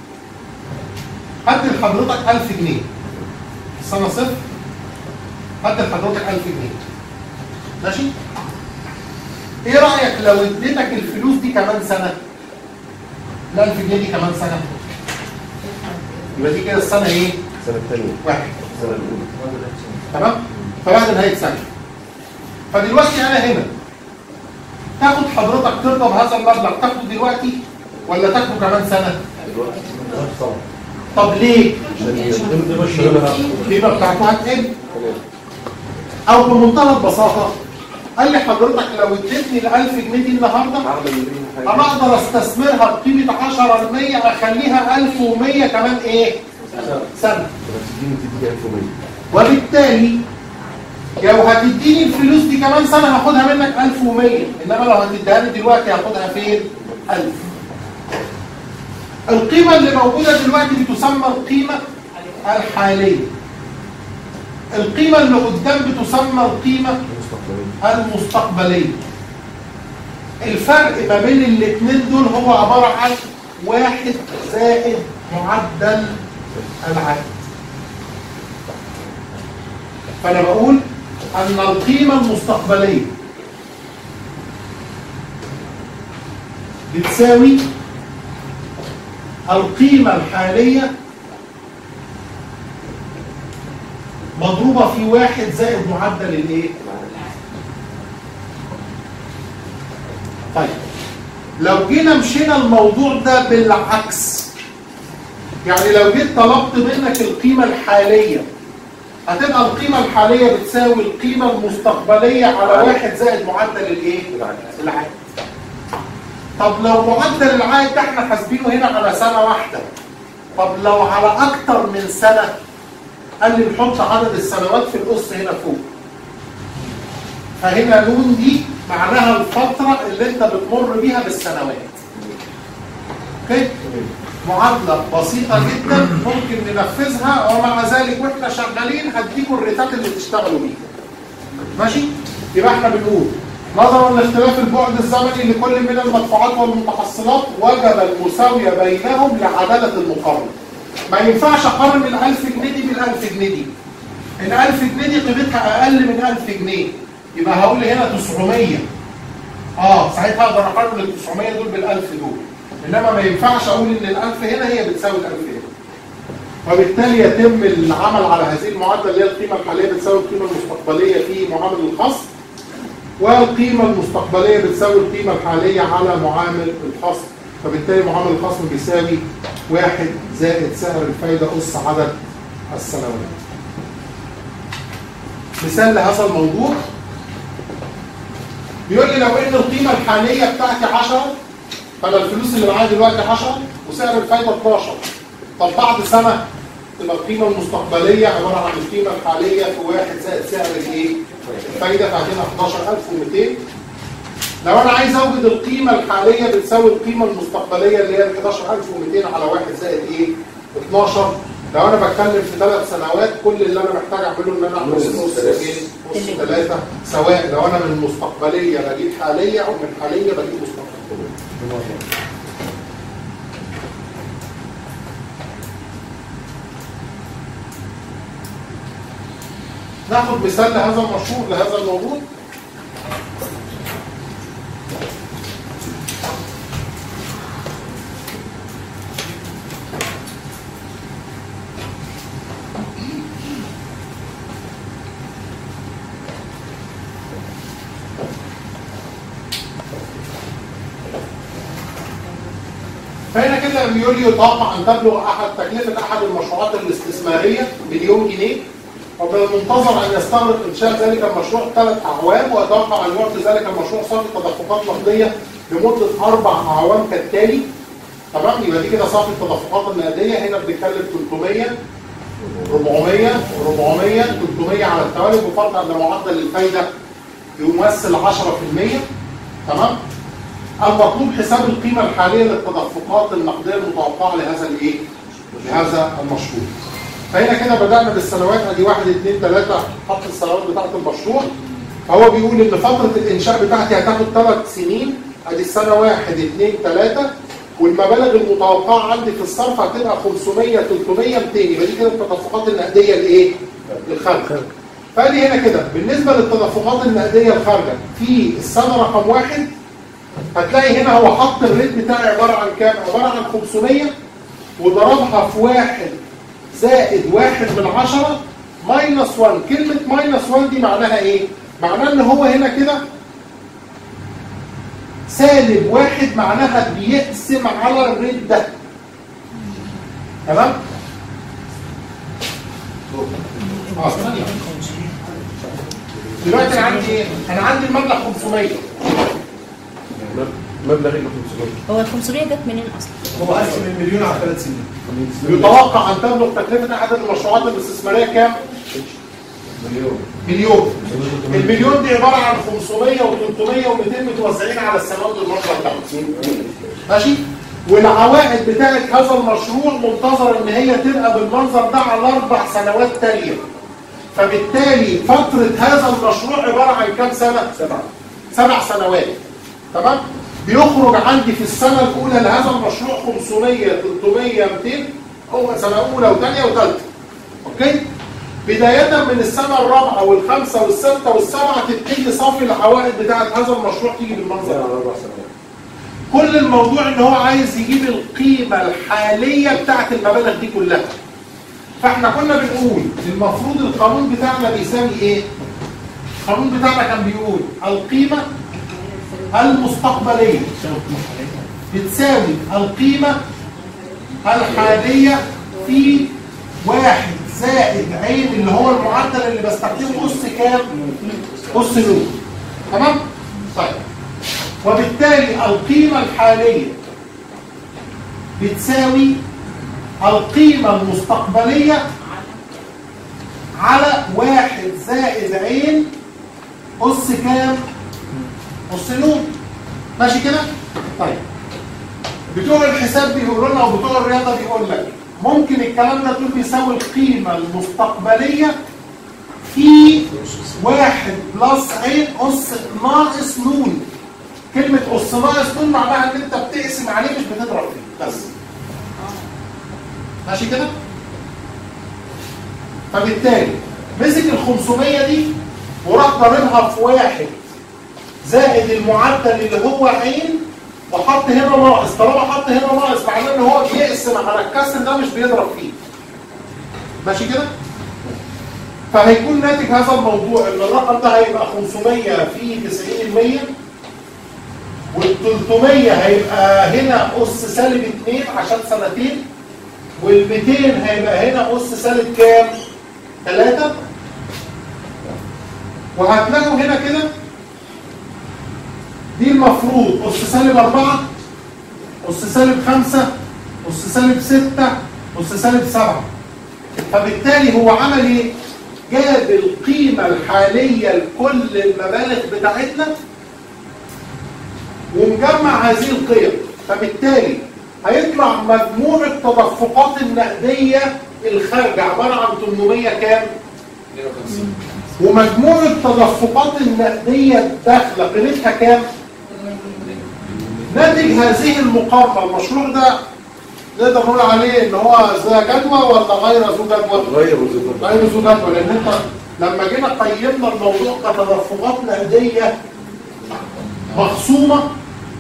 A: هدي لحضرتك ألف جنيه. السنه صفر هدي لحضرتك ألف جنيه. ماشي؟ ايه رايك لو اديتك الفلوس دي كمان سنه؟ ال ألف جنيه دي كمان سنه. يبقى دي كده السنه ايه؟
C: السنه الثانيه.
A: واحد.
C: السنه الاولى.
A: تمام؟ فبعد نهايه سنه. فدلوقتي انا هنا تاخد حضرتك ترضى بهذا المبلغ تاخده دلوقتي ولا تاخده كمان سنه؟
C: دلوقتي.
A: طب ليه؟
C: عشان
A: القيمه بتاعته هتقل. او بمنتهى البساطه قال لي حضرتك لو اديتني ال ألف جنيه دي النهارده انا اقدر استثمرها بقيمه عشرة بالمية اخليها ألف ومية كمان ايه؟ سنه. وبالتالي لو هتديني الفلوس دي كمان سنه هاخدها منك ألف ومية، انما لو هتديها لي دلوقتي هاخدها فين؟ ألف. القيمه اللي موجوده دلوقتي بتسمى القيمه الحاليه. القيمه اللي قدام بتسمى القيمه المستقبليه. الفرق ما بين الاثنين دول هو عباره عن واحد زائد معدل العائد. فانا بقول ان القيمه المستقبليه بتساوي القيمه الحاليه مضروبه في واحد زائد معدل الايه؟ طيب لو جينا مشينا الموضوع ده بالعكس، يعني لو جيت طلبت منك القيمه الحاليه هتبقى القيمه الحاليه بتساوي القيمه المستقبليه على واحد زائد معدل الايه؟ العائد. طب لو معدل العائد ده احنا حاسبينه هنا على سنه واحده، طب لو على اكتر من سنه قال لي نحط عدد السنوات في القص هنا فوق. فهنا نون دي معناها الفتره اللي انت بتمر بيها بالسنوات. اوكي؟ معادله بسيطه جدا ممكن ننفذها، ومع ذلك واحنا شغالين هديكم الريتات اللي تشتغلوا بيها. ماشي؟ يبقى احنا بنقول نظرا لاختلاف البعد الزمني لكل من المدفوعات والمتحصلات وجب المساوية بينهم لعدالة المقارنة. ما ينفعش اقارن ال ألف جنيه دي بال ألف جنيه دي. ال ألف جنيه دي قيمتها اقل من ألف جنيه، يبقى هقول هنا تسعمية. اه ساعتها اقدر اقارن ال تسعمية دول بال ألف دول. انما ما ينفعش اقول ان ال ألف هنا هي بتساوي ال ألف هنا. وبالتالي يتم العمل على هذه المعادله اللي هي القيمه الحاليه بتساوي القيمه المستقبليه في معامل الخصم، والقيمه المستقبليه بتساوي القيمه الحاليه على معامل الخصم. فبالتالي معامل الخصم بيساوي واحد زائد سعر الفايده اس عدد السنوات. مثال لهذا الموضوع بيقول لي لو ان القيمه الحاليه بتاعتي عشرة، فانا الفلوس اللي معايا دلوقتي عشرة وسعر الفايده اتناشر. طب بعد سنه تبقى القيمه المستقبليه عباره عن القيمه الحاليه في واحد زائد سعر الايه؟ الفايده، فهنا حداشر ألف ومئتين. لو انا عايز اوجد القيمه الحاليه بتساوي القيمه المستقبليه اللي هي حداشر ألف ومئتين على واحد زائد ايه؟ اتناشر. لو انا بتكلم في ثلاث سنوات كل اللي انا محتاج اعمله ان انا احط نص ايه؟ نص ثلاثه، سواء لو انا من مستقبليه بجيب حاليه او من حاليه بجيب مستقبليه. ناخد مثال لهذا المشروع لهذا الموضوع. فهنا كده بيقول لي يتوقع ان تبلغ احد تكلفه احد المشروعات الاستثماريه مليون جنيه، ومن المنتظر ان يستغرق انشاء ذلك المشروع ثلاث اعوام، ويتوقع ان يعطي ذلك المشروع صافي تدفقات نقديه لمده اربع اعوام كالتالي. تمام؟ يبقى دي كده صافي التدفقات النقديه. هنا بنتكلم ثلاثمية أربعمية أربعمية ثلاثمية على التوالي، بفرض ان معدل الفايده يمثل عشرة بالمية. تمام؟ المطلوب حساب القيمه الحاليه للتدفقات النقديه المتوقعه لهذا الايه؟ لهذا المشروع. فهنا كده بدأنا بالسنوات، ادي واحد اثنين ثلاثة، حط السنوات بتاعت المشروع. فهو بيقول ان فترة الانشاء بتاعتي هتاخد ثلاث سنين، ادي السنة واحد اثنين ثلاثة، والمبالغ المتوقعة عندي في الصرف هتبقى خمسمية ثلاثمية مئتين، يبقى دي كده التدفقات النقدية الايه؟ الخارجة. فادي هنا كده بالنسبة للتدفقات النقدية الخارجة في السنة رقم واحد هتلاقي هنا هو حط الريت بتاعي عبارة عن كام؟ عبارة عن خمسمية وضربها في واحد زائد واحد من عشرة ماينس واحد. كلمة ماينس واحد دي معناها ايه؟ معناها ان هو هنا كده سالب واحد، معناها بيقسم على الريت ده. تمام؟ اه ثانية. دلوقتي انا عندي ايه؟ انا عندي المبلغ خمسمية.
C: مبلغ ال خمسمية.
D: هو ال خمسمية جت منين اصلا؟
E: هو قسم المليون على ثلاث سنين.
A: يتوقع ان تبلغ تكلفة احد المشروعات الاستثمارية كام؟
C: مليون.
A: مليون. المليون دي عبارة عن خمسمية وثلاثمية ومئتين متوزعين على السنوات المشروع بتاعته. ماشي؟ والعوائد بتاعت هذا المشروع منتظر ان هي تبقى بالمنظر ده على اربع سنوات تانية. فبالتالي فترة هذا المشروع عبارة عن كام سنة؟ سبعة. سبع سنوات. تمام؟ بيخرج عندي في السنة الأولى لهذا المشروع خمسمية ثلاثمية مئتين، هو سنة أولى وثانية وثالثة. أوكي؟ بداية من السنة الرابعة والخامسة والسادسة والسابعة تبتدي صافي العوائد بتاعت هذا المشروع تيجي بالمنظر ده. كل الموضوع إن هو عايز يجيب القيمة الحالية بتاعت المبالغ دي كلها. فإحنا كنا بنقول المفروض القانون بتاعنا بيساوي إيه؟ القانون بتاعنا كان بيقول القيمة المستقبلية بتساوي القيمة الحالية في واحد زائد عين اللي هو المعدل اللي بستخدمه أس كام؟ أس نون. تمام؟ طيب. وبالتالي القيمة الحالية بتساوي القيمة المستقبلية على واحد زائد عين أس كام؟ أس نون. ماشي كده؟ طيب. بتوع الحساب بيقولوا لنا وبتوع الرياضة بيقول لك ممكن الكلام ده تقول بيساوي القيمة المستقبلية في واحد بلس عين أس ناقص نون. كلمة أس ناقص نون معناها إن أنت بتقسم عليه مش بتضرب فيه بس. ماشي كده؟ فبالتالي مسك ال خمسمية دي وراح ضاربها في واحد زائد المعدل اللي هو عين وحط هنا ناقص. طالما حط هنا ناقص معناه ان هو بيقسم على الكسر ده مش بيضرب فيه. ماشي كده؟ فهيكون ناتج هذا الموضوع ان الرقم ده هيبقى خمسمية في تسعين بالمية وال تلتمية هيبقى هنا اس سالب اتنين عشان سنتين وال ميتين هيبقى هنا اس سالب كام؟ تلاتة. وهتلاقوا هنا كده دي المفروض أس سالب أربعة أس سالب خمسة أس سالب ستة أس سالب سبعة. فبالتالي هو عمل ايه؟ جاب القيمة الحالية لكل المبالغ بتاعتنا ومجمع هذه القيم. فبالتالي هيطلع مجموع التدفقات النقدية الخارجة عبارة عن تمنمية كام؟
C: اتنين وخمسين.
A: ومجموع التدفقات النقدية الداخلة قيمتها كام؟ ناتج هذه المقارنة المشروع ده نقدر نقول عليه ان هو ذا جدوى ولا غير ذو جدوى؟
C: غير ذو جدوى.
A: غير ذو جدوى لان انت لما جينا قيمنا الموضوع كتدفقات نقدية مخصومة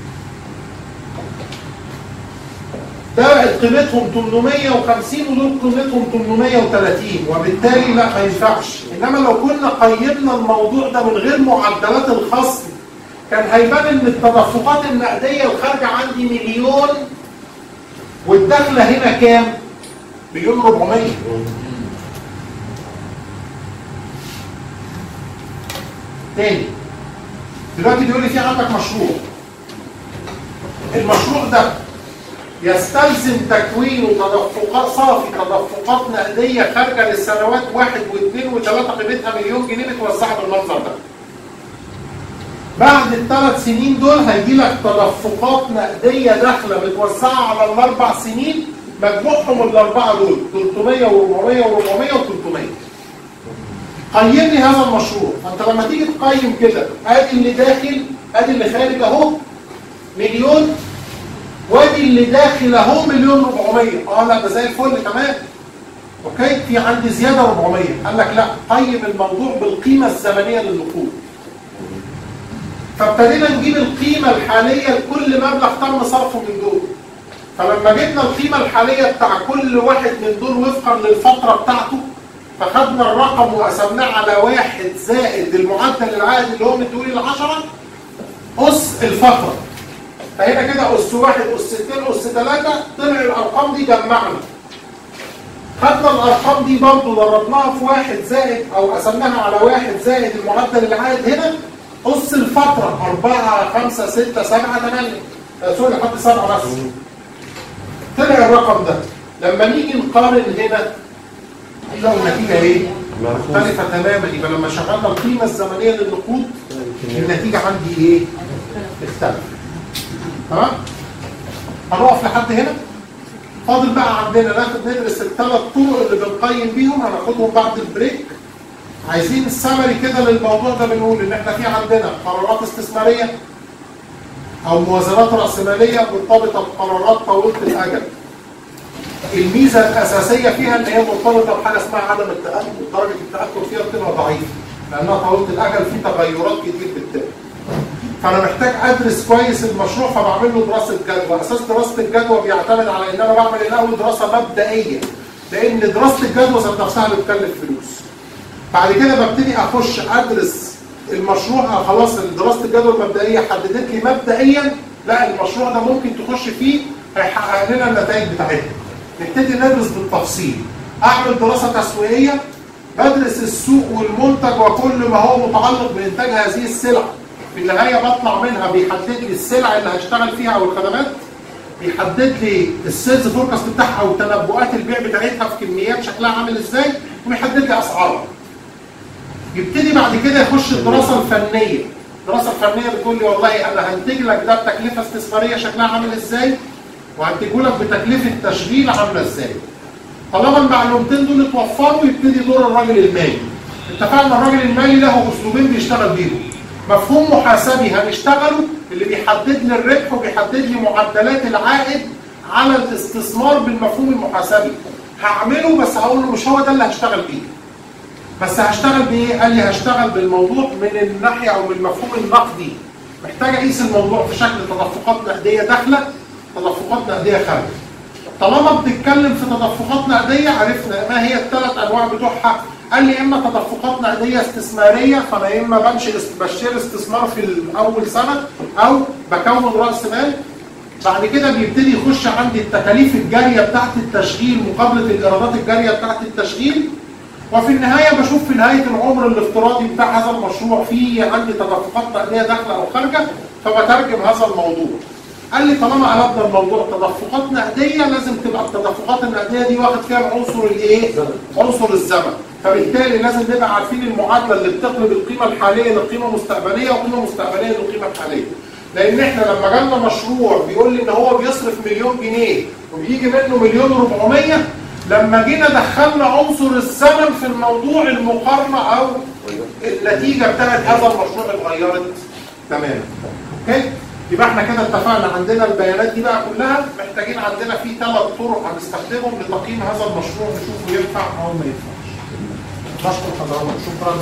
A: ده قيمتهم تمنمية وخمسين ودول قيمتهم تمنمية وتلاتين وبالتالي لا ما ينفعش. انما لو كنا قيمنا الموضوع ده من غير معدلات الخصم كان هيبان ان التدفقات النقديه الخارجه عندي مليون والداخله هنا كام؟ مليون واربعمية. تاني دلوقتي بيقول لي في عندك مشروع. المشروع ده يستلزم تكوين تدفقات صافي تدفقات نقديه خارجه للسنوات واحد واثنين وثلاثه قيمتها مليون جنيه متوزعه بالمنظر ده. بعد الثلاث سنين دول هيجي لك تدفقات نقديه داخله متوزعه على الاربع سنين مجموعهم الاربعه دول تلتمية واربعمية واربعمية وتلتمية. قيم لي هذا المشروع. فانت لما تيجي تقيم كده ادي اللي داخل ادي اللي خارج اهو مليون وادي اللي داخل اهو مليون واربعمية. اه لا ده زي الفل تمام. اوكي في عندي زياده اربعمية. قال لك لا قيم الموضوع بالقيمه الزمنيه للنقود. فابتدينا نجيب القيمه الحاليه لكل مبلغ تم صرفه من دول. فلما جبنا القيمه الحاليه بتاع كل واحد من دول وفقا للفتره بتاعته فخدنا الرقم وقسمناه على واحد زائد المعدل العائد اللي هو مديهولي العشرة اس الفتره. فهنا كده اس واحد اس اتنين اس تلاتة طلع الارقام دي جمعنا. خدنا الارقام دي برضه ضربناها في واحد زائد او قسمناها على واحد زائد المعدل العائد هنا اس الفتره أربعة خمسة ستة سبعة تمانية سوري حط سبعة بس. طلع الرقم ده. لما نيجي نقارن هنا نلاقي النتيجه ايه؟ مختلفه تماما. يبقى لما شغلنا القيمه الزمنيه للنقود النتيجه عندي ايه؟ اختلفت. تمام؟ هنقف لحد هنا. فاضل بقى عندنا ناخد ندرس الثلاث طرق اللي بنقيم بيهم هناخدهم بعد البريك. عايزين السمري كده للموضوع ده بنقول ان احنا في عندنا قرارات استثماريه او موازنات راسماليه مرتبطه بقرارات طويله الاجل. الميزه الاساسيه فيها ان هي مرتبطه بحاجه اسمها عدم التاكد، درجه التاكد فيها بتبقى ضعيفه لانها طويله الاجل في تغيرات كتير بتتم. فانا محتاج ادرس كويس المشروع فبعمل له دراسه جدوى. اساس دراسه الجدوى بيعتمد على ان انا بعمل الاول دراسه مبدئيه لان دراسه الجدوى ذات نفسها بتكلف فلوس. بعد كده ببتدي اخش ادرس المشروع. خلاص دراسه الجدوى المبدئيه حددت لي مبدئيا لا المشروع ده ممكن تخش فيه هيحقق لنا النتائج بتاعتنا. نبتدي ندرس بالتفصيل. اعمل دراسه تسويقيه بدرس السوق والمنتج وكل ما هو متعلق بانتاج هذه السلع. في النهايه بطلع منها بيحدد لي السلع اللي هشتغل فيها او الخدمات، بيحدد لي السيلز فوركاست بتاعها وتنبؤات البيع بتاعتها في كميات شكلها عامل ازاي ويحدد لي اسعارها. يبتدي بعد كده يخش الدراسه الفنيه. الدراسه الفنيه بتقول لي والله انا هنتج لك ده بتكلفه استثماريه شكلها عامل ازاي وهنتجه لك بتكلفه تشغيل عامله ازاي. طالما المعلومتين دول اتوفروا يبتدي دور الراجل المالي. اتفقنا الراجل المالي له اسلوبين بيشتغل بيهم. مفهوم محاسبي هنشتغله اللي بيحدد لي الربح وبيحدد لي معدلات العائد على الاستثمار بالمفهوم المحاسبي. هعمله بس هقول له مش هو ده اللي هشتغل بيه. بس هشتغل بايه؟ قال لي هشتغل بالموضوع من الناحيه او من المفهوم النقدي. محتاج اقيس الموضوع في شكل تدفقات نقديه داخله، تدفقات نقديه خارجه. طالما بنتكلم في تدفقات نقديه عرفنا ما هي الثلاث انواع بتوعها. قال لي اما تدفقات نقديه استثماريه، فانا يا اما بنشئ بشتري استثمار في اول سنه او بكون راس مال. بعد كده بيبتدي يخش عندي التكاليف الجاريه بتاعت التشغيل مقابله الايرادات الجاريه بتاعت التشغيل. وفي النهايه بشوف في نهايه العمر الافتراضي بتاع هذا المشروع في عندي تدفقات نقديه داخله او خارجه، فبترجم هذا الموضوع. قال لي طالما قلبنا الموضوع تدفقات نقديه لازم تبقى التدفقات النقديه دي واخد فيها عنصر الايه؟ عنصر الزمن. فبالتالي لازم نبقى عارفين المعادله اللي بتقلب القيمه الحاليه لقيمه مستقبليه وقيمه مستقبليه للقيمه الحاليه. لان احنا لما جالنا مشروع بيقول لي ان هو بيصرف مليون جنيه وبيجي منه مليون واربعمية، لما جينا دخلنا عنصر الزمن في الموضوع المقارنه او النتيجه بتاعت هذا المشروع اتغيرت تماما. اوكي؟ يبقى احنا كده اتفقنا عندنا البيانات دي بقى كلها، محتاجين عندنا في ثلاث طرق هنستخدمهم لتقييم هذا المشروع نشوفه ينفع او ما ينفعش. بشكر حضراتكم، شكرا.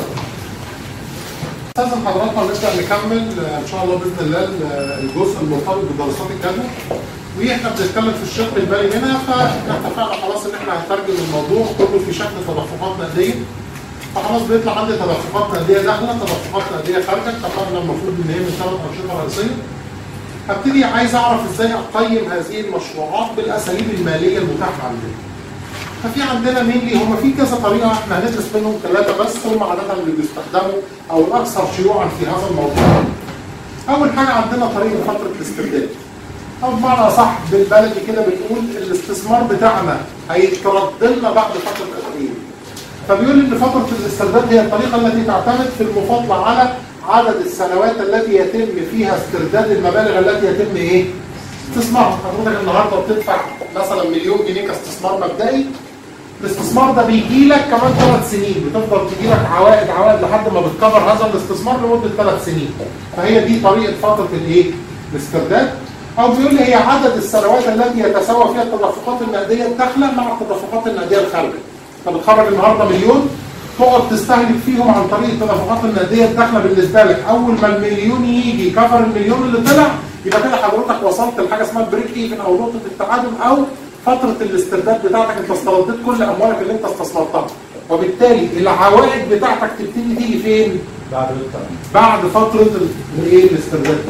A: استاذن حضراتكم نبدا نكمل ان شاء الله باذن الله الجزء المرتبط بدراسات الجدوى. واحنا بنتكلم في الشق المالي منها، فاحنا اتفقنا خلاص ان احنا هنترجم الموضوع كله في شكل تدفقات نقديه. فخلاص بيطلع عندي تدفقات نقديه داخله، تدفقات نقديه خارجه، اتفقنا المفروض ان هي من ثلاث انشطه رئيسيه. هبتدي عايز اعرف ازاي اقيم هذه المشروعات بالاساليب الماليه المتاحه عندنا. ففي عندنا مينلي هم في كذا طريقه، احنا هندرس منهم ثلاثه بس هم عاده اللي بيستخدموا او الاكثر شيوعا في هذا الموضوع. اول حاجه عندنا طريقه فتره الاسترداد. او بمعنى صح بالبلدي كده بنقول الاستثمار بتاعنا هيترد لنا بعد فتره قد ايه. فبيقول ان فتره الاسترداد هي الطريقه التي تعتمد في المفاضله على عدد السنوات التي يتم فيها استرداد المبالغ التي يتم ايه؟ استثمارها. حضرتك النهارده بتدفع مثلا مليون جنيه كاستثمار مبدئي. الاستثمار ده بيجي لك كمان ثلاث سنين، بتفضل تجي لك عوائد عوائد لحد ما بتكبر هذا الاستثمار لمده ثلاث سنين. فهي دي طريقه فتره الايه؟ الاسترداد. او بيقول لي هي عدد السنوات التي يتساوى فيها التدفقات النقديه الداخله مع التدفقات النقديه الخارجه. فبتخرج النهارده مليون، تقعد تستهلك فيهم عن طريق التدفقات النقديه الداخله بالنسبه لك. اول ما المليون يجي كفر المليون اللي طلع، يبقى كده حضرتك وصلت لحاجه اسمها البريك ايفن او نقطه التعادل او فتره الاسترداد بتاعتك. انت استرديت كل اموالك اللي انت استثمرتها، وبالتالي العوائد بتاعتك تبتدي تيجي فين؟
B: بعد التعامل.
A: بعد فتره الايه؟ الاسترداد.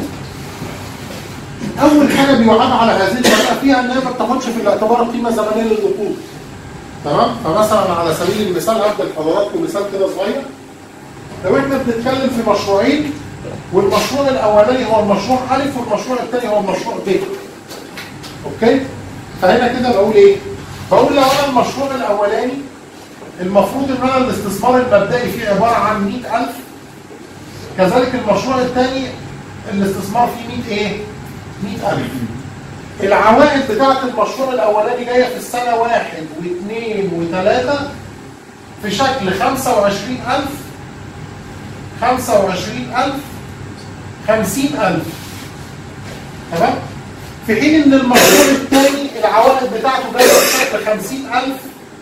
A: اول حاجه بيعاب على هذه الطريقه فيها ان هي ما بتاخدش في الاعتبار القيمه الزمنيه للنقود. تمام؟ فمثلا على سبيل المثال هبدا لحضراتكم مثال كده صغير. لو احنا بنتكلم في مشروعين والمشروع الاولاني هو المشروع الف والمشروع الثاني هو المشروع ب. اوكي؟ فهنا كده بقول ايه؟ بقول لو انا المشروع الاولاني المفروض ان انا الاستثمار المبدئي فيه عباره عن مئة ألف، كذلك المشروع الثاني الاستثمار فيه مئة ايه؟ مئة ألف. العوائد بتاعت المشروع الاولاني جايه في السنه واحد واثنين وثلاثه في شكل خمسة وعشرين ألف، خمسة وعشرين ألف، خمسين ألف. تمام؟ في حين ان المشروع الثاني العوائد بتاعته جايه في شكل خمسين ألف،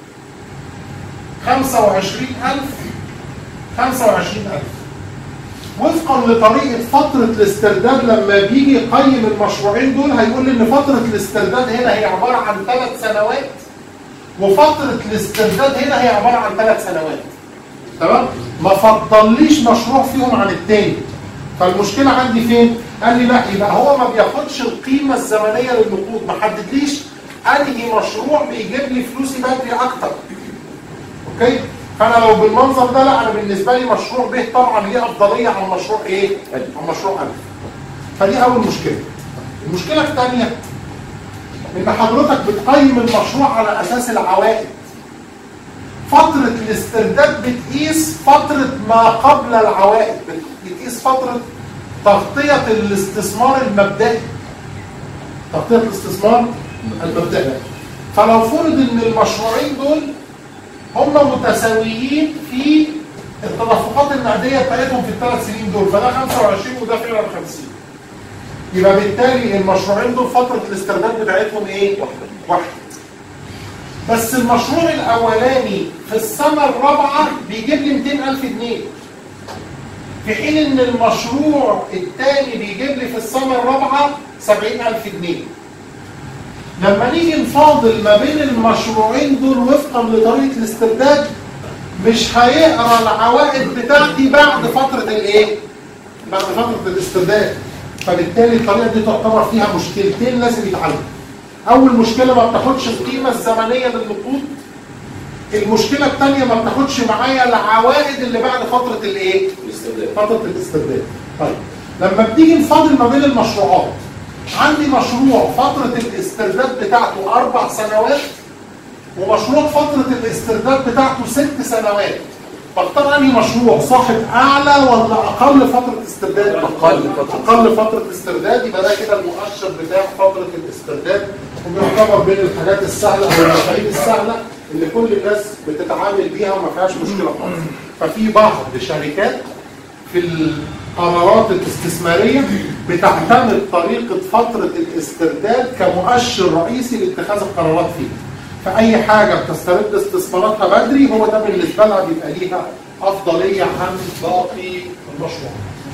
A: خمسة وعشرين ألف، خمسة وعشرين ألف. وفقا لطريقه فتره الاسترداد لما بيجي يقيم المشروعين دول هيقول لي ان فتره الاسترداد هنا هي عباره عن ثلاث سنوات وفتره الاسترداد هنا هي عباره عن ثلاث سنوات. تمام؟ ما فضليش مشروع فيهم عن الثاني. فالمشكله عندي فين؟ قال لي لا، يبقى هو ما بياخدش القيمه الزمنيه للنقود، ما حددليش انهي مشروع بيجيب لي فلوسي بدري اكتر. اوكي؟ فانا لو بالمنظر ده لا، انا بالنسبه لي مشروع ب طبعا ليه افضليه عن مشروع ايه؟ عن مشروع الف. فدي اول مشكله. المشكله الثانيه ان حضرتك بتقيم المشروع على اساس العوائد. فتره الاسترداد بتقيس فتره ما قبل العوائد، بتقيس فتره تغطيه الاستثمار المبدئي. تغطيه الاستثمار المبدئي. فلو فرض ان المشروعين دول هم متساويين في التدفقات النقديه بتاعتهم في الثلاث سنين دول، فده خمسة وعشرين وده فعلا خمسين. يبقى بالتالي المشروعين دول فتره الاسترداد بتاعتهم ايه؟ واحده. بس المشروع الاولاني في السنه الرابعه بيجيب لي مئتين ألف جنيه، في حين ان المشروع الثاني بيجيب لي في السنه الرابعه سبعين ألف جنيه. لما نيجي نفاضل ما بين المشروعين دول وفقا لطريقه الاسترداد، مش هيقرا العوائد بتاعتي بعد فتره الايه؟ بعد فتره الاسترداد. فبالتالي الطريقه دي تعتبر فيها مشكلتين لازم يتعالجوا. اول مشكله ما بتاخدش القيمه الزمنيه للنقود. المشكله الثانيه ما بتاخدش معايا العوائد اللي بعد فتره الايه؟
C: الاسترداد.
A: فتره الاسترداد. طيب لما بتيجي نفاضل ما بين المشروعات، عندي مشروع فتره الاسترداد بتاعته اربع سنوات ومشروع فتره الاسترداد بتاعته ست سنوات. بختار انهي مشروع؟ صاحب اعلى ولا اقل فتره استرداد؟
C: أقل فترة.
A: اقل فتره استرداد. يبقى ده كده المؤشر بتاع فتره الاسترداد، وبيعتبر بين الحاجات السهله او المفاهيم السهله اللي كل الناس بتتعامل بيها وما فيهاش مشكله خالص. ففي بعض الشركات في القرارات الاستثماريه بتعتمد طريقه فتره الاسترداد كمؤشر رئيسي لاتخاذ القرارات فيها. فأي حاجة بتسترد استثماراتها بدري هو ده بالنسبة لها بيبقى ليها أفضلية عن باقي المشروع.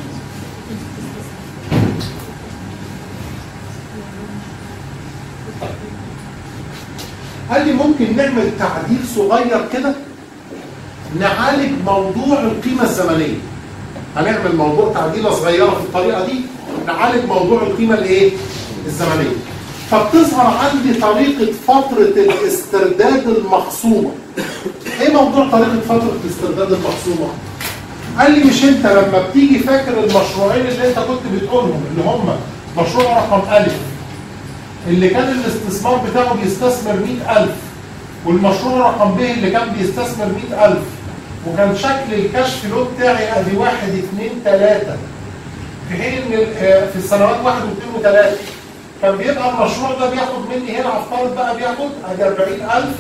A: قال لي ممكن نعمل تعديل صغير كده نعالج موضوع القيمة الزمنية. هنعمل موضوع تعديلة صغيرة في الطريقة دي نعالج موضوع القيمة الايه؟ الزمنية. فبتظهر عندي طريقة فترة الاسترداد المخصومة. ايه موضوع طريقة فترة الاسترداد المخصومة؟ قال لي مش انت لما بتيجي فاكر المشروعين اللي انت كنت بتقولهم اللي هم مشروع رقم ألف اللي كان الاستثمار بتاعه بيستثمر مئة ألف، والمشروع رقم ب اللي كان بيستثمر مئة ألف، وكان شكل الكاش فلو بتاعي ادي واحد اثنين ثلاثة، في حين ان في السنوات واحد واثنين وثلاثة كان بيبقى المشروع ده بياخد مني هنا افترض بقى بياخد ادي أربعين ألف،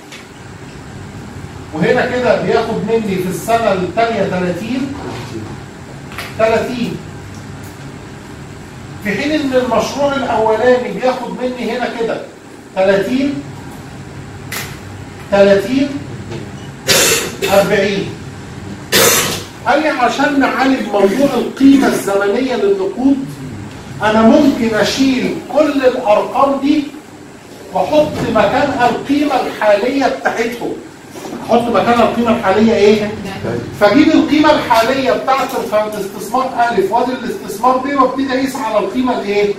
A: وهنا كده بياخد مني في السنة الثانية ثلاثين ثلاثين، في حين ان المشروع الاولاني بياخد مني هنا كده ثلاثين ثلاثين أربعين. قال لي عشان نعالج موضوع القيمة الزمنية للنقود انا ممكن اشيل كل الارقام دي واحط مكانها القيمة الحالية بتاعتهم. احط مكانها القيمة الحالية ايه؟ فاجيب القيمة الحالية بتاعت الاستثمار ألف وادي الاستثمار ب وابتدي اقيس على القيمة الايه؟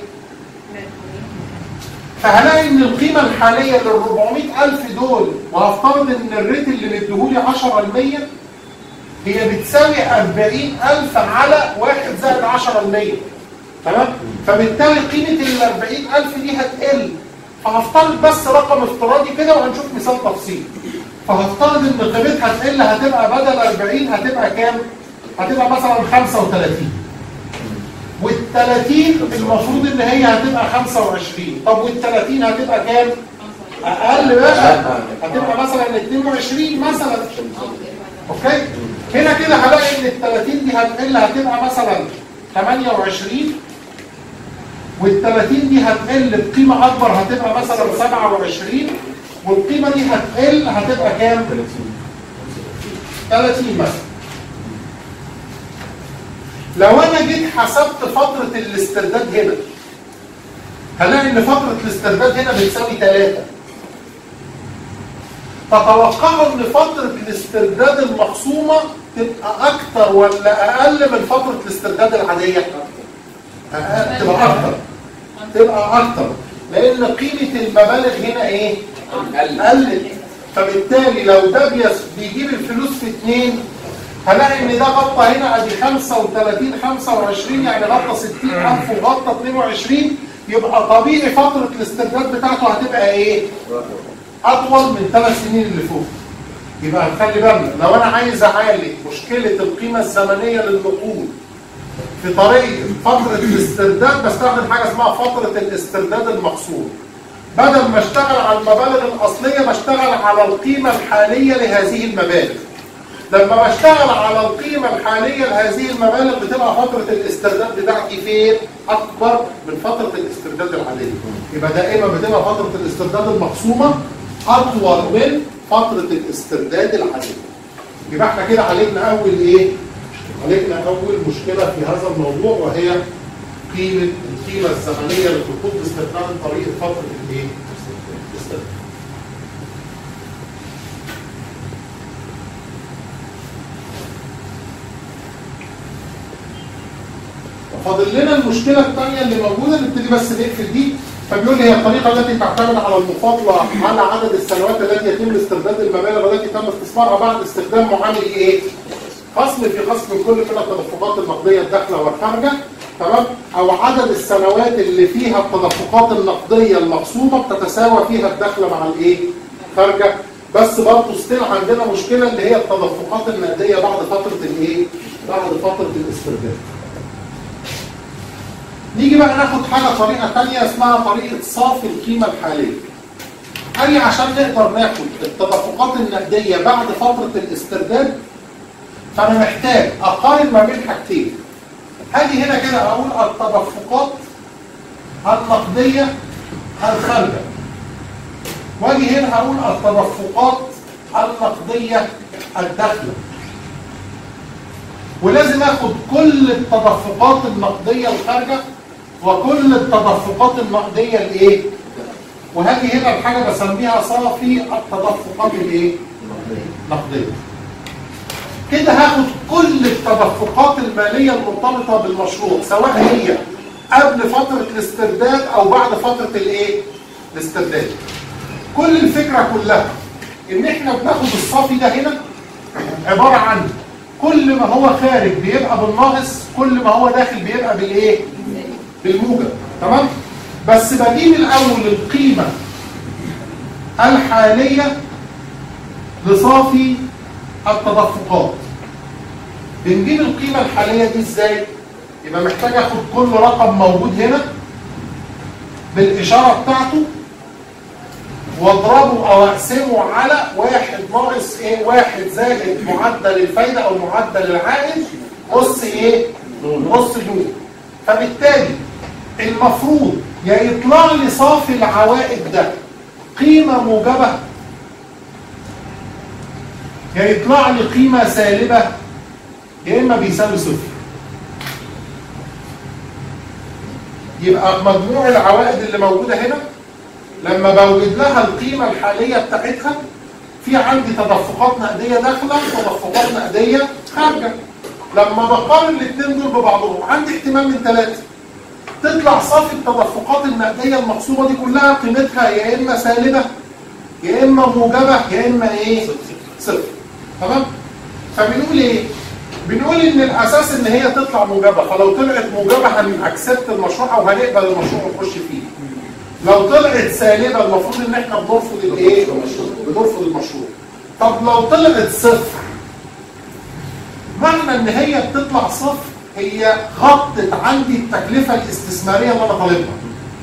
A: فهلاقي ان القيمة الحالية لل أربعمئة ألف دول، وهفترض ان الريت اللي مديهولي عشرة بالمئة هي بتساوي أربعين ألف على واحد زائد عشرة بالمئة. تمام؟ فبالتالي قيمة ال أربعين ألف دي هتقل. فهفترض بس رقم افتراضي كده وهنشوف مثال تفصيلي. فهفترض ان قيمتها هتقل، هتبقى بدل أربعين هتبقى كام؟ هتبقى مثلا خمسة وثلاثين. والثلاثين المفروض ان هي هتبقى خمسة وعشرين. طب والثلاثين هتبقى كام؟ اقل بقى، هتبقى مثلا اثنين وعشرين مثلا. اوكي؟ هنا كده هلاقي ان الثلاثين دي هتقل، هتبقى مثلا ثمانية وعشرين، والثلاثين دي هتقل بقيمة أكبر هتبقى مثلا سبعة وعشرين، والقيمة دي هتقل هتبقى كام؟ ثلاثين مثلا. لو أنا جيت حسبت فترة الاسترداد هنا هلاقي إن فترة الاسترداد هنا بتساوي ثلاثة. تتوقعوا إن فترة الاسترداد المخصومة تبقى أكتر ولا أقل من فترة الاسترداد العادية؟ أقل. تبقى أكتر. تبقى أكتر لأن قيمة المبالغ هنا إيه؟ قلت. فبالتالي لو ده بيجيب الفلوس في اثنين هلاقي إن ده غطى هنا أدي خمسة وثلاثين خمسة وعشرين، يعني غطى ستين ألف وغطى اثنين وعشرين، يبقى طبيعي فترة الاسترداد بتاعته هتبقى إيه؟ أطول من ثلاث سنين اللي فوق. يبقى خلي بالنا لو أنا عايز أعالج مشكلة القيمة الزمنية للنقود في طريقة فترة الاسترداد بستخدم حاجة اسمها فترة الاسترداد المخصوم. بدل ما اشتغل على المبالغ الأصلية بشتغل على القيمة الحالية لهذه المبالغ. لما بشتغل على القيمه الحاليه لهذه المبالغ بتبقى فتره الاسترداد بتاعتي فين؟ اكبر من فتره الاسترداد العاديه. يبقى دائما بتبقى فتره الاسترداد المقسومه اطول من فتره الاسترداد العاديه. يبقى احنا كده عالجنا اول ايه؟ عالجنا اول مشكله في هذا الموضوع، وهي قيمه القيمه الزمنيه للخطوط باستخدام طريقه فتره الايه؟ الاسترداد. فاضل لنا المشكله الثانيه اللي موجوده، نبتدي بس نقفل دي. فبيقول لي هي الطريقه التي تعتمد على المفاضله على عدد السنوات التي يتم استرداد المبالغ التي تم استثمارها بعد استخدام معامل ايه؟ خصم في خصم كل من التدفقات النقديه الداخله والخارجه، تمام؟ او عدد السنوات اللي فيها التدفقات النقديه المقسومه بتتساوى فيها الداخله مع الايه؟ خارجه. بس برضه ستيل عندنا مشكله اللي هي التدفقات النقديه بعد فتره الايه؟ بعد فتره الاسترداد. نيجي بقى ناخد حاجه طريقه ثانيه اسمها طريقه صافي القيمه الحاليه. قال لي عشان نقدر ناخد التدفقات النقديه بعد فتره الاسترداد، فانا محتاج اقارن ما بين حاجتين. هاجي هنا كده اقول التدفقات النقديه الخارجه، واجي هنا هقول التدفقات النقديه الداخله. ولازم اخد كل التدفقات النقديه الخارجه وكل التدفقات النقديه الايه؟ وهذه هنا الحاجه بسميها صافي التدفقات الايه؟ النقديه. كده هاخد كل التدفقات الماليه المرتبطه بالمشروع، سواء هي قبل فتره الاسترداد او بعد فتره الايه؟ الاسترداد. كل الفكره كلها ان احنا بناخد الصافي ده هنا عباره عن كل ما هو خارج بيبقى بالناقص، كل ما هو داخل بيبقى بالايه؟ بالموجب، تمام؟ بس بجيب الاول القيمه الحاليه لصافي التدفقات. بنجيب القيمه الحاليه دي ازاي؟ يبقى محتاج اخد كل رقم موجود هنا بالاشاره بتاعته واضربه او اقسمه على واحد ناقص ايه؟ واحد زائد معدل الفايده او معدل العائد قص ايه؟ قص دول. فبالتالي المفروض يا يطلع لي صافي العوائد ده قيمه موجبه، يا يطلع لي قيمه سالبه، يا اما بيساوي صفر. يبقى مجموع العوائد اللي موجوده هنا لما بوجد لها القيمه الحاليه بتاعتها، في عندي تدفقات نقديه داخله وتدفقات نقديه خارجه. لما بقارن الاثنين دول ببعضهم عندي احتمال من ثلاثه. تطلع صافي التدفقات النقديه المقسومه دي كلها قيمتها يا اما سالبه يا اما موجبه يا اما ايه؟ صفر. تمام؟ فبنقول ايه؟ بنقول ان الاساس ان هي تطلع موجبه، فلو طلعت موجبه هنأكسبت المشروع او هنقبل المشروع ونخش فيه. لو طلعت سالبه المفروض ان احنا بنرفض الايه؟ بنرفض المشروع. طب لو طلعت صفر، معنى ان هي بتطلع صفر هي غطت عندي التكلفه الاستثماريه اللي انا طالبها.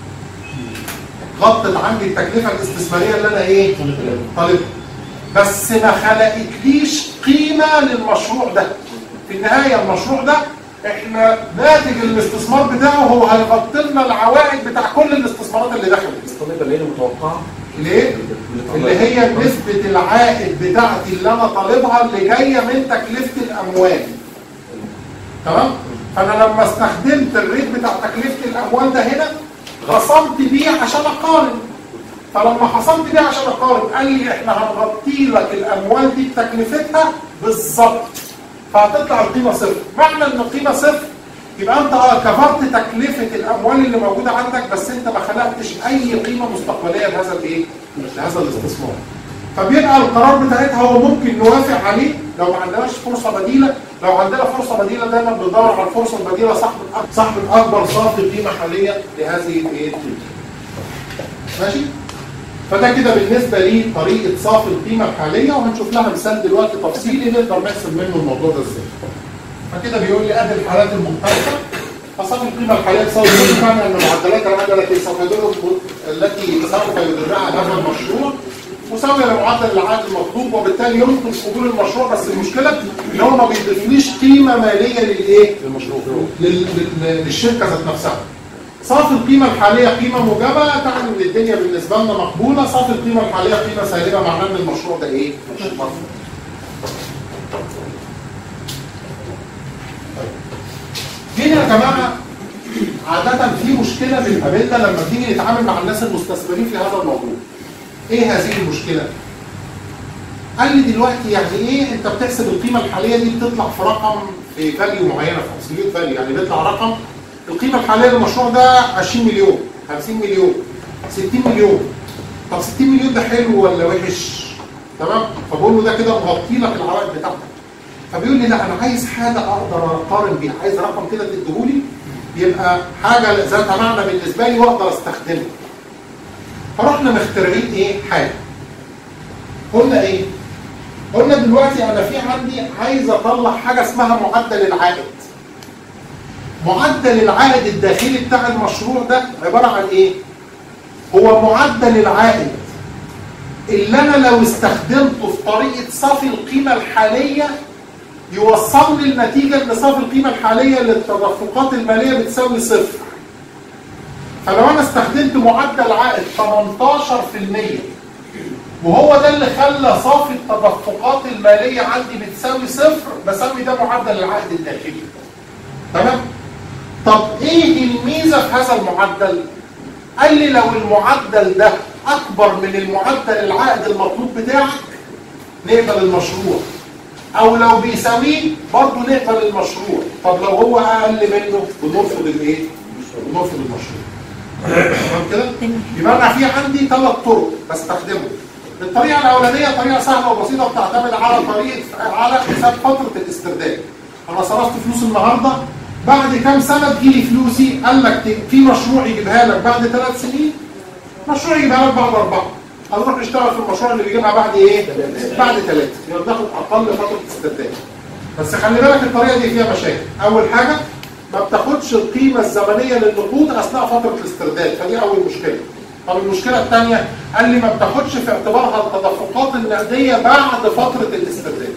A: غطت عندي التكلفه الاستثماريه اللي انا ايه؟ طالبها. بس ما خلقتليش قيمه للمشروع ده. في النهايه المشروع ده احنا ناتج الاستثمار بتاعه هو هيغطي لنا العوائد بتاع كل الاستثمارات اللي دخلت.
B: الطريقه اللي هي متوقعه
A: ليه؟ اللي هي نسبه العائد بتاعتي اللي انا طالبها اللي جايه من تكلفه الاموال. تمام؟ فانا لما استخدمت الريت بتاع تكلفه الاموال ده هنا خصمت بيه عشان اقارن. فلما خصمت بيه عشان اقارن قال لي احنا هنغطي لك الاموال دي بتكلفتها بالظبط. فهتطلع القيمه صفر. معنى ان القيمه صفر يبقى انت كفرت تكلفه الاموال اللي موجوده عندك، بس انت ما خلقتش اي قيمه مستقبليه لهذا الايه؟ لهذا الاستثمار. فبيبقى القرار بتاعتها هو ممكن نوافق عليه لو ما عندناش فرصه بديله. لو عندنا فرصه بديله دايما بندور على الفرصه البديله صاحب صاحب اكبر صافي قيمه حاليه لهذه الايه؟ ماشي؟ فده كده بالنسبه لي طريقه صافي القيمه الحاليه، وهنشوف لها مثال دلوقتي تفصيلي نقدر نحسب منه الموضوع ده ازاي. فكده بيقول لي ادي الحالات المختلفه. فصافي القيمه الحاليه تساوي معنى ان معدلات العجله سوف يدر التي سوف يدرها هذا المشروع مساويه لمعدل العائد المطلوب، وبالتالي يمكن قبول المشروع. بس المشكله ان هو ما بيضيفليش قيمه ماليه للايه؟
C: المشروع
A: لل- لل- للشركه ذات نفسها. صافي القيمه الحاليه قيمه موجبه، تعني ان الدنيا بالنسبه لنا مقبوله. صافي القيمه الحاليه قيمه سالبه، معناه ان المشروع ده ايه؟ مش مرفوض. هنا يا جماعه عادة في مشكلة بنقابلنا لما بنيجي نتعامل مع الناس المستثمرين في هذا الموضوع. ايه هذه المشكلة؟ قال لي دلوقتي يعني ايه انت بتحسب القيمة الحالية دي بتطلع في رقم في فاليو معينة، في ابسوليوت فاليو، يعني بيطلع رقم القيمة الحالية للمشروع ده عشرين مليون، خمسين مليون، ستين مليون. طب ستين مليون ده حلو ولا وحش؟ تمام؟ فبقول له ده كده مغطي لك العوائد بتاعتك. فبيقول لي لا انا عايز حاجة اقدر اقارن بيها، عايز رقم كده تديهولي يبقى حاجة ذات معنى بالنسبة لي واقدر استخدمها. فرحنا مخترعين ايه؟ حاجة. قلنا ايه؟ قلنا دلوقتي انا في عندي عايز اطلع حاجة اسمها معدل العائد. معدل العائد الداخلي بتاع المشروع ده عبارة عن ايه؟ هو معدل العائد اللي انا لو استخدمته في طريقة صافي القيمة الحالية يوصل لي النتيجة ان صافي القيمة الحالية للتدفقات المالية بتساوي صفر. فلو انا استخدمت معدل عائد ثمانية عشر بالمية وهو ده اللي خلى صافي التدفقات المالية عندي بتساوي صفر، بسمي ده معدل العائد الداخلي. تمام؟ طب ايه الميزة في هذا المعدل؟ قال لي لو المعدل ده اكبر من المعدل العائد المطلوب بتاعك نقبل المشروع، او لو بيساويه برضه نقبل المشروع. طب لو هو اقل منه بنرفض الايه؟ بنرفض المشروع. تمام كده؟ يبقى انا في عندي ثلاث طرق بستخدمهم. الطريقه الاولانيه طريقه سهله وبسيطه بتعتمد على طريقه على حساب فتره الاسترداد. انا صرفت فلوس النهارده، بعد كام سنه تجيلي فلوسي، قال لك في مشروع يجيبها لك بعد ثلاث سنين، مشروع يجيبها لك بعد اربعه. هنروح نشتغل في المشروع اللي بيجيبها بعد ايه؟ بعد ثلاثه. يبقى بناخد اقل فتره استرداد. بس خلي بالك الطريقه دي فيها مشاكل. اول حاجه ما بتاخدش القيمه الزمنيه للنقود اثناء فتره الاسترداد، فدي اول مشكله. طب المشكله الثانيه قال لي ما بتاخدش في اعتبارها التدفقات النقديه بعد فتره الاسترداد.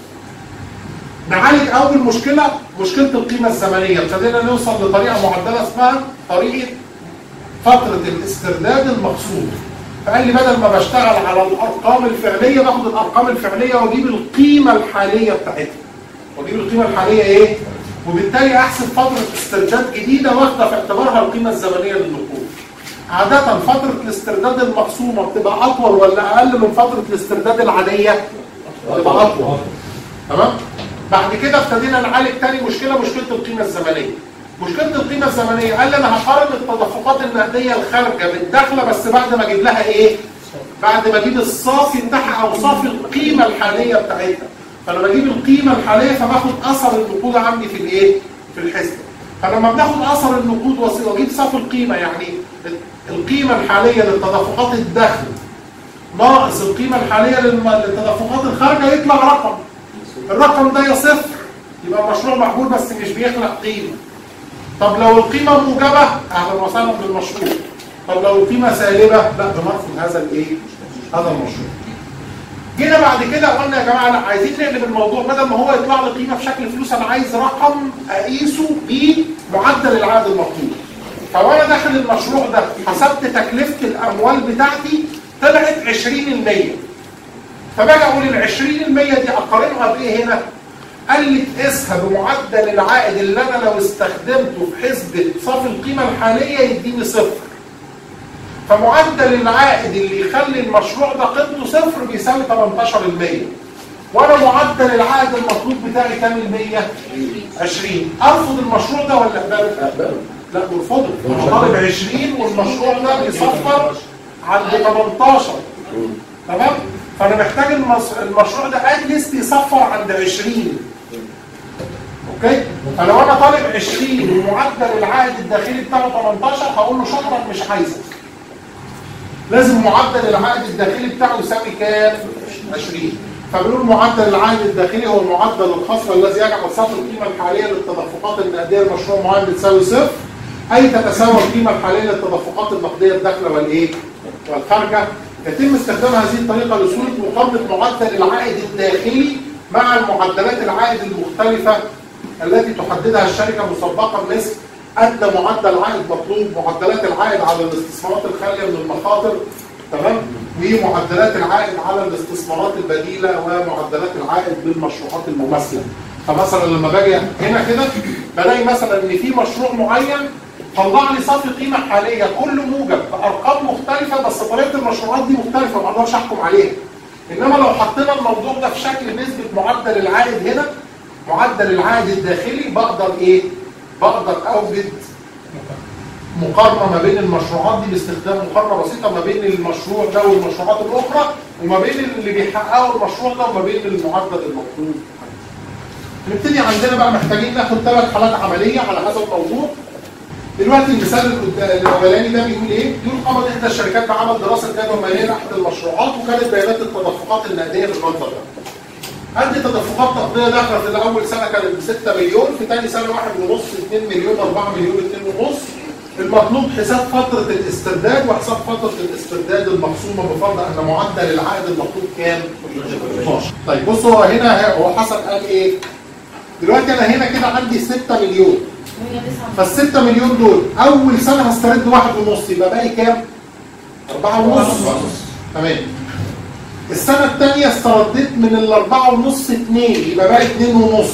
A: نعالج اول مشكله، مشكله القيمه الزمنيه. ابتدينا نوصل لطريقه معدله اسمها طريقه فتره الاسترداد المقصود. فقال لي بدل ما بشتغل على الارقام الفعليه باخد الارقام الفعليه واجيب القيمه الحاليه بتاعتها. واجيب القيمه الحاليه ايه؟ وبالتالي احسب فتره استرداد جديده واخده في اعتبارها القيمه الزمنيه للنقود. عاده فتره الاسترداد المقسومه بتبقى اطول ولا اقل من فتره الاسترداد العاديه؟ بتبقى اطول. تمام؟ بعد كده ابتدينا نعالج تاني مشكله، مشكله القيمه الزمنيه. مشكله القيمه الزمنيه قال لي انا هقارن التدفقات النقديه الخارجه بالداخله بس بعد ما اجيب لها ايه؟ بعد ما اجيب الصافي بتاعها او صافي القيمه الحاليه بتاعتها. فلما اجيب القيمه الحاليه فباخد اثر النقود عندي في الايه؟ في الحسبه. فلما بناخد اثر النقود واجيب صافي القيمه، يعني القيمه الحاليه للتدفقات الداخل ناقص القيمه الحاليه للتدفقات الخارجه يطلع رقم. الرقم ده يا صفر يبقى المشروع مقبول بس مش بيخلق قيمه. طب لو القيمه موجبه اهلا وسهلا بالمشروع. طب لو القيمه سالبه لا بنرفض هذا الايه؟ هذا المشروع. جينا بعد كده قلنا يا جماعه لا عايزين نقلب الموضوع، بدل ما هو يطلع لي قيمه في شكل فلوس انا عايز رقم اقيسه بمعدل العائد المطلوب. فوانا داخل المشروع ده حسبت تكلفه الاموال بتاعتي طلعت عشرين بالمية. فباجي اقول ال عشرين بالمية دي اقارنها بايه هنا؟ قال لي تقيسها بمعدل العائد اللي انا لو استخدمته في حسبه صافي القيمه الحاليه يديني صفر. فمعدل العائد اللي يخلي المشروع ده قيمته صفر بيساوي ثمانية عشر بالمية. وانا معدل العائد المطلوب بتاعي كام بالمية؟ عشرين. ارفض المشروع ده ولا اقبله؟ لا برفضه. انا طالب عشرين والمشروع ده بيصفر عند ثمانية عشر. تمام؟ فانا محتاج المشروع ده اتليست يصفر عند عشرين. اوكي؟ فلو انا طالب عشرين ومعدل العائد الداخلي بتاعه ثمانية عشر هقول له شكرا مش عايزك. لازم معدل العائد الداخلي بتاعه يساوي كام؟ عشرين. فبنقول معدل العائد الداخلي هو المعدل الخاص الذي يجعل صافي القيمه الحاليه للتدفقات النقديه لمشروع معين بتساوي صفر، اي تتساوى القيمه الحاليه للتدفقات النقديه الداخله والايه؟ والخارجه. يتم استخدام هذه الطريقه لصوره مقارنه معدل العائد الداخلي مع المعدلات العائد المختلفه التي تحددها الشركه مسبقا، مثل ادنى معدل عائد مطلوب، معدلات العائد على الاستثمارات الخاليه من المخاطر، تمام؟ ومعدلات العائد على الاستثمارات البديله ومعدلات العائد للمشروعات المماثله. فمثلا لما باجي هنا كده بلاقي مثلا ان في مشروع معين طلع لي صافي قيمه حاليه كله موجب بارقام مختلفه، بس طريقه المشروعات دي مختلفه ما اقدرش احكم عليها. انما لو حطينا الموضوع ده في شكل نسبه معدل العائد هنا، معدل العائد الداخلي، بقدر ايه؟ بقدر اوجد مقارنه ما بين المشروعات دي باستخدام مقارنه بسيطه ما بين المشروع ده والمشروعات الاخرى، وما بين اللي بيحققوا المشروع ده وما بين المعدل المطلوب. نبتدي عندنا بقى محتاجين ناخد ثلاث حالات عمليه على هذا الموضوع. دلوقتي المثال الاولاني ده بيقول ايه؟ بيقول قامت احدى الشركات بعمل دراسه جدوى ماليه لاحد المشروعات، وكانت بيانات التدفقات النقديه بالمنظر ده. عندي تدفقات نقديه داخله في الاول سنه كانت ب ستة مليون، في ثاني سنه واحد ونص، اثنين مليون، أربعة مليون، اثنين ونص. المطلوب حساب فتره الاسترداد وحساب فتره الاسترداد المخصومه بفرض ان معدل العائد المطلوب كام؟ اتناشر. طيب بصوا هو هنا هو حسب قال ايه؟ دلوقتي انا هنا كده عندي ستة مليون. فالستة مليون دول اول سنه هسترد واحد ونص، يبقى باقي كام؟ أربعة ونص. تمام. السنه الثانيه استرديت من الأربعة ونص اثنين، يبقى باقي اثنين ونص.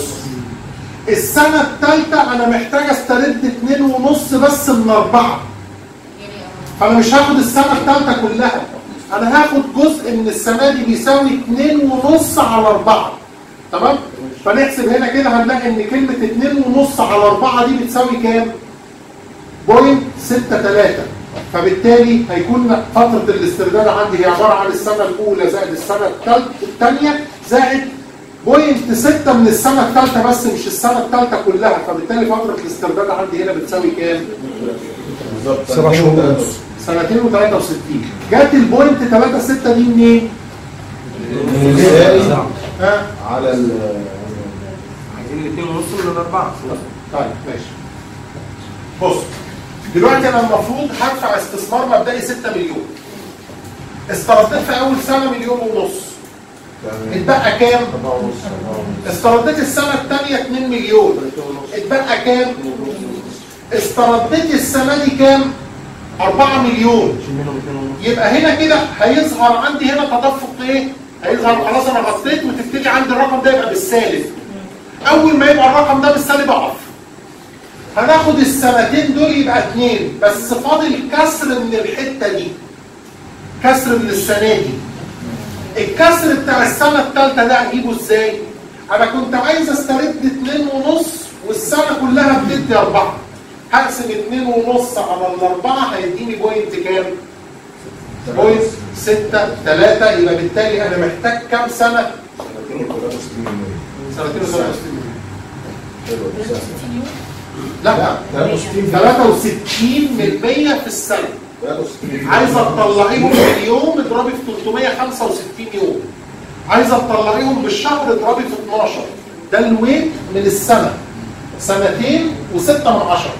A: السنه الثالثه انا محتاج استرد اثنين ونص بس من أربعة. فانا مش هاخد السنه الثالثه كلها، انا هاخد جزء من السنه دي بيساوي اثنين ونص على أربعة. تمام؟ فنحسب هنا كده هنلاقي ان كلمه اثنين ونص على أربعة دي بتساوي كام؟ بوينت ستة تلاتة. فبالتالي هيكون فتره الاسترداد عندي هي عباره عن السنه الاولى زائد السنه الثانيه زائد بوينت ستة من السنه الثالثه بس، مش السنه الثالثه كلها. فبالتالي فتره الاسترداد عندي هنا بتساوي كام؟
E: بالظبط سنتين ونص.
A: سنتين وثلاثة وستين. جت البوينت ثلاثة ستة دي منين؟ ها؟
E: على ال
B: عايزين الاثنين ونص من الاربعه.
A: طيب ماشي. بص دلوقتي انا المفروض هدفع استثمار مبدئي ستة مليون. استرديت في اول سنه مليون ونص. اتبقى كام؟ استرديت السنه الثانيه اثنين مليون. اتبقى كام؟ استرديت السنه دي كام؟ أربعة مليون. يبقى هنا كده هيظهر عندي هنا تدفق ايه؟ هيظهر خلاص انا غطيت وتبتدي عندي الرقم ده يبقى بالسالب. اول ما يبقى الرقم ده بالسالب اقف. هناخد السنتين دول يبقى اتنين، بس فاضل كسر من الحته دي. كسر من السنه دي. الكسر بتاع السنه الثالثه ده اجيبه ازاي؟ انا كنت عايز استرد اتنين ونص والسنه كلها بتدي اربعه. هقسم اتنين ونص على الاربعه هيديني بوينت كام؟ بوينت ستة تلاتة. يبقى بالتالي انا محتاج كام سنه؟ سنتين وثلاثة وستين. لا لا ثلاثة وستين من مية في السنه. عايزه تطلعيهم باليوم اضربي في ثلاثمية وخمسة وستين يوم. عايزه تطلعيهم بالشهر اضربي في اتناشر. ده الويت من السنه. سنتين وستة من عشرة.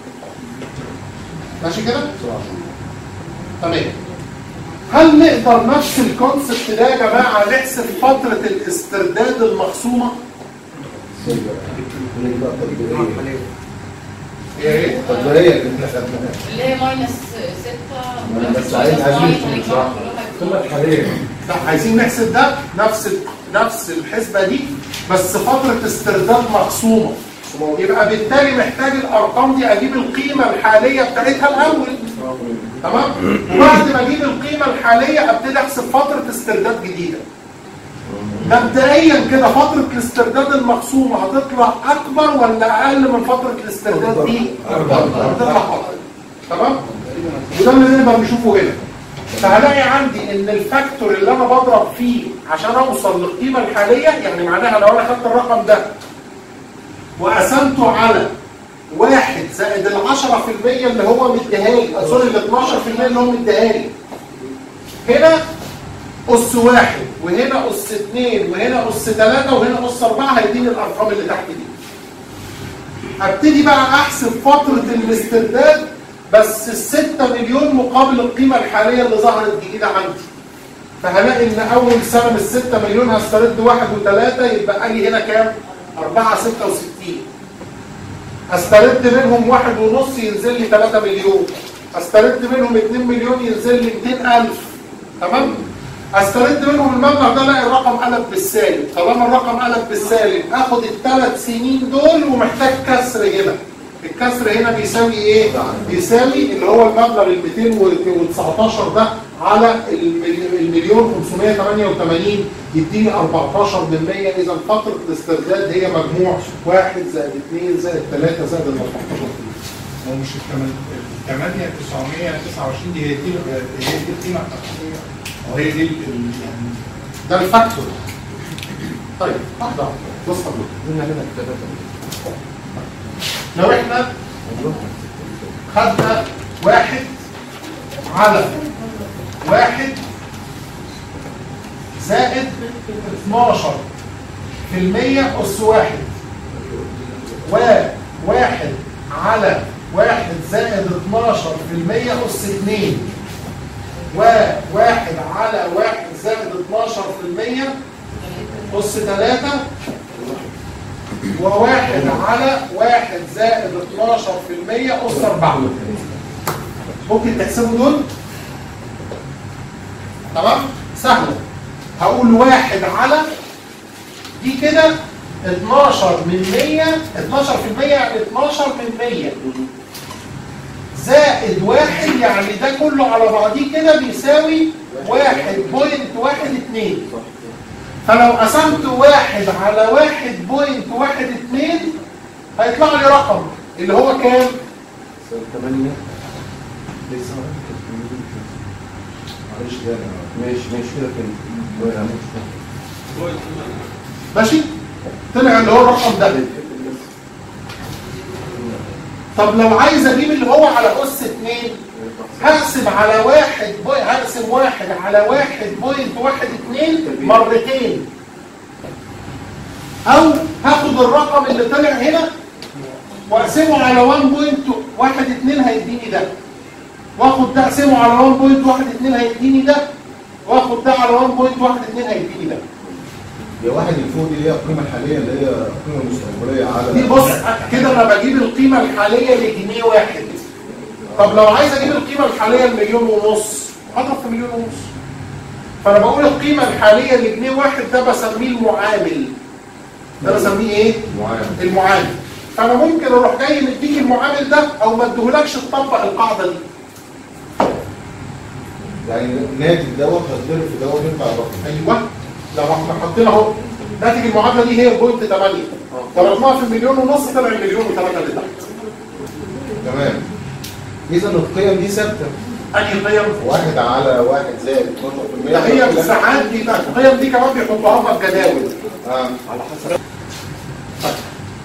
A: ماشي كده؟ تمام. هل نقدر نفس الكونسبت ده يا جماعه نحسب فتره الاسترداد المخصومه؟ ايه؟
E: التقديريه اللي احنا خدناها
F: اللي هي ماينس ستة.
E: بس عايز عايزين
A: لا عايزين نحسب ده نفس نفس الحسبه دي بس فتره استرداد مقسومه. يبقى بالتالي محتاج الارقام دي اجيب القيمه الحاليه بتاعتها الاول. تمام؟ وبعد ما اجيب القيمه الحاليه ابتدي احسب فتره استرداد جديده. مبدئيا كده فتره الاسترداد المقسومه هتطلع اكبر ولا اقل من فتره الاسترداد دي؟ هتطلع اكبر. تمام؟ وده اللي نقدر نشوفه هنا. فهلاقي عندي ان الفاكتور اللي انا بضرب فيه عشان اوصل للقيمه الحاليه، يعني معناها لو انا خدت الرقم ده وقسمته على واحد زائد العشرة في المية اللي هو مديهالي، سوري ال اتناشر في المية اللي هو مديهالي. هنا أس واحد وهنا أس اتنين وهنا أس تلاتة وهنا أس أربعة هيديني الأرقام اللي تحت دي. هبتدي بقى أحسب فترة الاسترداد بس الستة مليون مقابل القيمة الحالية اللي ظهرت جديدة عندي. فهلاقي ان اول سنه من ستة مليون هسترد واحد وثلاثة، يبقى لي هنا كام؟ أربعة ستة وستين. استرد منهم واحد ونص ينزل لي ثلاثة مليون. استرد منهم اتنين مليون ينزل لي مئتين ألف. تمام؟ استرد منهم المبلغ ده الاقي الرقم قلب بالسالب. طالما الرقم قلب بالسالب اخد الثلاث سنين دول ومحتاج كسر هنا. الكسر هنا بيساوي ايه؟ بيساوي اللي هو المبلغ ال مئتين وتسعتاشر ده على المليون خمسمائة وثمانية وثمانين يديني أربعتاشر بالمية. اذا فتره الاسترداد هي مجموع واحد زائد اثنين زائد ثلاثة زائد ال أربعتاشر.
G: هو مش ثمانية تسعمائة وتسعة وعشرين دي هي دي هي دي القيمه التقديريه او هي دي يعني
A: ده الفاكتور. طيب واحده بص حضرتك، لو احنا خدنا واحد على واحد زائد اتناشر في المية أس واحد، وواحد على واحد زائد اتناشر في المية أس اتنين، وواحد على واحد زائد اتناشر في المية أس تلاتة، وواحد على واحد زائد اتناشر في المية أس أربعة. ممكن تحسبوا دول؟ تمام؟ سهلة. هقول واحد على دي كده اتناشر من مية، اتناشر في المية يعني اتناشر من مية زائد واحد، يعني ده كله على بعضيه كده بيساوي واحد بوينت واحد اتنين. فلو قسمت واحد على واحد بوينت واحد اتنين هيطلع لي رقم اللي هو كام؟
E: ثمانية. معلش ده ماشي ماشي كده كده
A: ماشي؟ طلع اللي هو الرقم ده. طب لو عايز اجيب اللي هو على اس اتنين هقسم على واحد بوي... هقسم واحد على واحد بوينت واحد اتنين مرتين، او هاخد الرقم اللي طلع هنا واقسمه على واحد بوينت واحد اتنين هيديني ده، واخد ده اقسمه على واحد بوينت واحد اتنين هيديني ده، واخد ده على واحد بوينت واحد اتنين هيديني ده.
E: هي واحد اللي فوق دي اللي هي القيمه الحاليه اللي هي القيمه المستقبليه على
A: دي بص كده انا بجيب القيمه الحاليه لجنيه واحد. طب لو عايز اجيب القيمه الحاليه لمليون ونص هضرب في مليون ونص. فانا بقول القيمه الحاليه لجنيه واحد ده بسميه المعامل. ده بسميه ايه؟
E: معامل.
A: المعامل. فانا ممكن اروح جاي مديك المعامل ده او ما اديهولكش تطبق القاعده دي.
E: يعني الناتج دوت هتضرب في دوت ينفع الرقم.
A: ايوه لو احنا حطينا اهو ناتج المعادله دي هي بوينت تمانية، ضربناها في المليون ونص طلع المليون وثلاثة اللي تحت.
E: تمام. اذا القيم دي ثابته.
A: انهي قيم؟
E: واحد على واحد زائد اتناشر في المية.
A: ده هي ساعات دي بقى القيم دي كمان بيحطوها لنا في جداول.
E: اه على حسب.
A: طيب.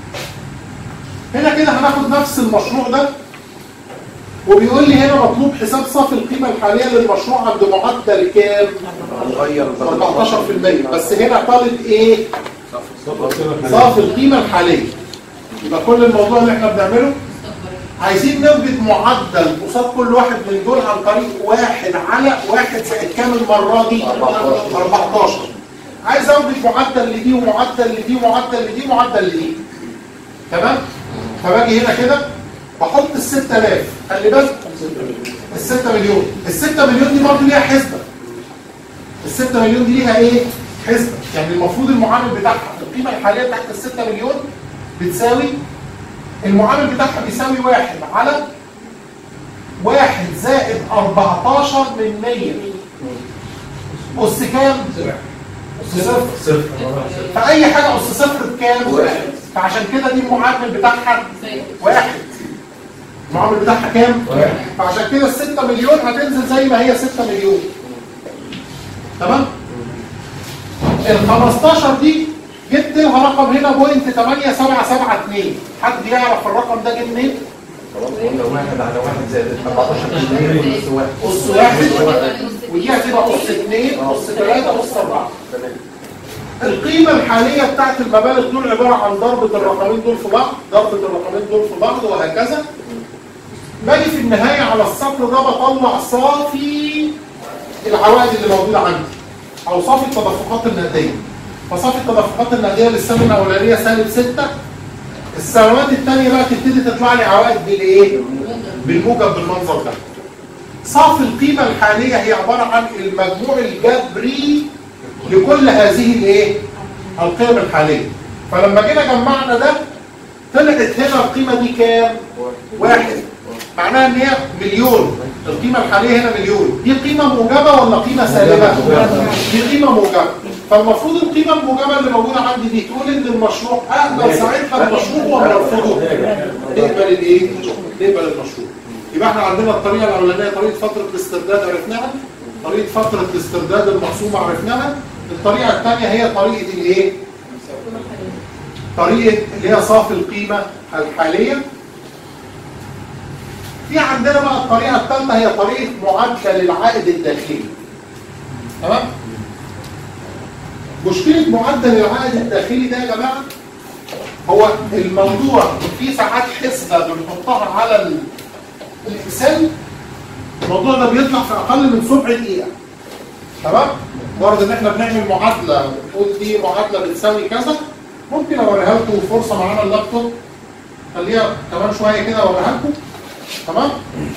A: هنا كده هناخد نفس المشروع ده وبيقول لي هنا مطلوب حساب صافي القيمه الحاليه للمشروع عند معدل كام؟
E: هنغير
A: أربعتاشر في المية. بس هنا طالب ايه؟ صافي القيمه الحاليه. يبقى كل الموضوع اللي احنا بنعمله عايزين نوجد معدل قصاد كل واحد من دول عن طريق واحد على واحد زائد كام المره دي؟ أربعتاشر. عايز اوجد معدل لدي ومعدل لدي ومعدل لدي ومعدل لدي. تمام؟ فباجي هنا كده بحط ال ستة آلاف. خلي بالك ال ستة مليون، ال ستة مليون دي برضه ليها حسبه. ال ستة مليون دي ليها ايه؟ حسبه. يعني المفروض المعامل بتاعها القيمه الحاليه بتاعت ال ستة مليون بتساوي المعامل بتاعها بيساوي واحد على واحد زائد أربعتاشر من مية. أس كام؟ أس صفر.
E: صفر.
A: فأي حاجة أس صفر بكام؟ واحد. فعشان كده دي المعامل بتاعها واحد. المعامل بتاعها كام؟ واحد. فعشان كده ال ستة مليون هتنزل زي ما هي ستة مليون. تمام؟ ال خمستاشر دي جبت لها رقم هنا بوينت تمانية سبعة سبعة اتنين. حد يعرف الرقم ده جه منين؟
E: خلاص قلنا واحد على واحد زائد أربعتاشر في المية أس واحد.
A: أس واحد ودي هتبقى أس اتنين أس تلاتة أس أربعة. القيمة الحالية بتاعت المبالغ دول عبارة عن ضربة الرقمين دول في بعض، ضربة الرقمين دول في بعض وهكذا. باجي في النهاية على السطر ده بطلع صافي العوائد اللي موجودة عندي. او صافي التدفقات النقديه. فصافي التدفقات النقديه للسنه الاولانيه سالب ستة. السنوات الثانيه بقى تبتدي تطلع لي عوائد بالايه؟ بالموجب بالمنظر ده. صافي القيمه الحاليه هي عباره عن المجموع الجبري لكل هذه الايه؟ القيم الحاليه. فلما جينا جمعنا ده طلعت هنا القيمه دي كام؟ واحد. معناها ان هي مليون. القيمه الحاليه هنا مليون. دي قيمه موجبه ولا قيمه سالبه؟ دي قيمه موجبه. فالمفروض القيمه الموجبه اللي موجوده عندي دي تقول ان المشروع اقبل ساعتها المشروع ولا ارفضه؟ نقبل الايه؟ نقبل المشروع. يبقى احنا عندنا الطريقه الاولانيه طريقه فتره الاسترداد عرفناها، طريقه فتره الاسترداد المقسومه عرفناها، الطريقه الثانيه هي طريقه الايه؟ طريقه اللي هي صافي القيمه الحاليه. في عندنا بقى الطريقه الثالثه هي طريقه معدل العائد الداخلي. تمام؟ مشكله معدل العائد الداخلي ده يا جماعه هو الموضوع فيه ساعات حسبه بنحطها على الاكسل، الموضوع ده بيطلع في اقل من سبع دقيقه. تمام؟ مجرد ان احنا بنعمل معادله بنقول دي معادله بتساوي كذا، ممكن اوريها لكم فرصه معانا اللابتوب، خليها كمان شويه كده اوريها لكم. تمام؟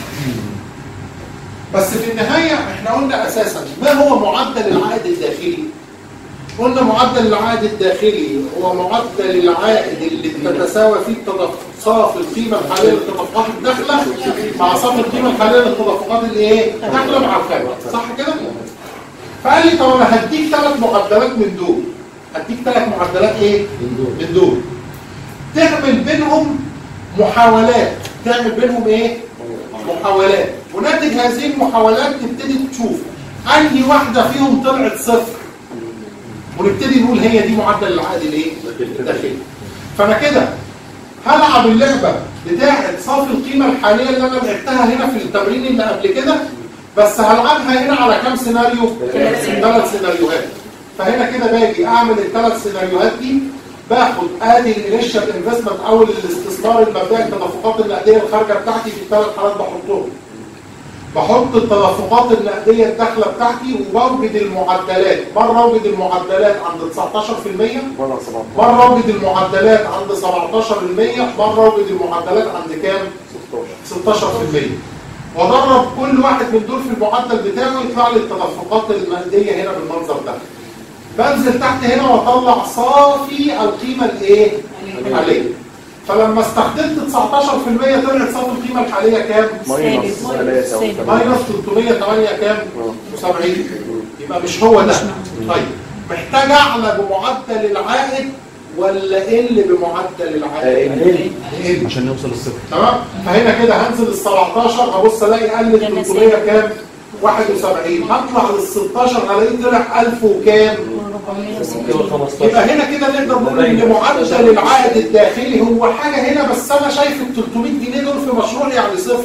A: بس في النهايه احنا قلنا اساسا ما هو معدل العائد الداخلي؟ قلنا معدل العائد الداخلي هو معدل العائد اللي بتتساوى فيه صافي القيمه الحاليه للتدفقات الداخله مع صافي القيمه الحاليه للتدفقات اللي ايه؟ داخله مع الخارج، صح كده؟ فقال لي طب انا هديك ثلاث معدلات من دول. هديك ثلاث معدلات ايه؟ من دول. تعمل بينهم محاولات، تعمل بينهم ايه؟ محاولات، وناتج هذه المحاولات تبتدي تشوف انهي واحده فيهم طلعت صفر. ونبتدي نقول هي دي معدل العائد الايه؟ الداخلي. فانا كده هلعب اللعبه بتاعه صافي القيمه الحاليه اللي انا لعبتها هنا في التمرين اللي قبل كده، بس هلعبها هنا على كام سيناريو؟ ثلاث سيناريوهات. فهنا كده باجي اعمل الثلاث سيناريوهات دي، باخد ادي الانيشال انفستمنت او الاستثمار المبدئي التدفقات النقديه الخارجه بتاعتي في الثلاث حالات بحطهم. بحط التدفقات النقديه الداخله بتاعتي وبوجد المعدلات، مره اوجد المعدلات عند تسعتاشر في المية، مره اوجد المعدلات عند سبعتاشر في المية، مره اوجد المعدلات عند كام؟ ستاشر في المية. واضرب كل واحد من دول في المعدل بتاعه يطلع لي التدفقات النقديه هنا بالمنظر ده. بنزل تحت هنا واطلع صافي القيمه الايه؟ الحاليه. فلما استخدمت تسعتاشر في المية طلعت صافي القيمه الحاليه كام؟
D: ماينس
A: ماينس ثلاثمية وثمانية كام؟ وسبعين. يبقى مش هو ده. طيب محتاج اعلى بمعدل العائد ولا اقل بمعدل العائد؟ اقل
B: عشان نوصل للصفر.
A: تمام؟ فهنا كده هنزل ال سبعتاشر هبص الاقي قل ثلاثمية كام؟ واحد وسبعين. هطلع لل ستاشر هلاقيه طلع ألف وكام؟ يبقى هنا كده نقدر نقول ان معدل العائد الداخلي هو حاجه هنا، بس انا شايف ال ثلاثمية جنيه دول في مشروع يعني صفر.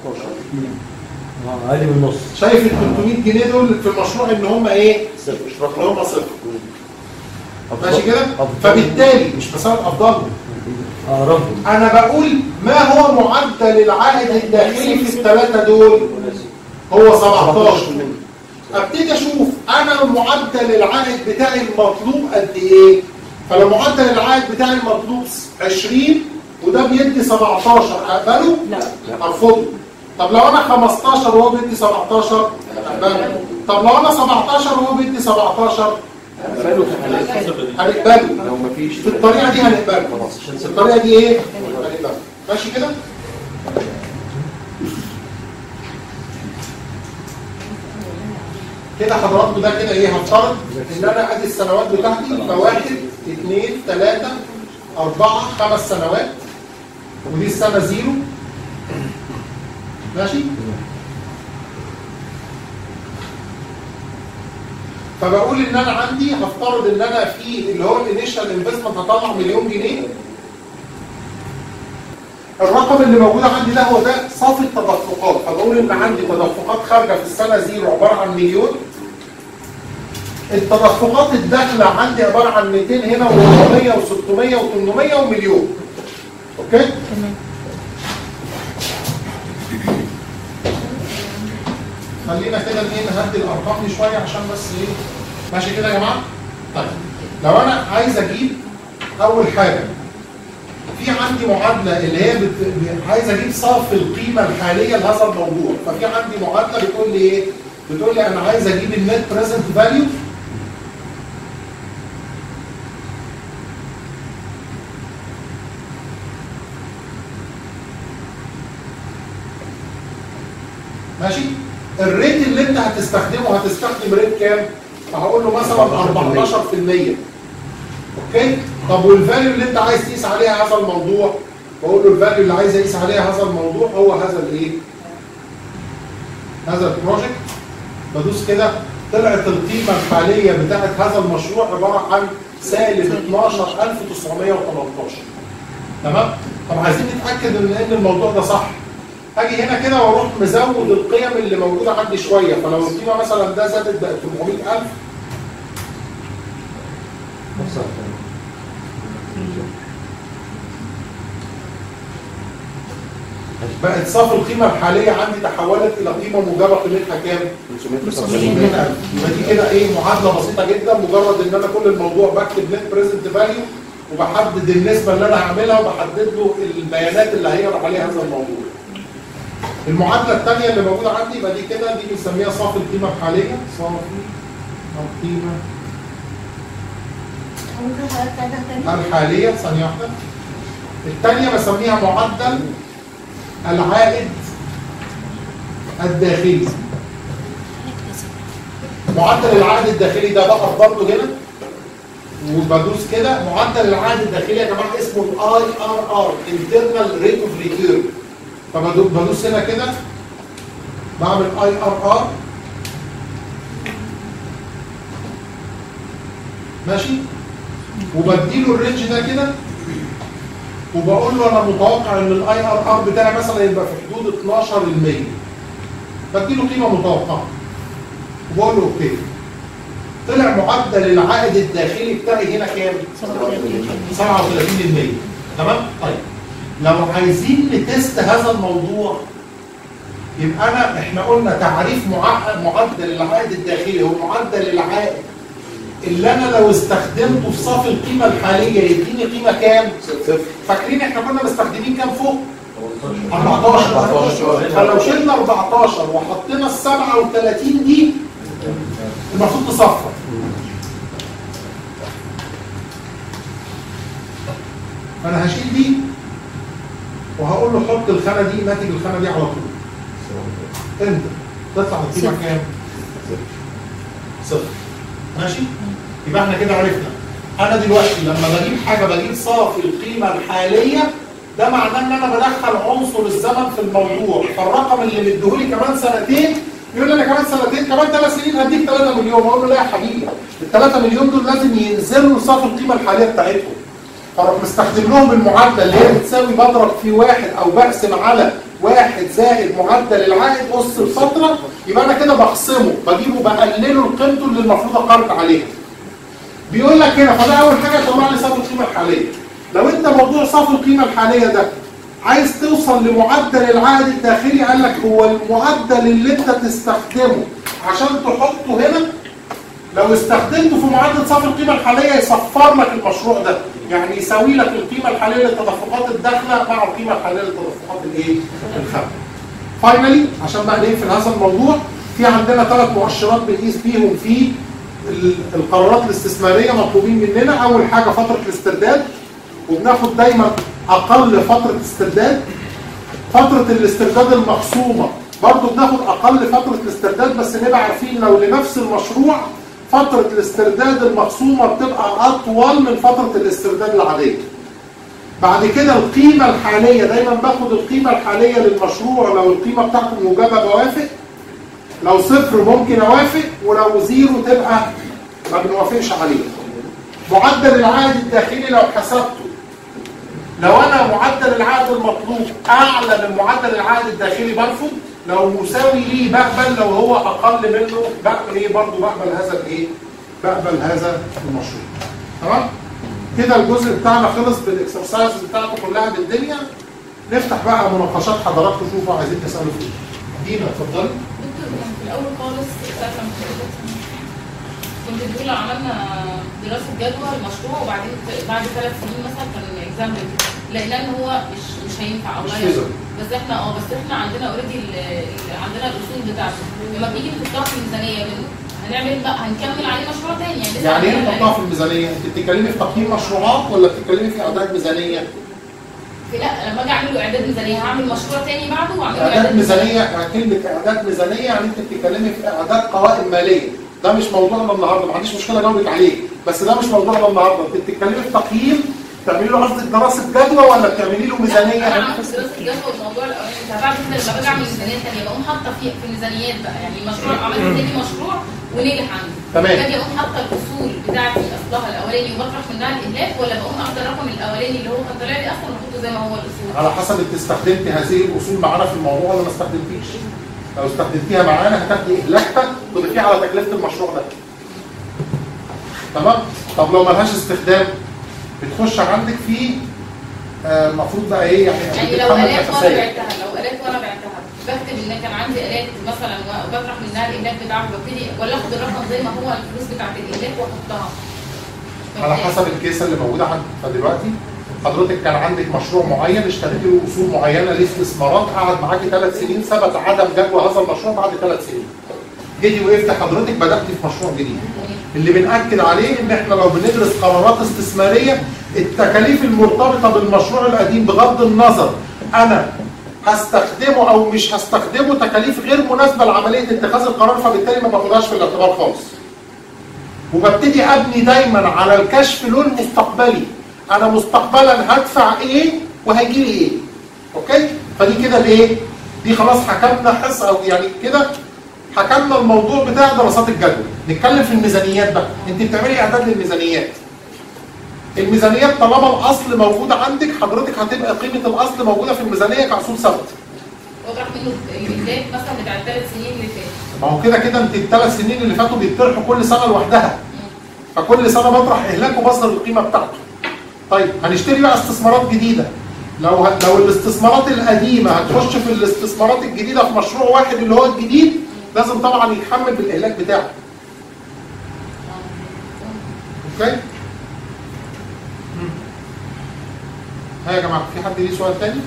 B: اقل من النص.
A: شايف ال ثلاثمية جنيه دول في المشروع ان هم ايه؟
B: صفر.
A: ان هم صفر. ماشي كده؟ فبالتالي مش مساله افضلهم.
B: اقربهم.
A: انا بقول ما هو معدل العائد الداخلي في الثلاثه دول؟ هو سبعتاشر. ابتدي اشوف انا معدل العائد بتاعي المطلوب قد ايه؟ فلو معدل العائد بتاعي المطلوب عشرين وده بيدي سبعتاشر اقبله؟
D: لا.
A: ارفضه. طب لو انا خمستاشر وهو بيدي سبعتاشر اقبله. طب لو انا سبعتاشر وهو بيدي سبعتاشر هنقبله.
C: لو مفيش
A: في الطريقه دي هنقبله. في الطريقه دي ايه؟ هنقبله. ماشي كده؟ كده حضراتكم ده كده ايه؟ هفترض ان انا ادي السنوات بتاعتي فواحد اثنين ثلاثة أربعة خمس سنوات ودي السنة زيرو. ماشي؟ فبقول ان انا عندي هفترض ان انا في اللي هو الانيشال انفستمنت هطلع مليون جنيه. الرقم اللي موجود عندي ده هو ده صافي التدفقات، فبقول ان عندي تدفقات خارجه في السنه زيرو عباره عن مليون. التدفقات الداخله عندي عباره عن مئتين هنا و400 و600 و800 ومليون. اوكي؟
D: تمام.
A: خلينا كده ايه نهدي الارقام دي شويه عشان بس ايه ماشي كده يا جماعه؟ طيب لو انا عايز اجيب اول حاجه في عندي معادله اللي هي بت... عايز اجيب صافي القيمه الحاليه لهذا الموضوع، ففي عندي معادله بتقول لي ايه؟ بتقول لي انا عايز اجيب النت بريزنت فاليو ماشي؟ الريت اللي انت هتستخدمه هتستخدم ريت كام؟ فهقول له مثلا أربعتاشر في المية. اوكي؟ طب والفاليو اللي انت عايز تقيس عليها هذا الموضوع؟ بقول له الفاليو اللي عايز اقيس عليها هذا الموضوع هو هذا الايه؟ هذا البروجكت. بدوس كده طلعت القيمه الحاليه بتاعت هذا المشروع عباره عن سالب اتناشر ألف وتسعمية وتلتاشر. تمام؟ طب عايزين نتاكد ان ان الموضوع ده صح. هاجي هنا كده واروح مزود القيم اللي موجوده عندي شويه، فلو القيمه مثلا ده زادت بقت أربعمية ألف بقت صافي القيمه الحاليه عندي تحولت الى قيمه موجبه قيمتها كام؟ خمسمية ألف. يبقى دي كده ايه معادله بسيطه جدا، مجرد ان انا كل الموضوع بكتب نت بريزنت فاليو وبحدد النسبه اللي انا هعملها وبحدد له البيانات اللي هيقرا عليها هذا الموضوع. المعادله الثانيه اللي موجوده عندي يبقى دي كده دي بنسميها صافي القيمه الحاليه، صافي القيمه الحاليه. ثانيه واحده. الثانيه بسميها معدل العائد الداخلي. معدل العائد الداخلي ده بقف برضه هنا وبدوس كده. معدل العائد الداخلي يا جماعه اسمه الاي ار ار internal rate of return. فبدوس هنا كده بعمل اي ار ار ماشي، وبديله الرينج ده كده وبقول له انا متوقع ان الاي ار ار بتاعي مثلا يبقى في حدود اتناشر بالمية. بديله قيمه متوقعه وبقول له اوكي. طلع معدل العائد الداخلي بتاعي هنا كام؟ سبعة وتلاتين بالمية. تمام؟ طيب لو عايزين نتست هذا الموضوع يبقى انا احنا قلنا تعريف معدل العائد الداخلي هو معدل العائد اللي انا لو استخدمته في صافي القيمه الحاليه يديني قيمه كام؟ صفر. فاكرين احنا كنا مستخدمين كام فوق؟ أربعتاشر. فلو شلنا أربعتاشر وحطينا ال سبعة وتلاتين دي المفروض تصفر. فانا هشيل دي وهقول له حط الخانه دي ناتج الخانه دي على طول. انت تطلع القيمه كام؟ صفر. ماشي؟ يبقى احنا كده عرفنا. انا دلوقتي لما بجيب حاجه بجيب صافي القيمه الحاليه، ده معناه ان انا بدخل عنصر الزمن في الموضوع، فالرقم اللي مديهولي كمان سنتين يقول لي انا كمان سنتين كمان ثلاث سنين هديك تلاتة مليون، اقول له لا يا حبيبي ال تلاتة مليون دول لازم ينزلوا لصافي القيمه الحاليه بتاعتهم. فاروح مستخدم لهم المعادله اللي هي بتساوي بضرب في واحد او بقسم على واحد زائد معدل العائد اس الفتره، يبقى انا كده بخصمه بجيبه بقلله لقيمته اللي المفروض اقرر عليها. بيقول لك هنا فده اول حاجه طلع لي صافي القيمه الحاليه. لو انت موضوع صافي القيمه الحاليه ده عايز توصل لمعدل العائد الداخلي، قال لك هو المعدل اللي انت تستخدمه عشان تحطه هنا لو استخدمته في معدل صافي القيمه الحاليه يصفر لك المشروع ده، يعني يساوي لك القيمه الحاليه للتدفقات الداخله مع القيمه الحاليه للتدفقات الايه؟ الخارجه. فاينلي عشان بقى نقفل هذا الموضوع، في عندنا ثلاث مؤشرات بنقيس بيهم في القرارات الاستثماريه مطلوبين مننا. اول حاجه فتره الاسترداد، وبناخد دايما اقل فتره استرداد. فتره الاسترداد المخصومه برضه بناخد اقل فتره الاسترداد، بس نبقى عارفين لو لنفس المشروع فتره الاسترداد المخصومه بتبقى اطول من فتره الاسترداد العاديه. بعد كده القيمه الحاليه، دايما باخد القيمه الحاليه للمشروع، لو القيمه بتاعته موجبه بوافق، لو صفر ممكن اوافق، ولو زيرو تبقى ما بنوافقش عليه. معدل العائد الداخلي لو حسبته، لو انا معدل العائد المطلوب اعلى من معدل العائد الداخلي برفض، لو مساوي ليه بقبل، لو هو اقل منه بقبل ايه برضه بقبل هذا الايه؟ بقبل هذا المشروع. تمام؟ كده الجزء بتاعنا خلص بالاكسرسايز بتاعته كلها بالدنيا. نفتح بقى مناقشات حضراتكم، شوفوا عايزين تسالوا فيه. دينا اتفضلي.
F: دكتور في الاول خالص ساعه ما كنت بتقول عملنا دراسه جدوى المشروع وبعدين بعد ثلاث سنين مثلا كان اكزام لقينا ان هو مش مش هينفع او لا ينفع. بس احنا اه بس احنا عندنا اوريدي عندنا الاصول بتاعته لما بنيجي نحطها في الميزانيه هنعمل بقى هنكمل عليه مشروع تاني يعني.
A: يعني ايه نحطها في الميزانيه؟ انت بتتكلمي في تقييم مشروعات ولا بتتكلمي في اعداد ميزانيه؟
F: لا لما اجي اعمل له اعداد ميزانيه هعمل مشروع تاني بعده واعمل له
A: اعداد ميزانيه. كلمه اعداد ميزانيه يعني انت بتتكلمي في اعداد قوائم ماليه. ده مش موضوعنا النهارده، ما عنديش مشكله اجاوبك عليه، بس ده مش موضوعنا النهارده. انت بتتكلمي في تقييم، بتعملي له قصدك دراسه جدوى ولا بتعملي له ميزانيه؟
F: انا عملت دراسه جدوى والموضوع الاولاني انت بعد كده لما باجي اعمل ميزانيه ثانيه بقوم حاطه في في الميزانيات بقى يعني المشروع عملت تاني مشروع ونجح عندي.
A: تمام.
F: باجي اقوم حاطه الاصول بتاعتي اصلها الاولاني وبطرح منها الاهلاك ولا بقوم اخد الرقم الاولاني اللي هو كان طالع لي اصلا واحطه زي ما هو الاصول؟
A: على حسب انت استخدمتي هذه الاصول معانا في الموضوع ولا ما استخدمتيش. لو استخدمتيها معانا هتاخدي اهلاكها تضيفيها على تكلفه المشروع ده. تمام؟ طب لو ملهاش استخدام بتخش عندك في المفروض آه بقى ايه يعني؟
F: يعني لو آلات وانا بعتها لو آلات وانا بعتها بكتب ان كان عندي آلات مثلا وبطرح منها الاهلاك بتاعه ببتدي ولا اخد الرقم زي ما هو الفلوس بتاعت الاهلاك واحطها؟
A: على حسب الكيسه اللي موجوده عندك. فدلوقتي حضرتك كان عندك مشروع معين اشتريتي له اصول معينه لاستثمارات قعد معاكي ثلاث سنين ثبت عدم جدوى هذا المشروع بعد ثلاث سنين. جيتي وقفت حضرتك بداتي في مشروع جديد. اللي بنأكد عليه ان احنا لو بندرس قرارات استثماريه التكاليف المرتبطه بالمشروع القديم بغض النظر انا هستخدمه او مش هستخدمه تكاليف غير مناسبه لعمليه اتخاذ القرار، فبالتالي ما باخدهاش في الاعتبار خالص. وببتدي ابني دايما على الكشف له المستقبلي. انا مستقبلا هدفع ايه وهيجي لي ايه. اوكي؟ فدي كده الايه؟ دي خلاص حكمنا حصه او يعني كده حكمنا الموضوع بتاع دراسات الجدوى. نتكلم في الميزانيات بقى. انت بتعملي اعداد للميزانيات. الميزانيات طالما الاصل موجود عندك حضرتك هتبقى قيمه الاصل موجوده في الميزانيه كاصول ثابته.
F: واطرح منه الاهلاك مثلا بتاع الثلاث سنين اللي فاتوا.
A: ما هو كده كده انت الثلاث سنين اللي فاتوا بيطرحوا كل سنه لوحدها. فكل سنه بطرح اهلاك وبصدر القيمه بتاعته. طيب هنشتري بقى استثمارات جديده. لو لو الاستثمارات القديمه هتخش في الاستثمارات الجديده في مشروع واحد اللي هو الجديد لازم طبعا يتحمل بالاهلاك بتاعه. اوكي؟ ها يا جماعه في حد ليه سؤال تاني؟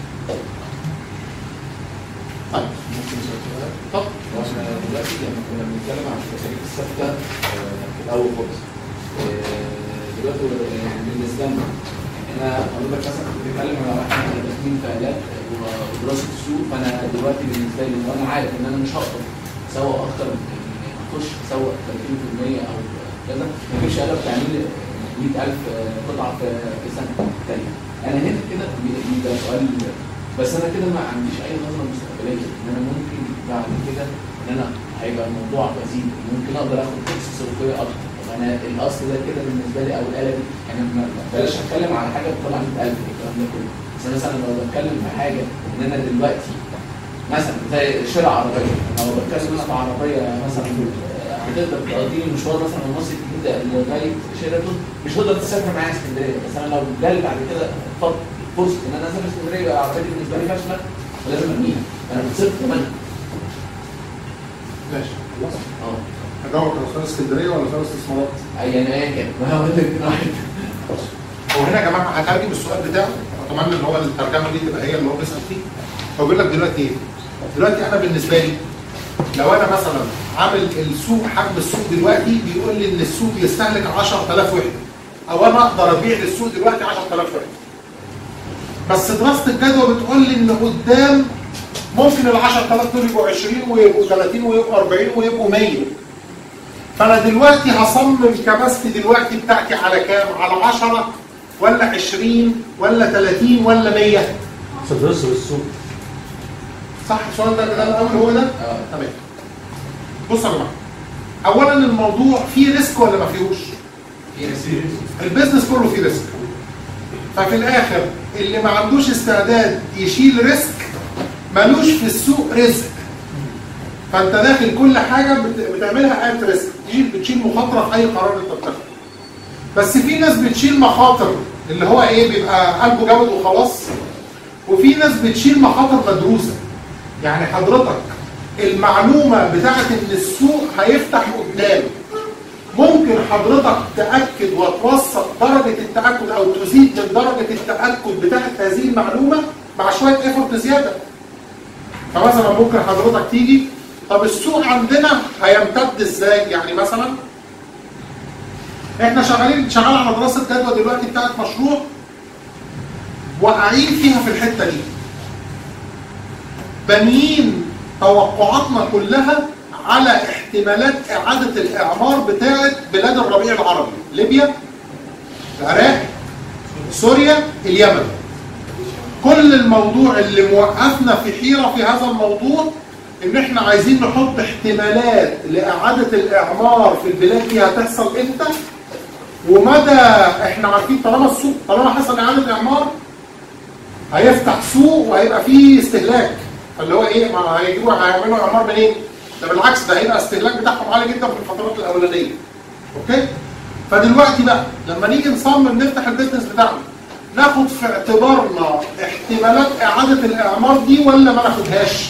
A: طيب
C: ممكن نسأل سؤال؟
A: طب
C: واحنا دلوقتي لما كنا بنتكلم عن التكاليف الثابته في الاول خالص دلوقتي بالنسبه لنا احنا حضرتك مثلا كنت بتتكلم على احنا داخلين في علاج ودراسه السوق، فانا دلوقتي بالنسبه لي وانا عارف ان انا مش هقدر اسوق اكتر من اخش اسوق ثلاثين بالمية او كذا ما اجيبش آلة بتعمل مية ألف قطعه في سنه تانيه. انا هنا كده ده سؤال بس انا كده ما عنديش اي نظره مستقبليه ان انا ممكن بعد كده ان انا هيبقى الموضوع وزين ممكن اقدر اخد فرصه سوقيه اكتر. طب انا الاصل ده كده بالنسبه لي او الاله دي انا بلاش اتكلم على حاجه بتطلع مية ألف والكلام ده كله، بس مثلا لو بتكلم في حاجه ان انا دلوقتي مثلا زي شراء عربيه، لو بتكلم في عربيه مثلا هتقدر تقضيني مشوار مثلا من مصر الجديده لغايه شيراتون مش هتقدر تسافر معايا اسكندريه، بس انا لو جالي بعد كده فرصه ان انا اسافر اسكندريه يبقى العربيه دي بالنسبه لي فاشله ولازم ارميها، انا بتصرف كمان.
A: ماشي خلاص.
C: اه
A: هجاوبك على سؤال اسكندريه ولا سؤال استثمارات؟
C: اي يعني ايه كده؟ ما هو ده واحد.
A: هو هنا يا جماعه هترجم السؤال بتاعه اتمنى ان هو الترجمه دي تبقى هي اللي هو بيسال فيه. هو بيقول لك دلوقتي ايه؟ دلوقتي انا بالنسبه لي لو انا مثلا عامل السوق حجم السوق دلوقتي بيقول لي ان السوق يستهلك عشرة آلاف وحده او انا اقدر ابيع للسوق دلوقتي عشرة آلاف وحده. بس دراسه الجدوى بتقول لي ان قدام ممكن ال عشرة آلاف دول يبقوا عشرين ويبقوا ثلاثين ويبقوا أربعين ويبقوا مية. فانا دلوقتي هصمم كباستي دلوقتي بتاعتي على كام؟ على عشرة ولا عشرين ولا ثلاثين ولا مية؟
B: تدرس السوق.
A: صح السؤال ده ده الاول هو ده؟
C: اه
A: تمام. بصوا يا جماعه. اولا الموضوع فيه ريسك ولا ما فيهوش؟
C: في ريسك.
A: البيزنس كله فيه ريسك. ففي الاخر اللي ما عندوش استعداد يشيل ريسك ملوش في السوق رزق. فانت داخل كل حاجه بتعملها ات ريسك، تشيل بتشيل مخاطره في اي قرار انت بتاخده. بس في ناس بتشيل مخاطر اللي هو ايه بيبقى قلبه جامد وخلاص، وفي ناس بتشيل مخاطر مدروسه. يعني حضرتك المعلومه بتاعت ان السوق هيفتح قدام ممكن حضرتك تاكد وتوثق درجه التاكد او تزيد من درجه التاكد بتاعه هذه المعلومه مع شويه ايفورت زياده. فمثلا ممكن حضرتك تيجي طب السوق عندنا هيمتد ازاي؟ يعني مثلا احنا شغالين شغال على دراسه جدوى دلوقتي بتاعت مشروع واقعين فيها في الحته دي. بانيين توقعاتنا كلها على احتمالات اعاده الاعمار بتاعت بلاد الربيع العربي، ليبيا، العراق، سوريا، اليمن. كل الموضوع اللي موقفنا في حيره في هذا الموضوع ان احنا عايزين نحط احتمالات لاعاده الاعمار في البلاد دي هتحصل امتى، ومدى احنا عارفين طالما السوق طالما حصل اعاده اعمار هيفتح سوق وهيبقى فيه استهلاك. فاللي هو ايه؟ ما هيجيبوا هيعملوا اعمار منين؟ ده بالعكس ده هيبقى استهلاك بتاعهم عالي جدا في الفترات الاولانيه. اوكي؟ فدلوقتي بقى لما نيجي نصمم نفتح البيزنس بتاعنا ناخد في اعتبارنا احتمالات اعاده الاعمار دي ولا ما ناخدهاش؟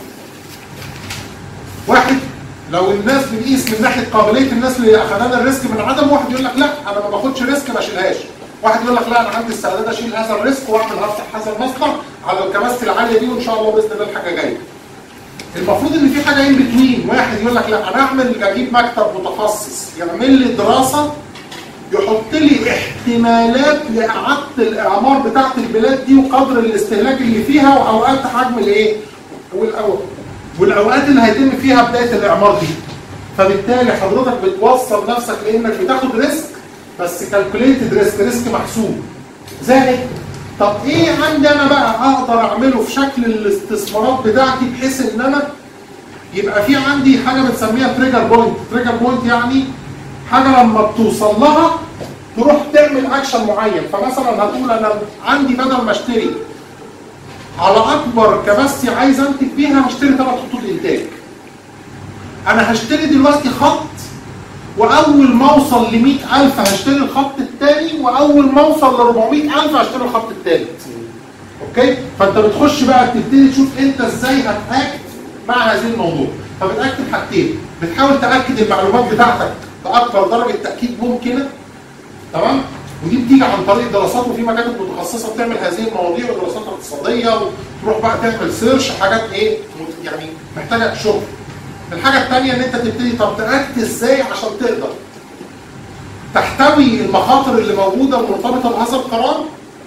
A: واحد لو الناس بنقيس من ناحيه قابليه الناس اللي اخذنا الريسك من عدم، واحد يقول لك لا انا ما باخدش ريسك ما اشيلهاش. واحد يقول لك لا انا عندي استعداد اشيل هذا الريسك واعمل هفتح هذا المصنع على الكباستي العاليه دي وان شاء الله باذن الله الحاجه جايه. المفروض ان في حاجه ان بتوين، واحد يقول لك لا انا اعمل اجيب مكتب متخصص يعمل لي دراسه يحط لي احتمالات لاعاده الاعمار بتاعه البلاد دي وقدر الاستهلاك اللي فيها واوقات حجم الايه؟ والاوقات والاوقات اللي هيتم فيها بدايه الاعمار دي. فبالتالي حضرتك بتوصل نفسك لانك بتاخد ريسك بس كالكوليتد ريسك، ريسك محسوب. زائد طب ايه عندي انا بقى اقدر اعمله في شكل الاستثمارات بتاعتي بحيث ان انا يبقى في عندي حاجه بنسميها تريجر بوينت. تريجر بوينت يعني حاجه لما بتوصل لها تروح تعمل اكشن معين. فمثلا هتقول انا عندي بدل ما اشتري على اكبر كباستي عايز انتج بيها هشتري ثلاث خطوط انتاج. انا هشتري دلوقتي خط واول ما اوصل ل مئة ألف هشتري الخط الثاني واول ما اوصل ل أربعمئة ألف هشتري الخط الثالث. اوكي؟ فانت بتخش بقى تبتدي تشوف انت ازاي هتاكد مع هذه الموضوع. فبتاكد حاجتين، بتحاول تاكد المعلومات بتاعتك باكبر درجه تاكيد ممكنه. تمام؟ ودي بتيجي عن طريق دراسات وفي مكاتب متخصصه بتعمل هذه المواضيع ودراسات اقتصاديه وتروح بقى تعمل سيرش حاجات ايه يعني محتاجه شغل. الحاجه الثانيه ان انت تبتدي طب تاكد ازاي عشان تقدر تحتوي المخاطر اللي موجوده مرتبطه بهذا القرار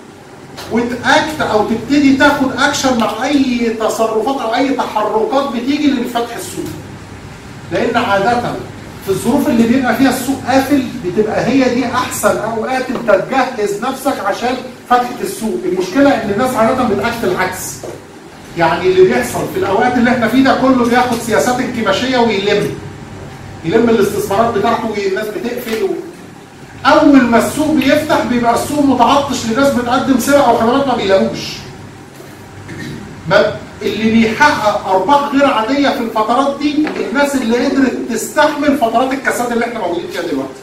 A: وتاكد او تبتدي تاخد اكشن مع اي تصرفات او اي تحركات بتيجي لفتح السوق. لان عاده في الظروف اللي بيبقى فيها السوق قافل بتبقى هي دي احسن اوقات انت تجهز نفسك عشان فتحه السوق. المشكله ان الناس عاده بتاكد العكس. يعني اللي بيحصل في الاوقات اللي احنا فيه ده كله بياخد سياسات انكماشيه ويلم يلم الاستثمارات بتاعته والناس بتقفل و... اول ما السوق بيفتح بيبقى السوق متعطش لناس بتقدم سلع او خدمات ما بيلاقوش. ما اللي بيحقق ارباح غير عاديه في الفترات دي الناس اللي قدرت تستحمل فترات الكساد اللي احنا موجودين فيها دلوقتي.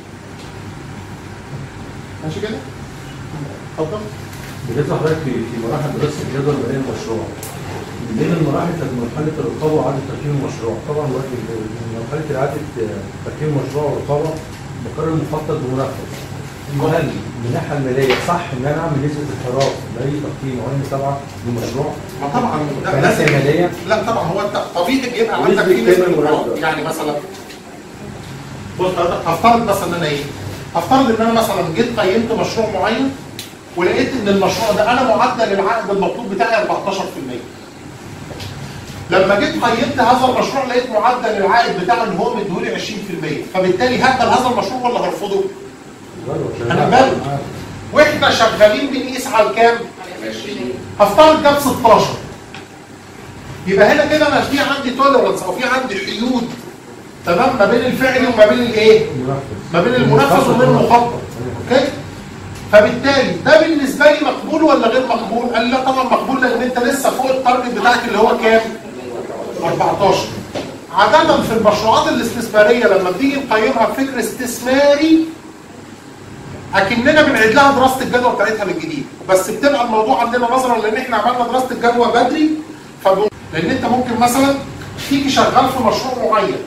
A: ماشي كده؟ اتفضل.
B: بتطلع حضرتك في في مراحل دراسه الجدوى الماليه للمشروع. من ضمن المراحل كانت مرحله الرقابه وإعاده تقييم المشروع. طبعا من مرحله اعاده تقييم المشروع والرقابه بقرر المخطط بمنفذ. هل من الناحيه الماليه صح ان انا اعمل نسبه انحراف لاي تقييم او اي متابعه للمشروع؟
A: ما طبعا
B: لا لازم ماليه.
A: لا طبعا هو انت طبيعي بيبقى عندك في نسبه انحراف. يعني مثلا بص هفترض مثلا ان انا ايه؟ هفترض ان انا مثلا جيت قيمت مشروع معين ولقيت ان المشروع ده انا معدل العائد المطلوب بتاعي أربعتاشر بالمئة. لما جيت قيمت هذا المشروع لقيت معدل العائد بتاعه اللي هو مديهولي عشرين بالمئة، فبالتالي هقبل هذا المشروع ولا هرفضه؟ هنقبله. واحنا شغالين بنقيس على الكام؟ هفترض ده ب ستاشر. يبقى هنا كده انا في عندي توليرنس او في عندي حدود تمام ما بين الفعل وما بين الايه؟ ما بين المنفذ وما بين المخطط. اوكي؟ فبالتالي ده بالنسبه لي مقبول ولا غير مقبول؟ قال لا طبعا مقبول لان انت لسه فوق التارجت بتاعك اللي هو كام؟ أربعتاشر. عاده في المشروعات الاستثماريه لما بنيجي نقيمها بفكر استثماري اكننا بنعيد لها دراسه الجدوى بتاعتها من جديد، بس بتبقى الموضوع عندنا نظرا لان احنا عملنا دراسه الجدوى بدري. فب... لان انت ممكن مثلا تيجي شغال في مشروع معين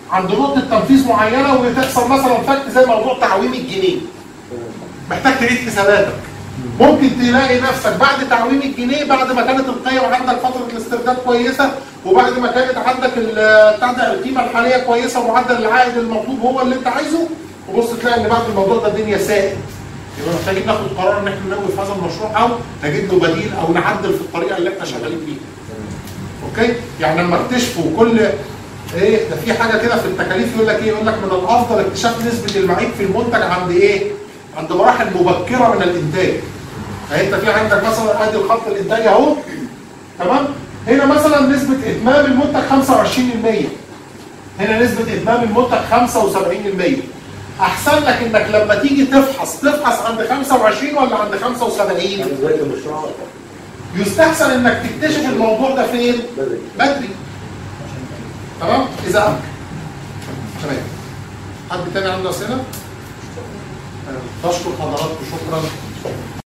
A: عند نقطه تنفيذ معينه وتحصل مثلا فك زي موضوع تعويم الجنيه. محتاج تعيد حساباتك. ممكن تلاقي نفسك بعد تعويم الجنيه بعد ما كانت القيم عندك فتره الاسترداد كويسه وبعد ما كانت عندك بتاع ده القيمه الحاليه كويسه ومعدل العائد المطلوب هو اللي انت عايزه، وبص تلاقي ان بعد الموضوع ده الدنيا سائد. يبقى محتاجين ناخد قرار ان احنا ننوي في هذا المشروع او نجد له بديل او نعدل في الطريقه اللي احنا شغالين بيها. اوكي؟ يعني لما اكتشفوا كل ايه ده في حاجه كده في التكاليف يقول لك ايه؟ يقول لك من الافضل اكتشاف نسبه المعيب في المنتج عند ايه؟ عند مراحل مبكره من الانتاج. يعني انت في عندك مثلا ادي الخط الانتاجي اهو تمام؟ هنا مثلا نسبه اتمام المنتج خمسة وعشرين بالمية. هنا نسبه اتمام المنتج خمسة وسبعين بالمية. احسن لك انك لما تيجي تفحص تفحص عند خمسة وعشرين ولا عند خمسة وسبعين؟ يستحسن انك تكتشف الموضوع ده فين؟ بدري. تمام؟ اذا امكن. تمام. حد تاني عنده اسئله؟ بشكر حضراتكم شكرا.